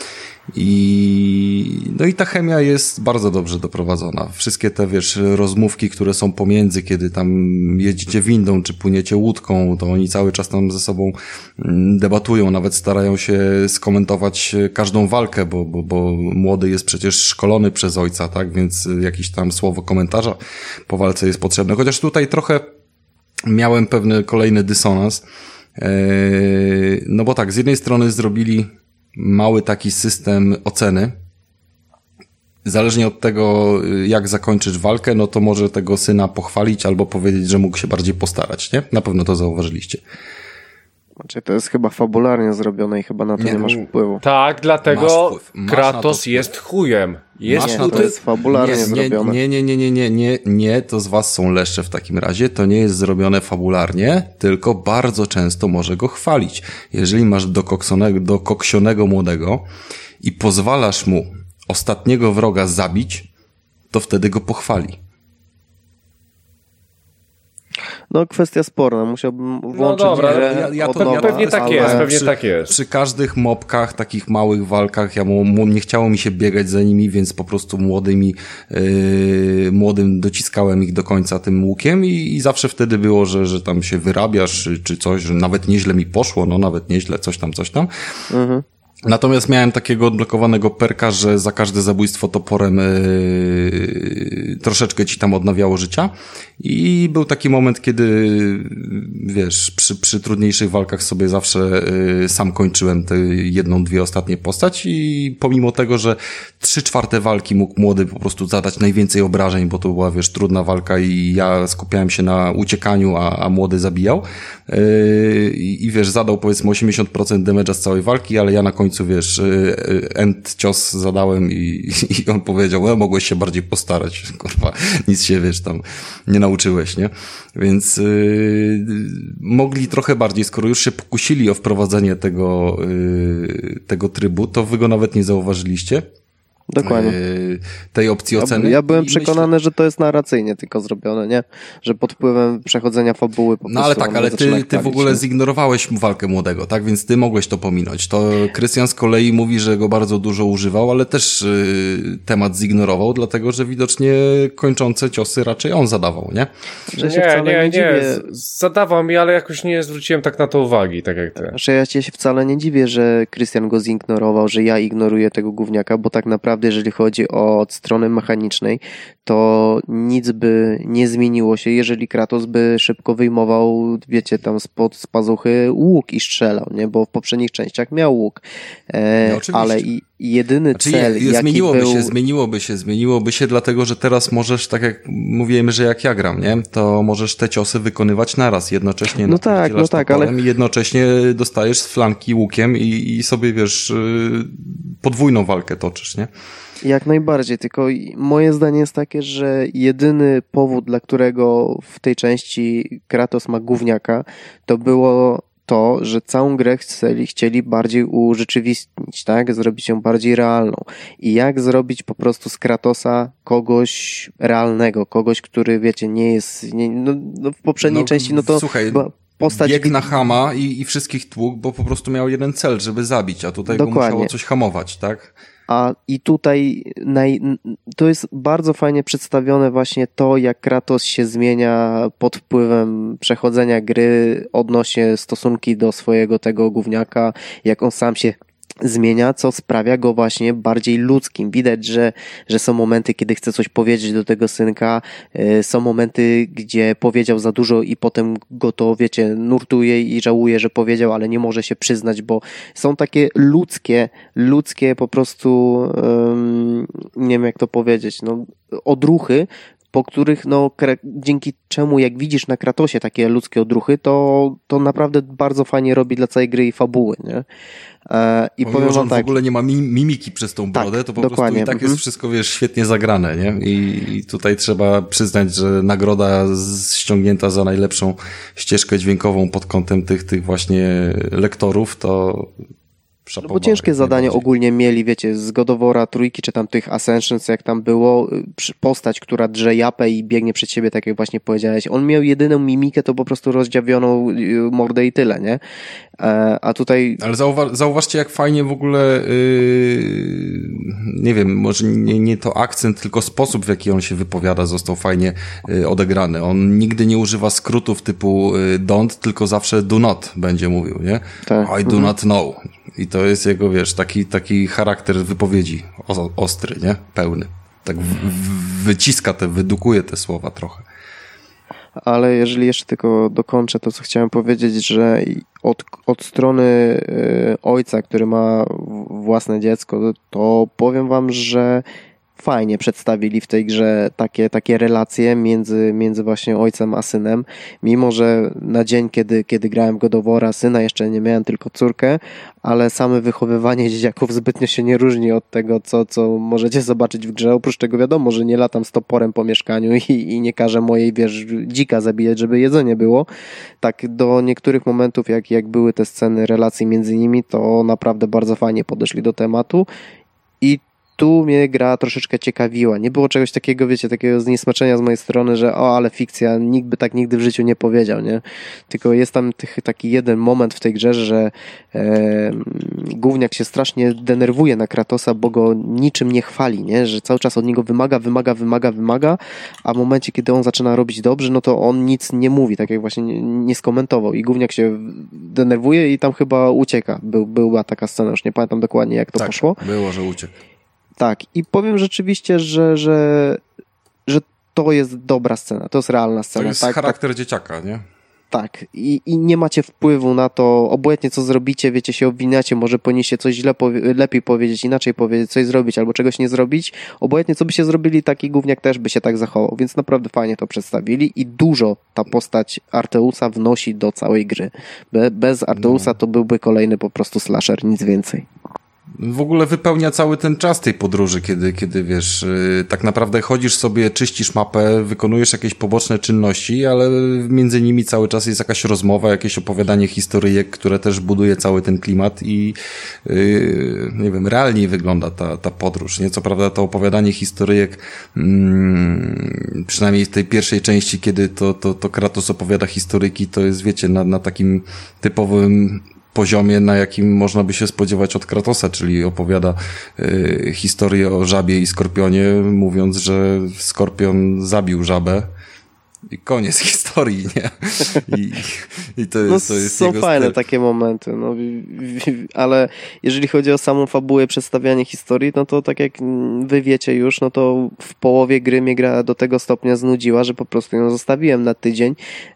Speaker 3: No i ta chemia jest bardzo dobrze doprowadzona. Wszystkie te, wiesz, rozmówki, które są pomiędzy, kiedy tam jedziecie windą, czy płyniecie łódką, to oni cały czas tam ze sobą debatują, nawet starają się skomentować każdą walkę, bo młody jest przecież szkolony przez ojca, tak? Więc jakieś tam słowo komentarza po walce jest potrzebne. Chociaż tutaj trochę miałem pewny kolejny dysonans. No bo tak, z jednej strony zrobili mały taki system oceny. Zależnie od tego, jak zakończysz walkę, no to może tego syna pochwalić albo powiedzieć, że mógł się bardziej postarać, nie? Na pewno to zauważyliście.
Speaker 2: Znaczy, to jest chyba fabularnie zrobione i chyba na to nie masz wpływu.
Speaker 1: Tak, dlatego
Speaker 3: Masz
Speaker 1: Kratos jest chujem.
Speaker 2: To jest fabularnie zrobione.
Speaker 3: Nie, to z was są leszcze w takim razie. To nie jest zrobione fabularnie, tylko bardzo często może go chwalić. Jeżeli masz dokoksionego młodego i pozwalasz mu ostatniego wroga zabić, to wtedy go pochwali.
Speaker 2: No, kwestia sporna. Musiałbym włączyć grę.
Speaker 1: Pewnie tak jest.
Speaker 3: Przy każdych mobkach, takich małych walkach, nie chciało mi się biegać za nimi, więc po prostu młodym dociskałem ich do końca tym łukiem i zawsze wtedy było, że tam się wyrabiasz, czy coś, że nawet nieźle mi poszło, no nawet nieźle, coś tam. Mhm. Natomiast miałem takiego odblokowanego perka, że za każde zabójstwo toporem troszeczkę ci tam odnawiało życia i był taki moment, kiedy wiesz, przy trudniejszych walkach sobie zawsze sam kończyłem te 1-2 ostatnie postać i pomimo tego, że 3/4 walki mógł młody po prostu zadać najwięcej obrażeń, bo to była, wiesz, trudna walka i ja skupiałem się na uciekaniu, a młody zabijał i wiesz, zadał powiedzmy 80% damage'a z całej walki, ale ja na końcu, wiesz, end cios zadałem i on powiedział, no mogłeś się bardziej postarać, kurwa, nic się, wiesz, tam nie nauczyłeś, nie? Więc mogli trochę bardziej, skoro już się pokusili o wprowadzenie tego trybu, to wy go nawet nie zauważyliście.
Speaker 2: Dokładnie.
Speaker 3: tej opcji oceny.
Speaker 2: Ja byłem przekonany, że to jest narracyjnie tylko zrobione, nie? Że pod wpływem przechodzenia fabuły po prostu...
Speaker 3: No ale tak, ale ty w ogóle zignorowałeś walkę młodego, tak? Więc ty mogłeś to pominąć. To Krystian z kolei mówi, że go bardzo dużo używał, ale też temat zignorował, dlatego że widocznie kończące ciosy raczej on zadawał, nie?
Speaker 1: Że się nie. Zadawał mi, ale jakoś nie zwróciłem tak na to uwagi, tak jak ty.
Speaker 2: Że ja się wcale nie dziwię, że Krystian go zignorował, że ja ignoruję tego gówniaka, bo tak naprawdę jeżeli chodzi o stronę mechanicznej, to nic by nie zmieniło się, jeżeli Kratos by szybko wyjmował, wiecie, tam spod pazuchy łuk i strzelał, nie? Bo w poprzednich częściach miał łuk. Ale jedyny cel, jaki
Speaker 3: zmieniłoby się, dlatego, że teraz możesz, tak jak mówiłem, że jak ja gram, nie? To możesz te ciosy wykonywać naraz, jednocześnie ale i jednocześnie dostajesz z flanki łukiem i sobie, wiesz, podwójną walkę toczysz, nie?
Speaker 2: Jak najbardziej, tylko moje zdanie jest takie, że jedyny powód, dla którego w tej części Kratos ma gówniaka, to było to, że całą grę chcieli bardziej urzeczywistnić, tak? Zrobić ją bardziej realną. I jak zrobić po prostu z Kratosa kogoś realnego, kogoś, który, wiecie, nie jest... w poprzedniej części, to...
Speaker 3: Słuchaj, bieg na chama i wszystkich tłuk, bo po prostu miał jeden cel, żeby zabić, a tutaj
Speaker 2: Dokładnie.
Speaker 3: Go musiało coś hamować, tak?
Speaker 2: I tutaj to jest bardzo fajnie przedstawione właśnie to, jak Kratos się zmienia pod wpływem przechodzenia gry, odnośnie stosunki do swojego tego gówniaka, jak on sam się zmienia, co sprawia go właśnie bardziej ludzkim. Widać, że są momenty, kiedy chce coś powiedzieć do tego synka, są momenty, gdzie powiedział za dużo i potem go to, wiecie, nurtuje i żałuje, że powiedział, ale nie może się przyznać, bo są takie ludzkie po prostu, nie wiem jak to powiedzieć, odruchy, po których, dzięki czemu jak widzisz na Kratosie takie ludzkie odruchy, to naprawdę bardzo fajnie robi dla całej gry i fabuły, nie? I
Speaker 3: powiem, że on w ogóle nie ma mimiki przez tą brodę, to po prostu i tak jest wszystko, wiesz, świetnie zagrane, nie? I tutaj trzeba przyznać, że nagroda ściągnięta za najlepszą ścieżkę dźwiękową pod kątem tych właśnie lektorów, to...
Speaker 2: bo ciężkie zadanie ogólnie mieli, wiecie, z God of War'a trójki, czy tam tych Ascensions, jak tam było, postać, która drze japę i biegnie przed siebie, tak jak właśnie powiedziałeś. On miał jedyną mimikę, to po prostu rozdziawioną mordę i tyle, nie? A tutaj...
Speaker 3: Ale zauważcie, jak fajnie w ogóle, nie wiem, może nie to akcent, tylko sposób, w jaki on się wypowiada, został fajnie odegrany. On nigdy nie używa skrótów typu don't, tylko zawsze do not będzie mówił, nie?
Speaker 2: Tak.
Speaker 3: I do not know. I to jest jego, wiesz, taki charakter wypowiedzi ostry, nie? Pełny. Tak wyciska wydukuje te słowa trochę.
Speaker 2: Ale jeżeli jeszcze tylko dokończę to, co chciałem powiedzieć, że od strony ojca, który ma własne dziecko, to powiem wam, że fajnie przedstawili w tej grze takie relacje między właśnie ojcem a synem. Mimo że na dzień, kiedy grałem w God of War'a, syna jeszcze nie miałem, tylko córkę, ale same wychowywanie dzieciaków zbytnio się nie różni od tego, co możecie zobaczyć w grze. Oprócz tego wiadomo, że nie latam z toporem po mieszkaniu i nie każę mojej, wiesz, dzika zabijać, żeby jedzenie było. Tak do niektórych momentów, jak były te sceny relacji między nimi, to naprawdę bardzo fajnie podeszli do tematu i tu mnie gra troszeczkę ciekawiła. Nie było czegoś takiego, wiecie, takiego zniesmaczenia z mojej strony, że ale fikcja, nikt by tak nigdy w życiu nie powiedział, nie? Tylko jest tam taki jeden moment w tej grze, że gówniak się strasznie denerwuje na Kratosa, bo go niczym nie chwali, nie? Że cały czas od niego wymaga, a w momencie, kiedy on zaczyna robić dobrze, no to on nic nie mówi, tak jak właśnie nie skomentował i gówniak się denerwuje i tam chyba ucieka. Była taka scena, już nie pamiętam dokładnie, jak to poszło.
Speaker 3: Było, że uciekł.
Speaker 2: Tak, i powiem rzeczywiście, że to jest dobra scena, to jest realna scena.
Speaker 3: To jest charakter dzieciaka, nie?
Speaker 2: Tak, i nie macie wpływu na to, obojętnie co zrobicie, wiecie, się obwiniacie, może powinniście coś lepiej powiedzieć, inaczej powiedzieć, coś zrobić albo czegoś nie zrobić, obojętnie co byście zrobili, taki gówniak też by się tak zachował, więc naprawdę fajnie to przedstawili i dużo ta postać Arteusa wnosi do całej gry. Bez Arteusa to byłby kolejny po prostu slasher, nic więcej.
Speaker 3: w ogóle wypełnia cały ten czas tej podróży, kiedy wiesz, tak naprawdę chodzisz sobie, czyścisz mapę, wykonujesz jakieś poboczne czynności, ale między nimi cały czas jest jakaś rozmowa, jakieś opowiadanie historyjek, które też buduje cały ten klimat i nie wiem, realniej wygląda ta podróż, nie? Co prawda to opowiadanie historyjek, przynajmniej w tej pierwszej części, kiedy to Kratos opowiada historyki, to jest, wiecie, na takim typowym poziomie, na jakim można by się spodziewać od Kratosa, czyli opowiada historię o żabie i skorpionie, mówiąc, że skorpion zabił żabę i koniec historii, nie? I to jest
Speaker 2: są
Speaker 3: jego
Speaker 2: fajne
Speaker 3: styl.
Speaker 2: takie momenty, no, ale jeżeli chodzi o samą fabułę, przedstawianie historii, no to tak jak wy wiecie już, no to w połowie gry mnie gra do tego stopnia znudziła, że po prostu ją zostawiłem na tydzień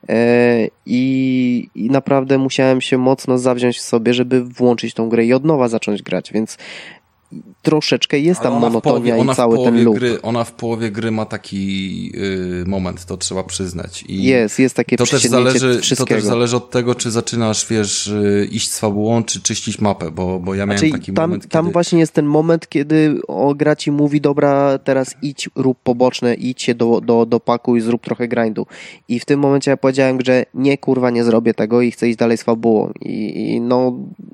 Speaker 2: i naprawdę musiałem się mocno zawziąć w sobie, żeby włączyć tą grę i od nowa zacząć grać, więc troszeczkę jest tam monotonia i cały ten loop.
Speaker 3: Ona w połowie gry ma taki moment, to trzeba przyznać. I
Speaker 2: jest takie
Speaker 3: to
Speaker 2: przycięcie wszystkiego.
Speaker 3: To też zależy od tego, czy zaczynasz, wiesz, iść z fabułą, czy czyścić mapę, bo ja miałem taki moment,
Speaker 2: tam właśnie jest ten moment, kiedy gra ci mówi, dobra, teraz idź, rób poboczne, idź się do paku i zrób trochę grindu. I w tym momencie ja powiedziałem, że nie, kurwa, nie zrobię tego i chcę iść dalej z fabułą. I no...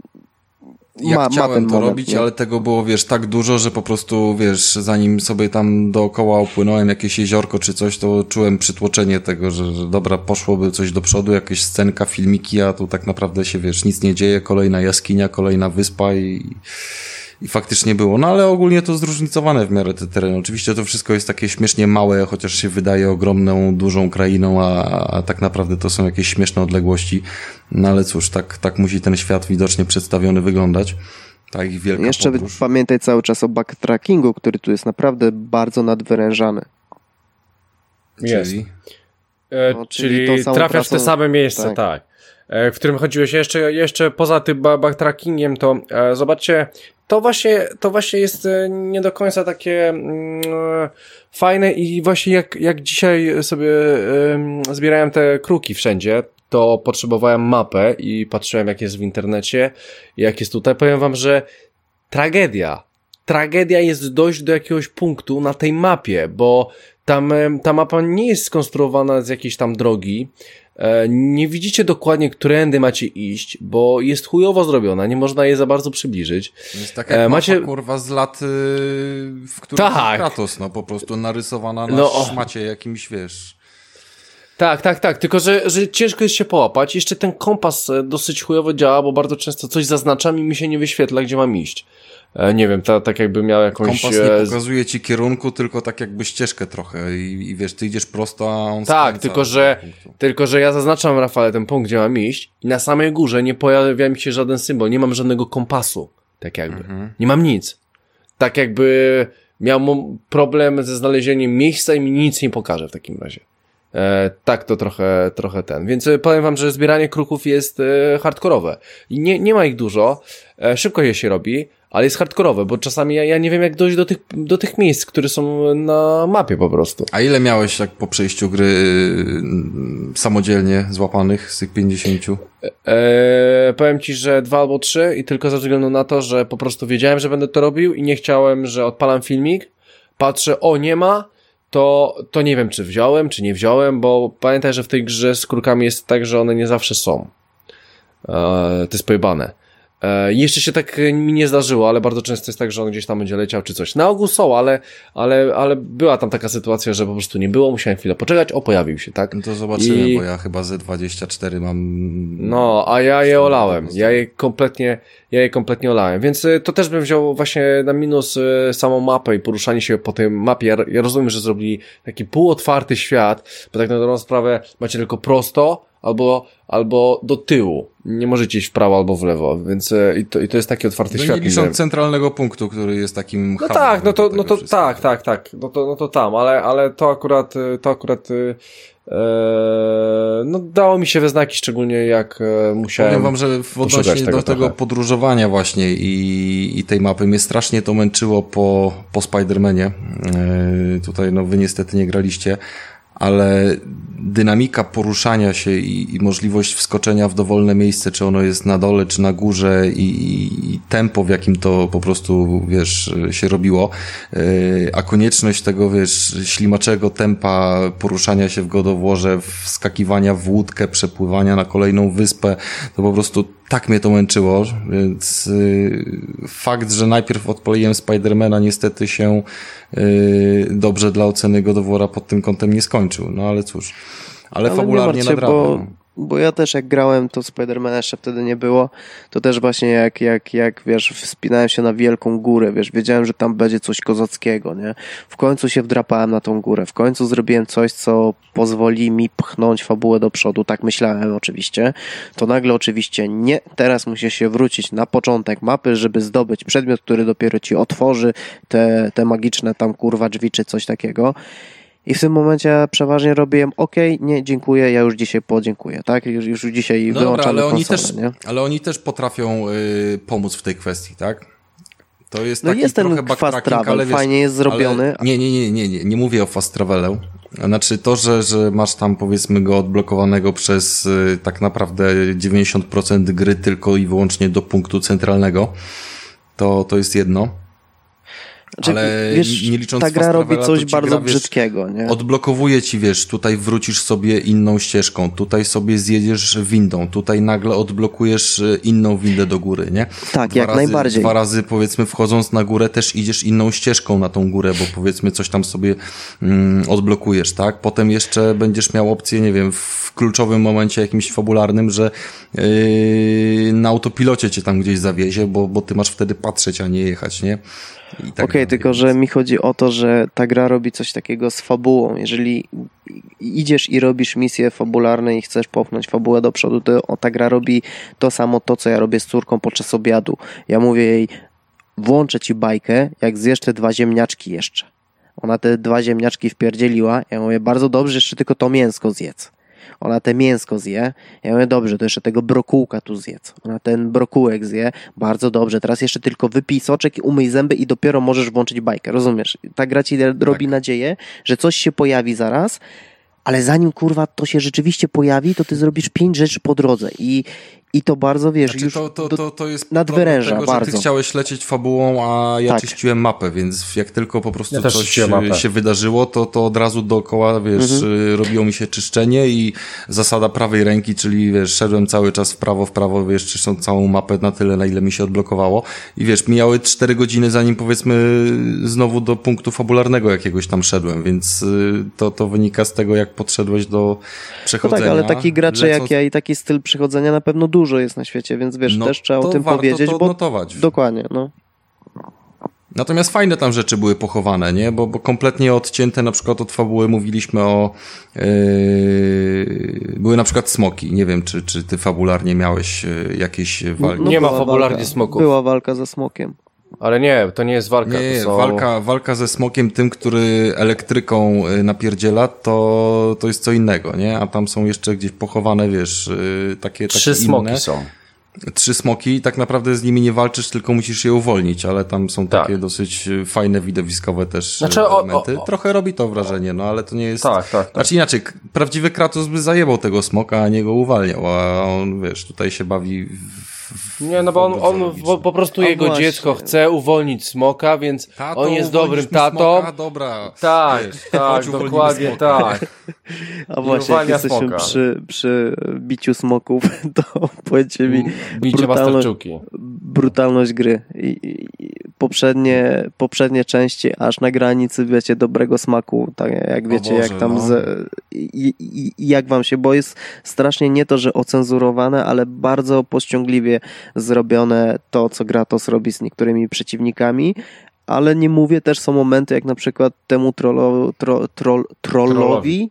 Speaker 3: Ja chciałem to robić, nie? Ale tego było, wiesz, tak dużo, że po prostu, wiesz, zanim sobie tam dookoła opłynąłem jakieś jeziorko czy coś, to czułem przytłoczenie tego, że dobra, poszłoby coś do przodu, jakaś scenka, filmiki, a tu tak naprawdę się, wiesz, nic nie dzieje, kolejna jaskinia, kolejna wyspa i faktycznie było. No ale ogólnie to zróżnicowane w miarę te tereny. Oczywiście to wszystko jest takie śmiesznie małe, chociaż się wydaje ogromną, dużą krainą, a tak naprawdę to są jakieś śmieszne odległości. No ale cóż, tak musi ten świat widocznie przedstawiony wyglądać. Ta ich wielka
Speaker 2: Jeszcze
Speaker 3: podróż.
Speaker 2: Pamiętaj cały czas o backtrackingu, który tu jest naprawdę bardzo nadwyrężany.
Speaker 1: Jest.
Speaker 2: Czyli
Speaker 1: Czyli trafiasz w te same miejsce, tak. W którym chodziłeś. Jeszcze poza tym backtrackingiem, to zobaczcie, to właśnie jest nie do końca takie fajne i właśnie jak dzisiaj sobie zbierałem te kruki wszędzie, to potrzebowałem mapę i patrzyłem, jak jest w internecie, jak jest tutaj. Powiem wam, że tragedia jest dojść do jakiegoś punktu na tej mapie, bo tam ta mapa nie jest skonstruowana z jakiejś tam drogi. Nie widzicie dokładnie, którędy macie iść, bo jest chujowo zrobiona, nie można jej za bardzo przybliżyć.
Speaker 3: To jest taka mapa, kurwa, z lat, w których
Speaker 1: tak.
Speaker 3: Kratos, no po prostu narysowana na szmacie jakimś, wiesz...
Speaker 1: Tak, tylko że ciężko jest się połapać. Jeszcze ten kompas dosyć chujowo działa, bo bardzo często coś zaznaczam i mi się nie wyświetla, gdzie mam iść. Nie wiem, tak jakby miał jakąś...
Speaker 3: Kompas nie pokazuje ci kierunku, tylko tak jakby ścieżkę trochę i wiesz, ty idziesz prosto, a on
Speaker 1: tak, tylko że ja zaznaczam, Rafale, ten punkt, gdzie mam iść i na samej górze nie pojawia mi się żaden symbol, nie mam żadnego kompasu, tak jakby. Nie mam nic. Tak jakby miał problem ze znalezieniem miejsca i mi nic nie pokaże w takim razie. Tak to trochę ten. Więc powiem wam, że zbieranie kruków jest hardkorowe. I nie ma ich dużo, szybko je się robi, ale jest hardkorowe, bo czasami ja nie wiem, jak dojść do tych miejsc, które są na mapie po prostu.
Speaker 3: A ile miałeś jak po przejściu gry samodzielnie złapanych z tych 50?
Speaker 1: Powiem ci, że 2 albo 3 i tylko ze względu na to, że po prostu wiedziałem, że będę to robił i nie chciałem, że odpalam filmik, patrzę, nie ma, to nie wiem, czy wziąłem, czy nie wziąłem, bo pamiętaj, że w tej grze z krukami jest tak, że one nie zawsze są. To jest pojebane. Jeszcze się tak mi nie zdarzyło, ale bardzo często jest tak, że on gdzieś tam będzie leciał czy coś. Na ogół są, ale była tam taka sytuacja, że po prostu nie było, musiałem chwilę poczekać, pojawił się, tak?
Speaker 3: No to zobaczymy, bo ja chyba ze 24 mam...
Speaker 1: No, a ja je olałem. Ja je kompletnie olałem. Więc to też bym wziął właśnie na minus samą mapę i poruszanie się po tej mapie. Ja rozumiem, że zrobili taki półotwarty świat, bo tak na dobrą sprawę macie tylko prosto, albo do tyłu. Nie możecie iść w prawo albo w lewo, więc i to jest taki otwarty świat.
Speaker 3: Nie licząc centralnego punktu, który jest takim
Speaker 1: no tak, tak. No to tam, ale to akurat no dało mi się we znaki, szczególnie jak musiałem.
Speaker 3: Powiem wam, że w odnośnie do tego podróżowania właśnie i tej mapy mnie strasznie to męczyło po Spider-Manie. Tutaj no wy niestety nie graliście, ale dynamika poruszania się i możliwość wskoczenia w dowolne miejsce, czy ono jest na dole, czy na górze i tempo, w jakim to po prostu, wiesz, się robiło, a konieczność tego, wiesz, ślimaczego tempa poruszania się w God of Warze, wskakiwania w łódkę, przepływania na kolejną wyspę, to po prostu tak mnie to męczyło, więc fakt, że najpierw odpaliłem Spidermana niestety się dobrze dla oceny God of War'a pod tym kątem nie skończył, no ale cóż. Ale fabularnie naprawdę.
Speaker 2: Bo ja też jak grałem, to Spidermana jeszcze wtedy nie było, to też właśnie jak wiesz, wspinałem się na wielką górę, wiesz, wiedziałem, że tam będzie coś kozackiego, nie? W końcu się wdrapałem na tą górę, w końcu zrobiłem coś, co pozwoli mi pchnąć fabułę do przodu, tak myślałem oczywiście, to nagle oczywiście nie, teraz musisz się wrócić na początek mapy, żeby zdobyć przedmiot, który dopiero ci otworzy te magiczne tam kurwa drzwi, czy coś takiego. I w tym momencie ja przeważnie robiłem nie, dziękuję, ja już dzisiaj podziękuję, tak? Już dzisiaj wyłączamy konsolę,
Speaker 3: ale oni też potrafią pomóc w tej kwestii, tak? To jest
Speaker 2: no
Speaker 3: taki
Speaker 2: jest
Speaker 3: trochę
Speaker 2: ten
Speaker 3: backtracking,
Speaker 2: fast travel,
Speaker 3: ale wiesz,
Speaker 2: fajnie jest zrobiony.
Speaker 3: Nie mówię o fast travelu. Znaczy to, że masz tam powiedzmy go odblokowanego przez tak naprawdę 90% gry tylko i wyłącznie do punktu centralnego, to jest jedno.
Speaker 2: Znaczy,
Speaker 3: ale
Speaker 2: wiesz,
Speaker 3: nie licząc
Speaker 2: ta gra robi coś bardzo
Speaker 3: gra, wiesz,
Speaker 2: brzydkiego, nie?
Speaker 3: Odblokowuje ci, wiesz, tutaj wrócisz sobie inną ścieżką, tutaj sobie zjedziesz windą, tutaj nagle odblokujesz inną windę do góry, nie?
Speaker 2: Tak, jak najbardziej.
Speaker 3: 2 razy, powiedzmy, wchodząc na górę też idziesz inną ścieżką na tą górę, bo powiedzmy coś tam sobie odblokujesz, tak? Potem jeszcze będziesz miał opcję, nie wiem, w kluczowym momencie jakimś fabularnym, że na autopilocie cię tam gdzieś zawiezie, bo ty masz wtedy patrzeć, a nie jechać, nie? Tak
Speaker 2: tylko że mi chodzi o to, że ta gra robi coś takiego z fabułą. Jeżeli idziesz i robisz misje fabularne i chcesz popchnąć fabułę do przodu, to ta gra robi to samo, co ja robię z córką podczas obiadu. Ja mówię jej, włączę ci bajkę, jak zjesz te 2 ziemniaczki jeszcze. Ona te 2 ziemniaczki wpierdzieliła. Ja mówię, bardzo dobrze, jeszcze tylko to mięsko zjedz. Ona te mięsko zje. Ja mówię, dobrze, to jeszcze tego brokułka tu zjedz. Ona ten brokułek zje. Bardzo dobrze. Teraz jeszcze tylko wypij soczek, umyj zęby i dopiero możesz włączyć bajkę. Rozumiesz? Ta gra ci robi nadzieję, że coś się pojawi zaraz, ale zanim kurwa to się rzeczywiście pojawi, to ty zrobisz 5 rzeczy po drodze i to bardzo, wiesz,
Speaker 3: znaczy,
Speaker 2: już
Speaker 3: to jest
Speaker 2: nadwyręża
Speaker 3: tego,
Speaker 2: bardzo.
Speaker 3: Że ty chciałeś lecieć fabułą, a ja czyściłem mapę, więc jak tylko po prostu coś się wydarzyło, to od razu dookoła, wiesz, robiło mi się czyszczenie i zasada prawej ręki, czyli wiesz, szedłem cały czas w prawo, wiesz, czyszcząc całą mapę na tyle, na ile mi się odblokowało i wiesz, mijały 4 godziny, zanim powiedzmy znowu do punktu fabularnego jakiegoś tam szedłem, więc to wynika z tego, jak podszedłeś do przechodzenia.
Speaker 2: No tak, ale takich graczy jak ja i taki styl przechodzenia na pewno dużo jest na świecie, więc wiesz, też trzeba o tym powiedzieć,
Speaker 3: to
Speaker 2: bo
Speaker 3: notować.
Speaker 2: Dokładnie, no.
Speaker 3: Natomiast fajne tam rzeczy były pochowane, nie? Bo kompletnie odcięte na przykład od fabuły mówiliśmy o były na przykład smoki. Nie wiem, czy ty fabularnie miałeś jakieś walki.
Speaker 1: Nie ma fabularnie smoków.
Speaker 2: Była walka ze smokiem.
Speaker 1: Ale nie, to nie jest walka.
Speaker 3: Nie,
Speaker 1: to są...
Speaker 3: walka ze smokiem, tym, który elektryką napierdziela, to jest co innego, nie? A tam są jeszcze gdzieś pochowane, wiesz, takie
Speaker 1: 3 smoki inne. Są.
Speaker 3: 3 smoki i tak naprawdę z nimi nie walczysz, tylko musisz je uwolnić, ale tam są takie dosyć fajne, widowiskowe też elementy. Trochę robi to wrażenie, no ale to nie jest...
Speaker 1: Tak.
Speaker 3: Znaczy inaczej, prawdziwy Kratos by zajebał tego smoka, a nie go uwalniał, a on, wiesz, tutaj się bawi...
Speaker 1: Nie, no bo on po prostu jego właśnie. Dziecko chce uwolnić smoka, więc tato, on jest dobrym tatą.
Speaker 3: Smoka, dobra.
Speaker 1: Tak, dokładnie tak.
Speaker 2: A właśnie, jak jesteśmy przy biciu smoków, to powiedzcie mi brutalność gry. I poprzednie części aż na granicy, wiecie, dobrego smaku, tak jak wiecie, Boże, jak tam jak wam się, bo jest strasznie nie to, że ocenzurowane, ale bardzo powściągliwie zrobione to, co Kratos robi z niektórymi przeciwnikami, ale nie mówię, też są momenty, jak na przykład temu trollowi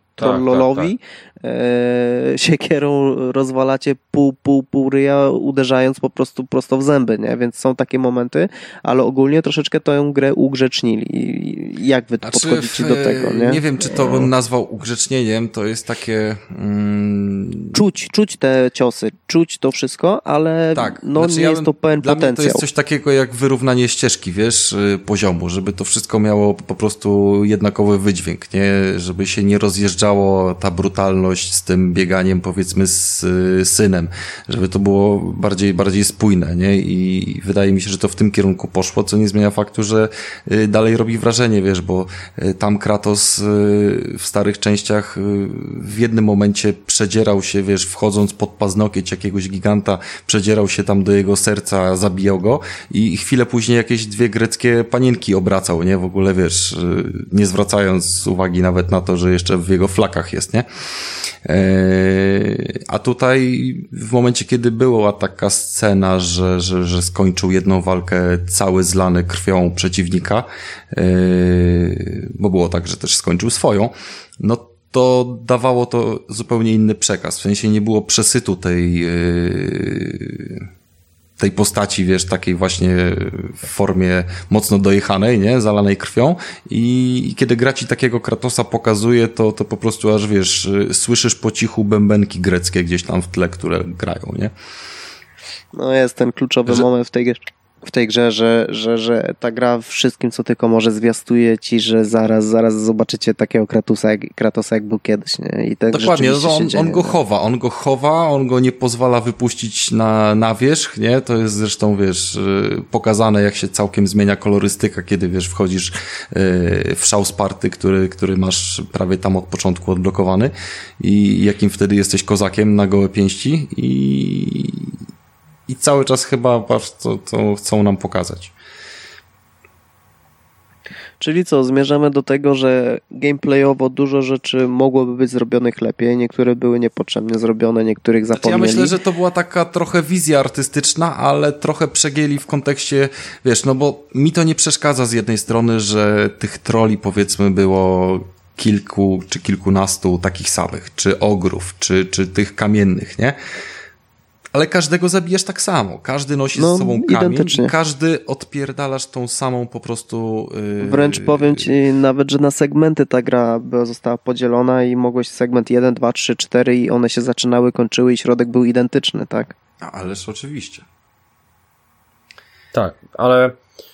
Speaker 2: siekierą rozwalacie pół ryja, uderzając po prostu prosto w zęby, nie? Więc są takie momenty, ale ogólnie troszeczkę tę grę ugrzecznili. Jak wy podchodzicie do tego, nie?
Speaker 3: Nie wiem, czy to bym nazwał ugrzecznieniem, to jest takie...
Speaker 2: czuć te ciosy, czuć to wszystko, ale
Speaker 3: tak,
Speaker 2: no nie jest to pełen
Speaker 3: dla
Speaker 2: potencjał.
Speaker 3: Mnie to jest coś takiego jak wyrównanie ścieżki, wiesz, poziomu, żeby to wszystko miało po prostu jednakowy wydźwięk, nie? Żeby się nie rozjeżdżało ta brutalność z tym bieganiem, powiedzmy, z synem, żeby to było bardziej spójne, nie? I wydaje mi się, że to w tym kierunku poszło, co nie zmienia faktu, że dalej robi wrażenie, wiesz, bo tam Kratos w starych częściach w jednym momencie przedzierał się, wiesz, wchodząc pod paznokieć jakiegoś giganta, przedzierał się tam do jego serca, zabijał go i chwilę później jakieś 2 greckie panienki obracał, nie? W ogóle, wiesz, nie zwracając uwagi nawet na to, że jeszcze w jego flakach jest, nie? A tutaj w momencie, kiedy była taka scena, że skończył jedną walkę cały zlany krwią przeciwnika, bo było tak, że też skończył swoją, no to dawało to zupełnie inny przekaz. W sensie nie było przesytu tej postaci, wiesz, takiej właśnie w formie mocno dojechanej, nie? Zalanej krwią i kiedy gra ci takiego Kratosa pokazuje, to po prostu aż, wiesz, słyszysz po cichu bębenki greckie gdzieś tam w tle, które grają, nie?
Speaker 2: No jest ten kluczowy moment w tej grze, że ta gra wszystkim, co tylko może, zwiastuje ci, że zaraz zobaczycie takiego Kratosa jak był kiedyś, nie? I tak
Speaker 3: dokładnie, on go chowa, on go nie pozwala wypuścić na wierzch, nie? To jest zresztą, wiesz, pokazane, jak się całkiem zmienia kolorystyka, kiedy, wiesz, wchodzisz w szał Sparty, który masz prawie tam od początku odblokowany i jakim wtedy jesteś kozakiem na gołe pięści i cały czas chyba patrz, co chcą nam pokazać.
Speaker 2: Czyli co, zmierzamy do tego, że gameplayowo dużo rzeczy mogłoby być zrobionych lepiej, niektóre były niepotrzebnie zrobione, niektórych zapomnieli.
Speaker 3: Ja myślę, że to była taka trochę wizja artystyczna, ale trochę przegięli w kontekście, wiesz, no bo mi to nie przeszkadza z jednej strony, że tych trolli, powiedzmy, było kilku czy kilkunastu takich samych, czy ogrów, czy tych kamiennych, nie? Ale każdego zabijesz tak samo. Każdy nosi ze sobą kamień i każdy odpierdalasz tą samą po prostu...
Speaker 2: Wręcz powiem ci nawet, że na segmenty ta gra została podzielona i mogłeś segment 1, 2, 3, 4 i one się zaczynały, kończyły i środek był identyczny, tak?
Speaker 3: Ależ oczywiście.
Speaker 1: Tak, ale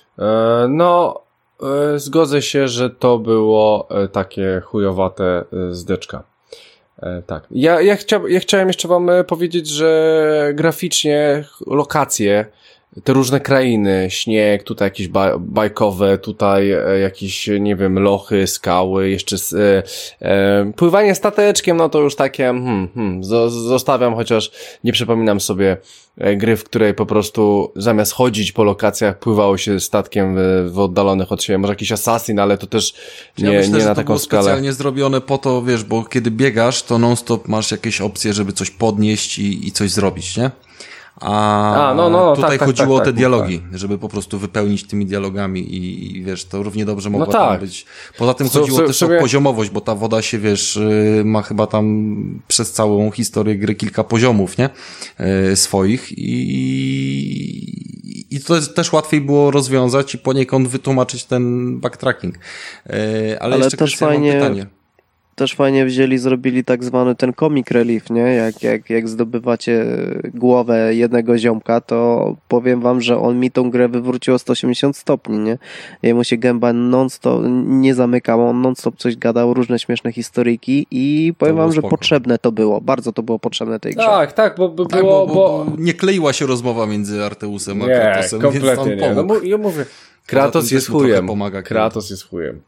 Speaker 1: zgodzę się, że to było takie chujowate zdeczka. Tak. Ja chciałem jeszcze wam powiedzieć, że graficznie lokacje, te różne krainy, śnieg, tutaj jakieś bajkowe, tutaj jakieś, nie wiem, lochy, skały, jeszcze pływanie stateczkiem, no to już takie zostawiam, chociaż nie przypominam sobie gry, w której po prostu zamiast chodzić po lokacjach pływało się statkiem w oddalonych od siebie. Może jakiś Assassin, ale to też
Speaker 3: myślę,
Speaker 1: nie
Speaker 3: że
Speaker 1: na
Speaker 3: to
Speaker 1: taką
Speaker 3: było
Speaker 1: skalę.
Speaker 3: Specjalnie zrobione po to, wiesz, bo kiedy biegasz, to non-stop masz jakieś opcje, żeby coś podnieść i coś zrobić, nie? Tutaj chodziło o te dialogi, żeby po prostu wypełnić tymi dialogami i wiesz, to równie dobrze mogło tam być. Poza tym chodziło też o poziomowość, bo ta woda się, wiesz, ma chyba tam przez całą historię gry kilka poziomów, nie? Swoich i to też łatwiej było rozwiązać i poniekąd wytłumaczyć ten backtracking. Ale jeszcze
Speaker 2: też mam pytanie. Też fajnie zrobili tak zwany ten comic relief, nie? Jak zdobywacie głowę jednego ziomka, to powiem wam, że on mi tą grę wywrócił o 180 stopni, nie? Jemu się gęba non-stop nie zamykała, on non-stop coś gadał, różne śmieszne historyjki i powiem wam, że potrzebne to było, bardzo to było potrzebne tej grze.
Speaker 1: Tak, bo
Speaker 3: nie kleiła się rozmowa między Arteusem a Kratosem,
Speaker 1: kompletnie nie. No ja mówię, Kratos jest chujem. Kratos jest chujem.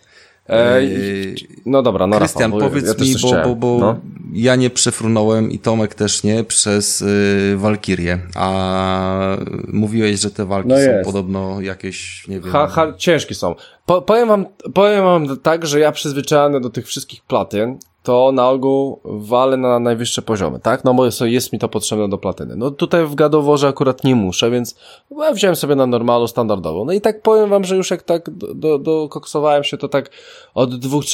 Speaker 1: No dobra, no
Speaker 3: Krystian,
Speaker 1: Rafał,
Speaker 3: powiedz mi, bo ja nie przefrunąłem i Tomek też nie przez Walkirię, a mówiłeś, że te walki są podobno jakieś, nie wiem...
Speaker 1: Ciężkie są. Powiem wam tak, że ja przyzwyczajony do tych wszystkich platyn, to na ogół walę na najwyższe poziomy, tak? No bo jest mi to potrzebne do platyny. No tutaj w God of Warze akurat nie muszę, więc ja wziąłem sobie na normalu, standardową. No i tak powiem wam, że już jak tak dokoksowałem się, to tak od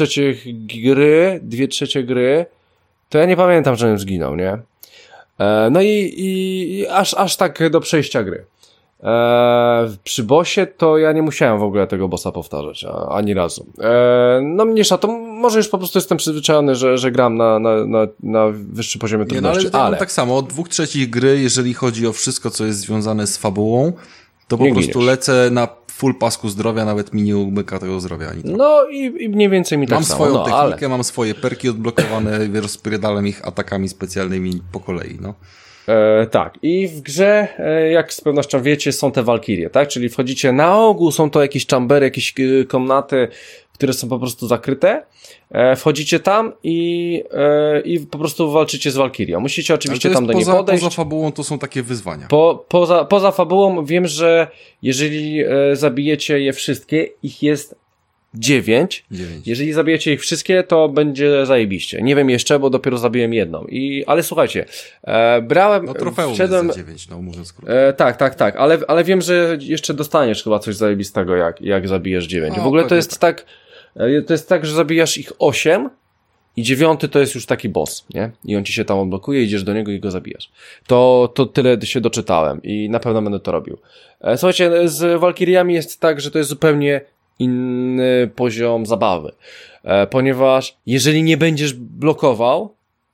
Speaker 1: 2/3 gry, to ja nie pamiętam, żebym zginął, nie? No i aż tak do przejścia gry. Przy bossie to ja nie musiałem w ogóle tego bossa powtarzać, ani razu. No mniejsza, to może już po prostu jestem przyzwyczajony, że gram na wyższym poziomie trudności.
Speaker 3: No, ale tak samo, od 2/3 gry, jeżeli chodzi o wszystko, co jest związane z fabułą, to po prostu lecę na full pasku zdrowia, nawet mi nie umyka tego zdrowia. Ani tak.
Speaker 1: No i mniej więcej mi tak
Speaker 3: mam
Speaker 1: samo.
Speaker 3: Mam swoją technikę, mam swoje perki odblokowane, rozpierdalam ich atakami specjalnymi po kolei, no.
Speaker 1: Tak, i w grze, jak z pewnością wiecie, są te walkirie, tak? Czyli wchodzicie na ogół, są to jakieś chambery, jakieś komnaty, które są po prostu zakryte. Wchodzicie tam i po prostu walczycie z walkirią. Musicie oczywiście tam do niej podejść.
Speaker 3: Poza fabułą to są takie wyzwania.
Speaker 1: Poza fabułą wiem, że jeżeli zabijecie je wszystkie, ich jest 9. Jeżeli zabijecie ich wszystkie, to będzie zajebiście. Nie wiem jeszcze, bo dopiero zabiłem jedną. Ale słuchajcie, brałem...
Speaker 3: No trofeum
Speaker 1: wszedłem,
Speaker 3: jest za 9, no mówiąc krótko.
Speaker 1: Tak, ale wiem, że jeszcze dostaniesz chyba coś zajebistego, jak zabijesz 9.
Speaker 3: No,
Speaker 1: w ogóle to jest tak, że zabijasz ich 8 i 9 to jest już taki boss, nie? I on ci się tam odblokuje, idziesz do niego i go zabijasz. To tyle się doczytałem i na pewno będę to robił. Słuchajcie, z walkiriami jest tak, że to jest zupełnie inny poziom zabawy, ponieważ jeżeli nie będziesz blokował,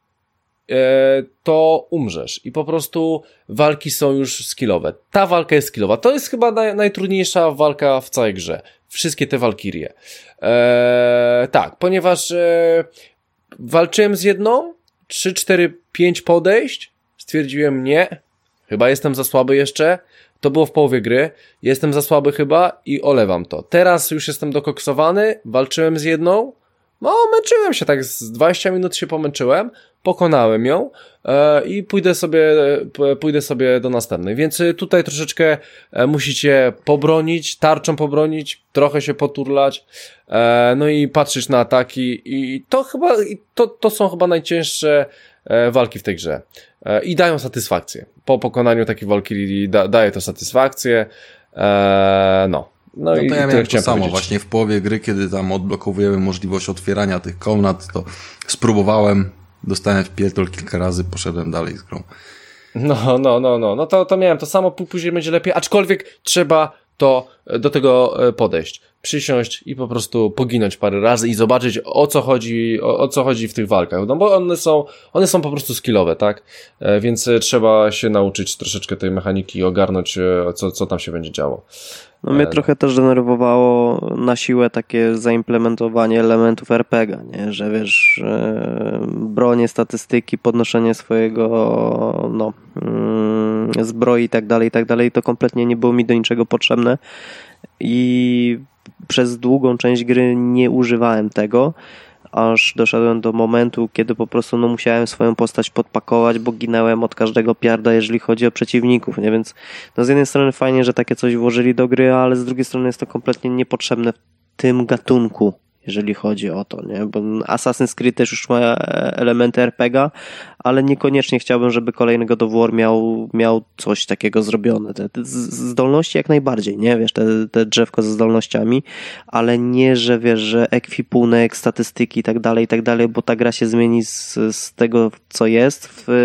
Speaker 1: to umrzesz i po prostu walki są już skillowe. Ta walka jest skillowa. To jest chyba najtrudniejsza walka w całej grze. Wszystkie te walkirie. Tak, ponieważ walczyłem z jedną, 3, 4, 5 podejść, stwierdziłem nie, chyba jestem za słaby jeszcze. To było w połowie gry, jestem za słaby chyba i olewam to. Teraz już jestem dokoksowany, walczyłem z jedną, no męczyłem się, tak z 20 minut się pomęczyłem, pokonałem ją i pójdę sobie do następnej. Więc tutaj troszeczkę musicie pobronić, tarczą pobronić, trochę się poturlać, no i patrzeć na ataki i to są chyba najcięższe walki w tej grze. I dają satysfakcję. Po pokonaniu takiej walki daje to satysfakcję. No
Speaker 3: to
Speaker 1: i
Speaker 3: ja miałem to samo
Speaker 1: powiedzieć.
Speaker 3: właśnie w połowie gry, kiedy tam odblokowujemy możliwość otwierania tych komnat, to spróbowałem, dostałem w pierdol kilka razy, poszedłem dalej z grą.
Speaker 1: No to miałem to samo, później będzie lepiej, aczkolwiek trzeba do tego podejść, przysiąść i po prostu poginąć parę razy i zobaczyć o co chodzi w tych walkach, no bo one są po prostu skillowe, tak? Więc trzeba się nauczyć troszeczkę tej mechaniki i ogarnąć co tam się będzie działo.
Speaker 2: No mnie trochę też denerwowało na siłę takie zaimplementowanie elementów RPG, nie? Że wiesz, bronie, statystyki, podnoszenie swojego zbroi i tak dalej, to kompletnie nie było mi do niczego potrzebne i przez długą część gry nie używałem tego, aż doszedłem do momentu, kiedy po prostu musiałem swoją postać podpakować, bo ginęłem od każdego piarda, jeżeli chodzi o przeciwników, nie? Więc z jednej strony fajnie, że takie coś włożyli do gry, ale z drugiej strony jest to kompletnie niepotrzebne w tym gatunku, jeżeli chodzi o to, nie? Bo Assassin's Creed też już ma elementy RPG, ale niekoniecznie chciałbym, żeby kolejny God of War miał coś takiego zrobione. Te zdolności jak najbardziej, nie? Wiesz, te drzewko ze zdolnościami, ale nie, że wiesz, że ekwipunek, statystyki i tak dalej, bo ta gra się zmieni z tego, co jest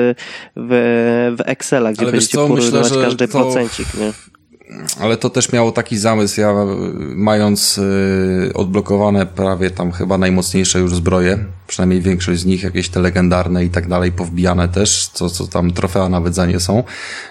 Speaker 2: w Excela, gdzie będziecie porównywać każdy procencik, nie?
Speaker 3: Ale to też miało taki zamysł, ja mając odblokowane prawie tam chyba najmocniejsze już zbroje, przynajmniej większość z nich, jakieś te legendarne i tak dalej, powbijane też, co tam trofea nawet za nie są,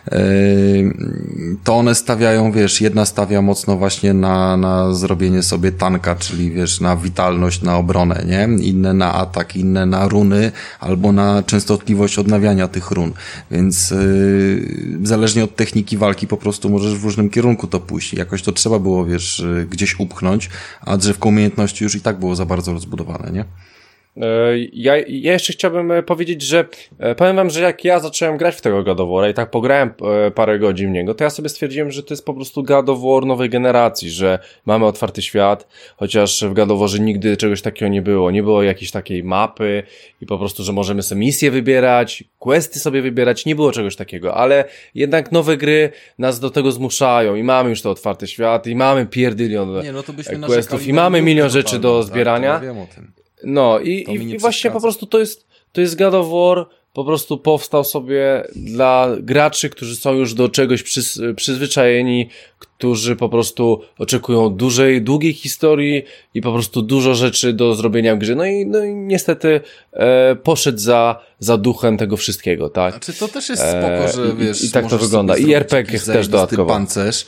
Speaker 3: to one stawiają, wiesz, jedna stawia mocno właśnie na zrobienie sobie tanka, czyli wiesz, na witalność, na obronę, nie? Inne na atak, inne na runy, albo na częstotliwość odnawiania tych run, więc zależnie od techniki walki po prostu możesz w różnym kierunku to pójść. Jakoś to trzeba było, wiesz, gdzieś upchnąć, a drzewko umiejętności już i tak było za bardzo rozbudowane, nie?
Speaker 1: Ja jeszcze chciałbym powiedzieć, że powiem wam, że jak ja zacząłem grać w tego God of War i tak pograłem parę godzin w niego, to ja sobie stwierdziłem, że to jest po prostu God of War nowej generacji, że mamy otwarty świat, chociaż w God of Warze nigdy czegoś takiego nie było jakiejś takiej mapy i po prostu, że możemy sobie misje wybierać, questy sobie wybierać, nie było czegoś takiego, ale jednak nowe gry nas do tego zmuszają i mamy już to otwarty świat i mamy pierdylion questów i mamy milion rzeczy do zbierania.
Speaker 3: Ja wiem o tym.
Speaker 1: No i właśnie po prostu to jest God of War po prostu powstał sobie dla graczy, którzy są już do czegoś przyzwyczajeni, którzy po prostu oczekują długiej historii i po prostu dużo rzeczy do zrobienia w grze. No i niestety poszedł za duchem tego wszystkiego, tak?
Speaker 3: Znaczy to też jest spoko, że wiesz...
Speaker 1: I tak to wygląda. I RPG też dodatkowo.
Speaker 3: Pancerz,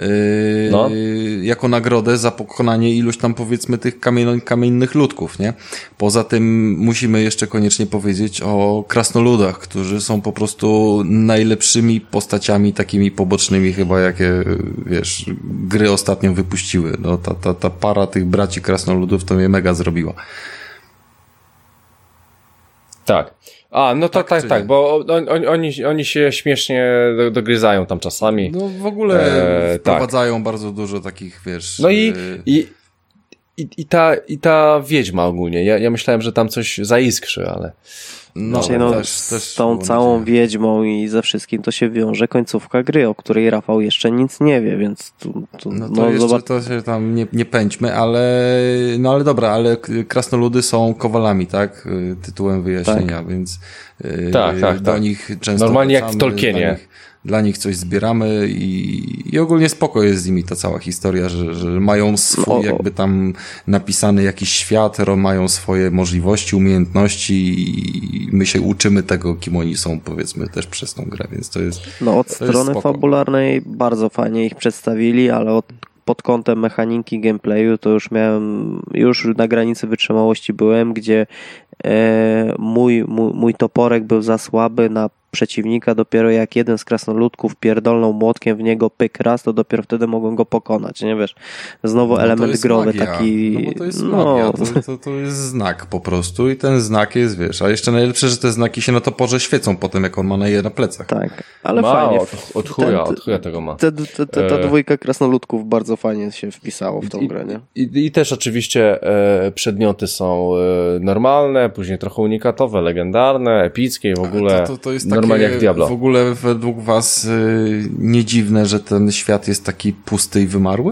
Speaker 3: jako nagrodę za pokonanie iluś tam powiedzmy tych kamiennych ludków, nie? Poza tym musimy jeszcze koniecznie powiedzieć o krasnoludach, którzy są po prostu najlepszymi postaciami takimi pobocznymi chyba, jakie wiesz, gry ostatnio wypuściły. No, ta para tych braci krasnoludów to mnie mega zrobiła.
Speaker 1: Tak. No to tak, bo oni się śmiesznie dogryzają tam czasami.
Speaker 3: No w ogóle wprowadzają bardzo dużo takich, wiesz...
Speaker 1: No i ta wiedźma ogólnie. Ja myślałem, że tam coś zaiskrzy, ale...
Speaker 2: Też z tą całą wiedźmą i ze wszystkim to się wiąże końcówka gry, o której Rafał jeszcze nic nie wie, więc
Speaker 3: to się tam nie pędźmy, ale dobra, ale krasnoludy są kowalami, tak? Tytułem wyjaśnienia, tak. Więc do nich często
Speaker 1: normalnie jak w Tolkienie.
Speaker 3: Dla nich coś zbieramy i ogólnie spoko jest z nimi ta cała historia, że mają swój jakby tam napisany jakiś świat, mają swoje możliwości, umiejętności i my się uczymy tego, kim oni są, powiedzmy, też przez tą grę, więc to jest
Speaker 2: od strony fabularnej bardzo fajnie ich przedstawili, ale pod kątem mechaniki gameplayu to już na granicy wytrzymałości byłem, gdzie mój toporek był za słaby na przeciwnika, dopiero jak jeden z krasnoludków pierdolnął młotkiem w niego pyk raz, to dopiero wtedy mogą go pokonać, nie wiesz? Znowu element growy
Speaker 3: magia.
Speaker 2: taki...
Speaker 3: No bo to jest magia, to jest znak po prostu i ten znak jest, wiesz, a jeszcze najlepsze, że te znaki się na toporze świecą potem, jak on ma je na plecach.
Speaker 2: Tak, ale fajnie.
Speaker 1: Od chuja tego ma.
Speaker 2: Ta dwójka krasnoludków bardzo fajnie się wpisało w tą grę, nie?
Speaker 1: I też oczywiście przedmioty są normalne, później trochę unikatowe, legendarne, epickie i w ogóle
Speaker 3: to jest
Speaker 1: normalnie jak w Diablo.
Speaker 3: W ogóle według was nie dziwne, że ten świat jest taki pusty i wymarły?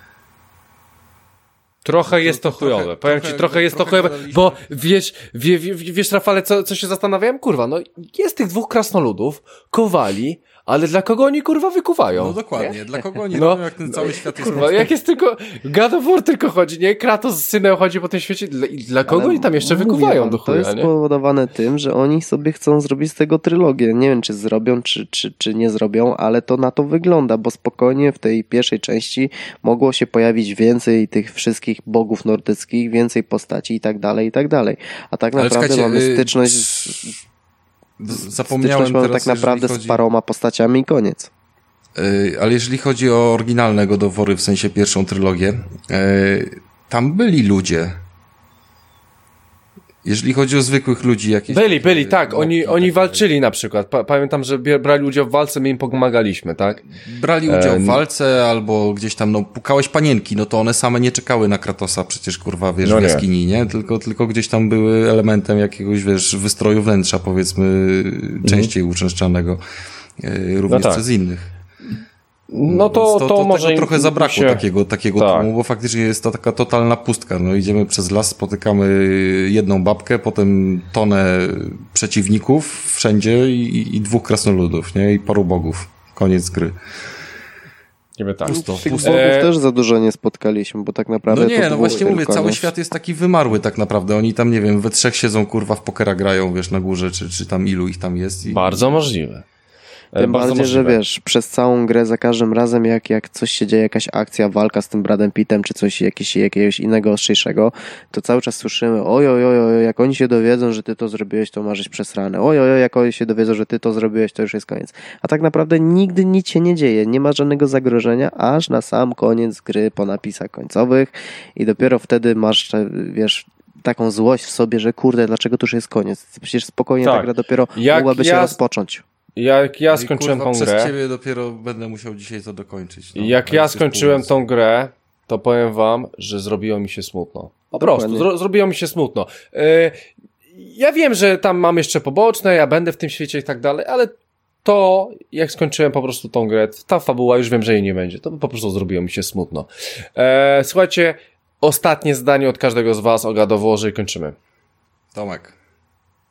Speaker 1: Trochę jest to chujowe. Powiem ci, trochę jest to chujowe, bo wiesz Rafale, co się zastanawiałem? Kurwa, no jest tych dwóch krasnoludów, kowali, ale dla kogo oni kurwa wykuwają?
Speaker 3: No dokładnie, dla kogo oni robią, jak ten cały świat jest...
Speaker 1: Kurwa, jak jest tylko God of War tylko chodzi, nie? Kratos z synem chodzi po tym świecie, dla kogo oni tam jeszcze wykuwają do chuja,
Speaker 2: to jest
Speaker 1: nie?
Speaker 2: spowodowane tym, że oni sobie chcą zrobić z tego trylogię. Nie wiem, czy zrobią, czy nie zrobią, ale to na to wygląda, bo spokojnie w tej pierwszej części mogło się pojawić więcej tych wszystkich bogów nordyckich, więcej postaci i tak dalej, i tak dalej. A tak naprawdę mamy styczność
Speaker 3: Zapomniałem
Speaker 2: mamy
Speaker 3: teraz,
Speaker 2: tak naprawdę z paroma postaciami i koniec.
Speaker 3: Ale jeżeli chodzi o oryginalne God of War, w sensie pierwszą trylogię, tam byli ludzie. Jeżeli chodzi o zwykłych ludzi jakieś...
Speaker 1: Byli, tak. Oni walczyli na przykład. Pamiętam, że brali udział w walce, my im pomagaliśmy, tak?
Speaker 3: Brali udział w walce albo gdzieś tam, pukałeś panienki, no to one same nie czekały na Kratosa przecież, kurwa, wiesz, w jaskini, nie? Tylko gdzieś tam były elementem jakiegoś, wiesz, wystroju wnętrza, powiedzmy, częściej uczęszczanego, również przez innych.
Speaker 1: No to może
Speaker 3: trochę zabrakło takiego tłumu, bo faktycznie jest to taka totalna pustka. No idziemy przez las, spotykamy jedną babkę, potem tonę przeciwników wszędzie i dwóch krasnoludów, nie? I paru bogów. Koniec gry.
Speaker 2: Pusto. Tych bogów też za dużo nie spotkaliśmy, bo tak naprawdę...
Speaker 3: No nie, właśnie mówię, cały świat jest taki wymarły tak naprawdę. Oni tam, nie wiem, we trzech siedzą, kurwa, w pokera grają, wiesz, na górze, czy tam ilu ich tam jest.
Speaker 1: Bardzo możliwe.
Speaker 2: Tym bardziej, że wiesz, przez całą grę za każdym razem jak coś się dzieje, jakaś akcja, walka z tym Bradem Pittem, czy coś jakiegoś innego ostrzejszego, to cały czas słyszymy oj, jak oni się dowiedzą, że ty to zrobiłeś, to masz przesrane. Oj, jak oni się dowiedzą, że ty to zrobiłeś, to już jest koniec. A tak naprawdę nigdy nic się nie dzieje, nie ma żadnego zagrożenia, aż na sam koniec gry po napisach końcowych i dopiero wtedy masz, wiesz, taką złość w sobie, że kurde, dlaczego to już jest koniec? Przecież spokojnie ta gra dopiero mogłaby się rozpocząć.
Speaker 1: Jak ja skończyłem tą grę...
Speaker 3: Przez ciebie dopiero będę musiał dzisiaj to dokończyć. No,
Speaker 1: jak ja skończyłem tą grę, to powiem wam, że zrobiło mi się smutno. Po prostu, zrobiło mi się smutno. Ja wiem, że tam mam jeszcze poboczne, ja będę w tym świecie i tak dalej, ale to, jak skończyłem po prostu tą grę, ta fabuła, już wiem, że jej nie będzie, to po prostu zrobiło mi się smutno. Słuchajcie, ostatnie zdanie od każdego z was o God of Warze i kończymy.
Speaker 3: Tomek.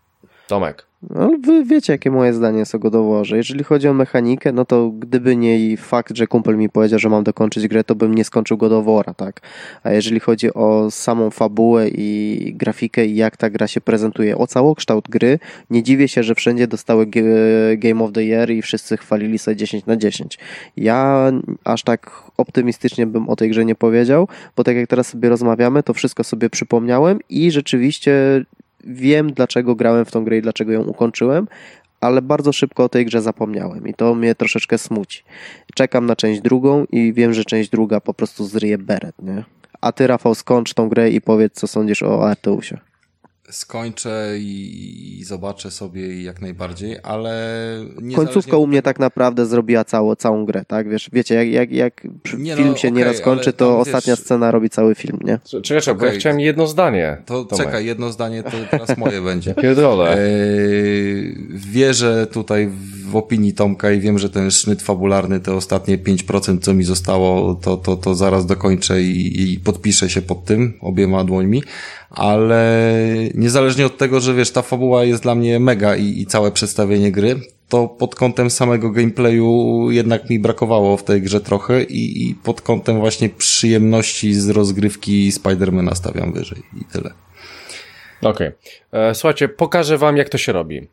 Speaker 1: Tomek.
Speaker 2: No, wy wiecie, jakie moje zdanie jest o God of Warze. Jeżeli chodzi o mechanikę, no to gdyby nie fakt, że kumpel mi powiedział, że mam dokończyć grę, to bym nie skończył God of War'a, tak? A jeżeli chodzi o samą fabułę i grafikę i jak ta gra się prezentuje, o całokształt gry, nie dziwię się, że wszędzie dostały Game of the Year i wszyscy chwalili sobie 10/10. Ja aż tak optymistycznie bym o tej grze nie powiedział, bo tak jak teraz sobie rozmawiamy, to wszystko sobie przypomniałem i rzeczywiście wiem, dlaczego grałem w tą grę i dlaczego ją ukończyłem, ale bardzo szybko o tej grze zapomniałem i to mnie troszeczkę smuci. Czekam na część drugą i wiem, że część druga po prostu zryje beret, nie? A ty, Rafał, skończ tą grę i powiedz, co sądzisz o Arteusie.
Speaker 3: Skończę i zobaczę sobie jak najbardziej, ale
Speaker 2: końcówka u mnie tak naprawdę zrobiła całą grę, tak? Wiecie, jak film się nieraz kończy, to ostatnia scena robi cały film, nie?
Speaker 1: Czekaj, bo ja chciałem jedno zdanie.
Speaker 3: To Tomek. Czekaj, jedno zdanie to teraz moje będzie.
Speaker 1: Pierdolę.
Speaker 3: Wierzę tutaj w opinii Tomka i wiem, że ten sznyt fabularny, te ostatnie 5%, co mi zostało, to zaraz dokończę i podpiszę się pod tym obiema dłońmi, ale niezależnie od tego, że wiesz, ta fabuła jest dla mnie mega i całe przedstawienie gry, to pod kątem samego gameplayu jednak mi brakowało w tej grze trochę i pod kątem właśnie przyjemności z rozgrywki Spidermana stawiam wyżej i tyle.
Speaker 1: Okej. Słuchajcie, pokażę wam, jak to się robi.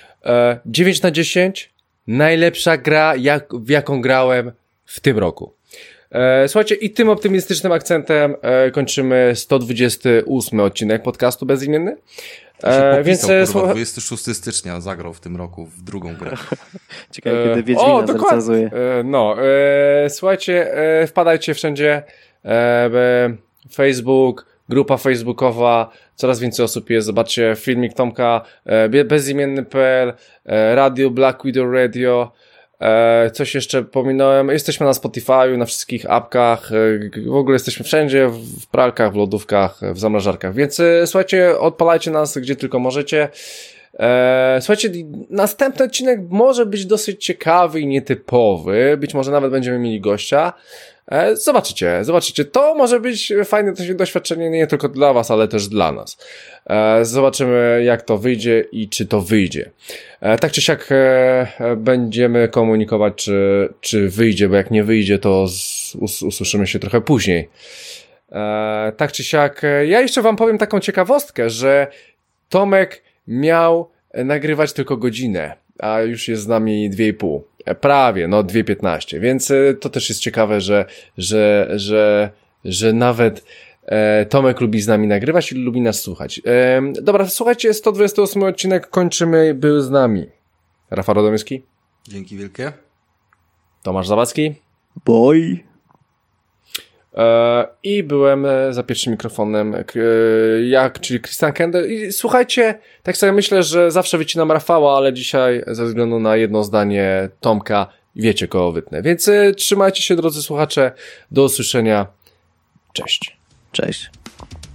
Speaker 1: 9/10, najlepsza gra, w jaką grałem w tym roku. Słuchajcie, i tym optymistycznym akcentem kończymy 128 odcinek podcastu Bezimienny.
Speaker 3: Więc 26 stycznia zagrał w tym roku w drugą grę.
Speaker 2: Ciekawe, kiedy Wiedźmina zrecenzuje.
Speaker 1: Słuchajcie, wpadajcie wszędzie. Facebook, grupa facebookowa, coraz więcej osób jest. Zobaczcie filmik Tomka, bezimienny.pl, radio, Black Widow Radio. Coś jeszcze pominąłem. Jesteśmy na Spotify'u, na wszystkich apkach. W ogóle jesteśmy wszędzie, w pralkach, w lodówkach, w zamrażarkach. Więc słuchajcie, odpalajcie nas gdzie tylko możecie. Słuchajcie, następny odcinek może być dosyć ciekawy i nietypowy. Być może nawet będziemy mieli gościa. Zobaczycie. To może być fajne doświadczenie nie tylko dla was, ale też dla nas. Zobaczymy, jak to wyjdzie i czy to wyjdzie. Tak czy siak będziemy komunikować, czy wyjdzie, bo jak nie wyjdzie, to usłyszymy się trochę później. Tak czy siak, ja jeszcze wam powiem taką ciekawostkę, że Tomek miał nagrywać tylko godzinę, a już jest z nami 2,5. Prawie, 2:15, więc to też jest ciekawe, że nawet Tomek lubi z nami nagrywać i lubi nas słuchać. Dobra, słuchajcie, 128 odcinek kończymy. Był z nami Rafał Radomyski.
Speaker 3: Dzięki wielkie.
Speaker 1: Tomasz Zawadzki.
Speaker 2: Boy.
Speaker 1: I byłem za pierwszym mikrofonem czyli Christian Kender. I słuchajcie, tak sobie myślę, że zawsze wycinam Rafała, ale dzisiaj ze względu na jedno zdanie Tomka wiecie, kogo wytnę. Więc trzymajcie się, drodzy słuchacze, do usłyszenia. Cześć.
Speaker 2: Cześć.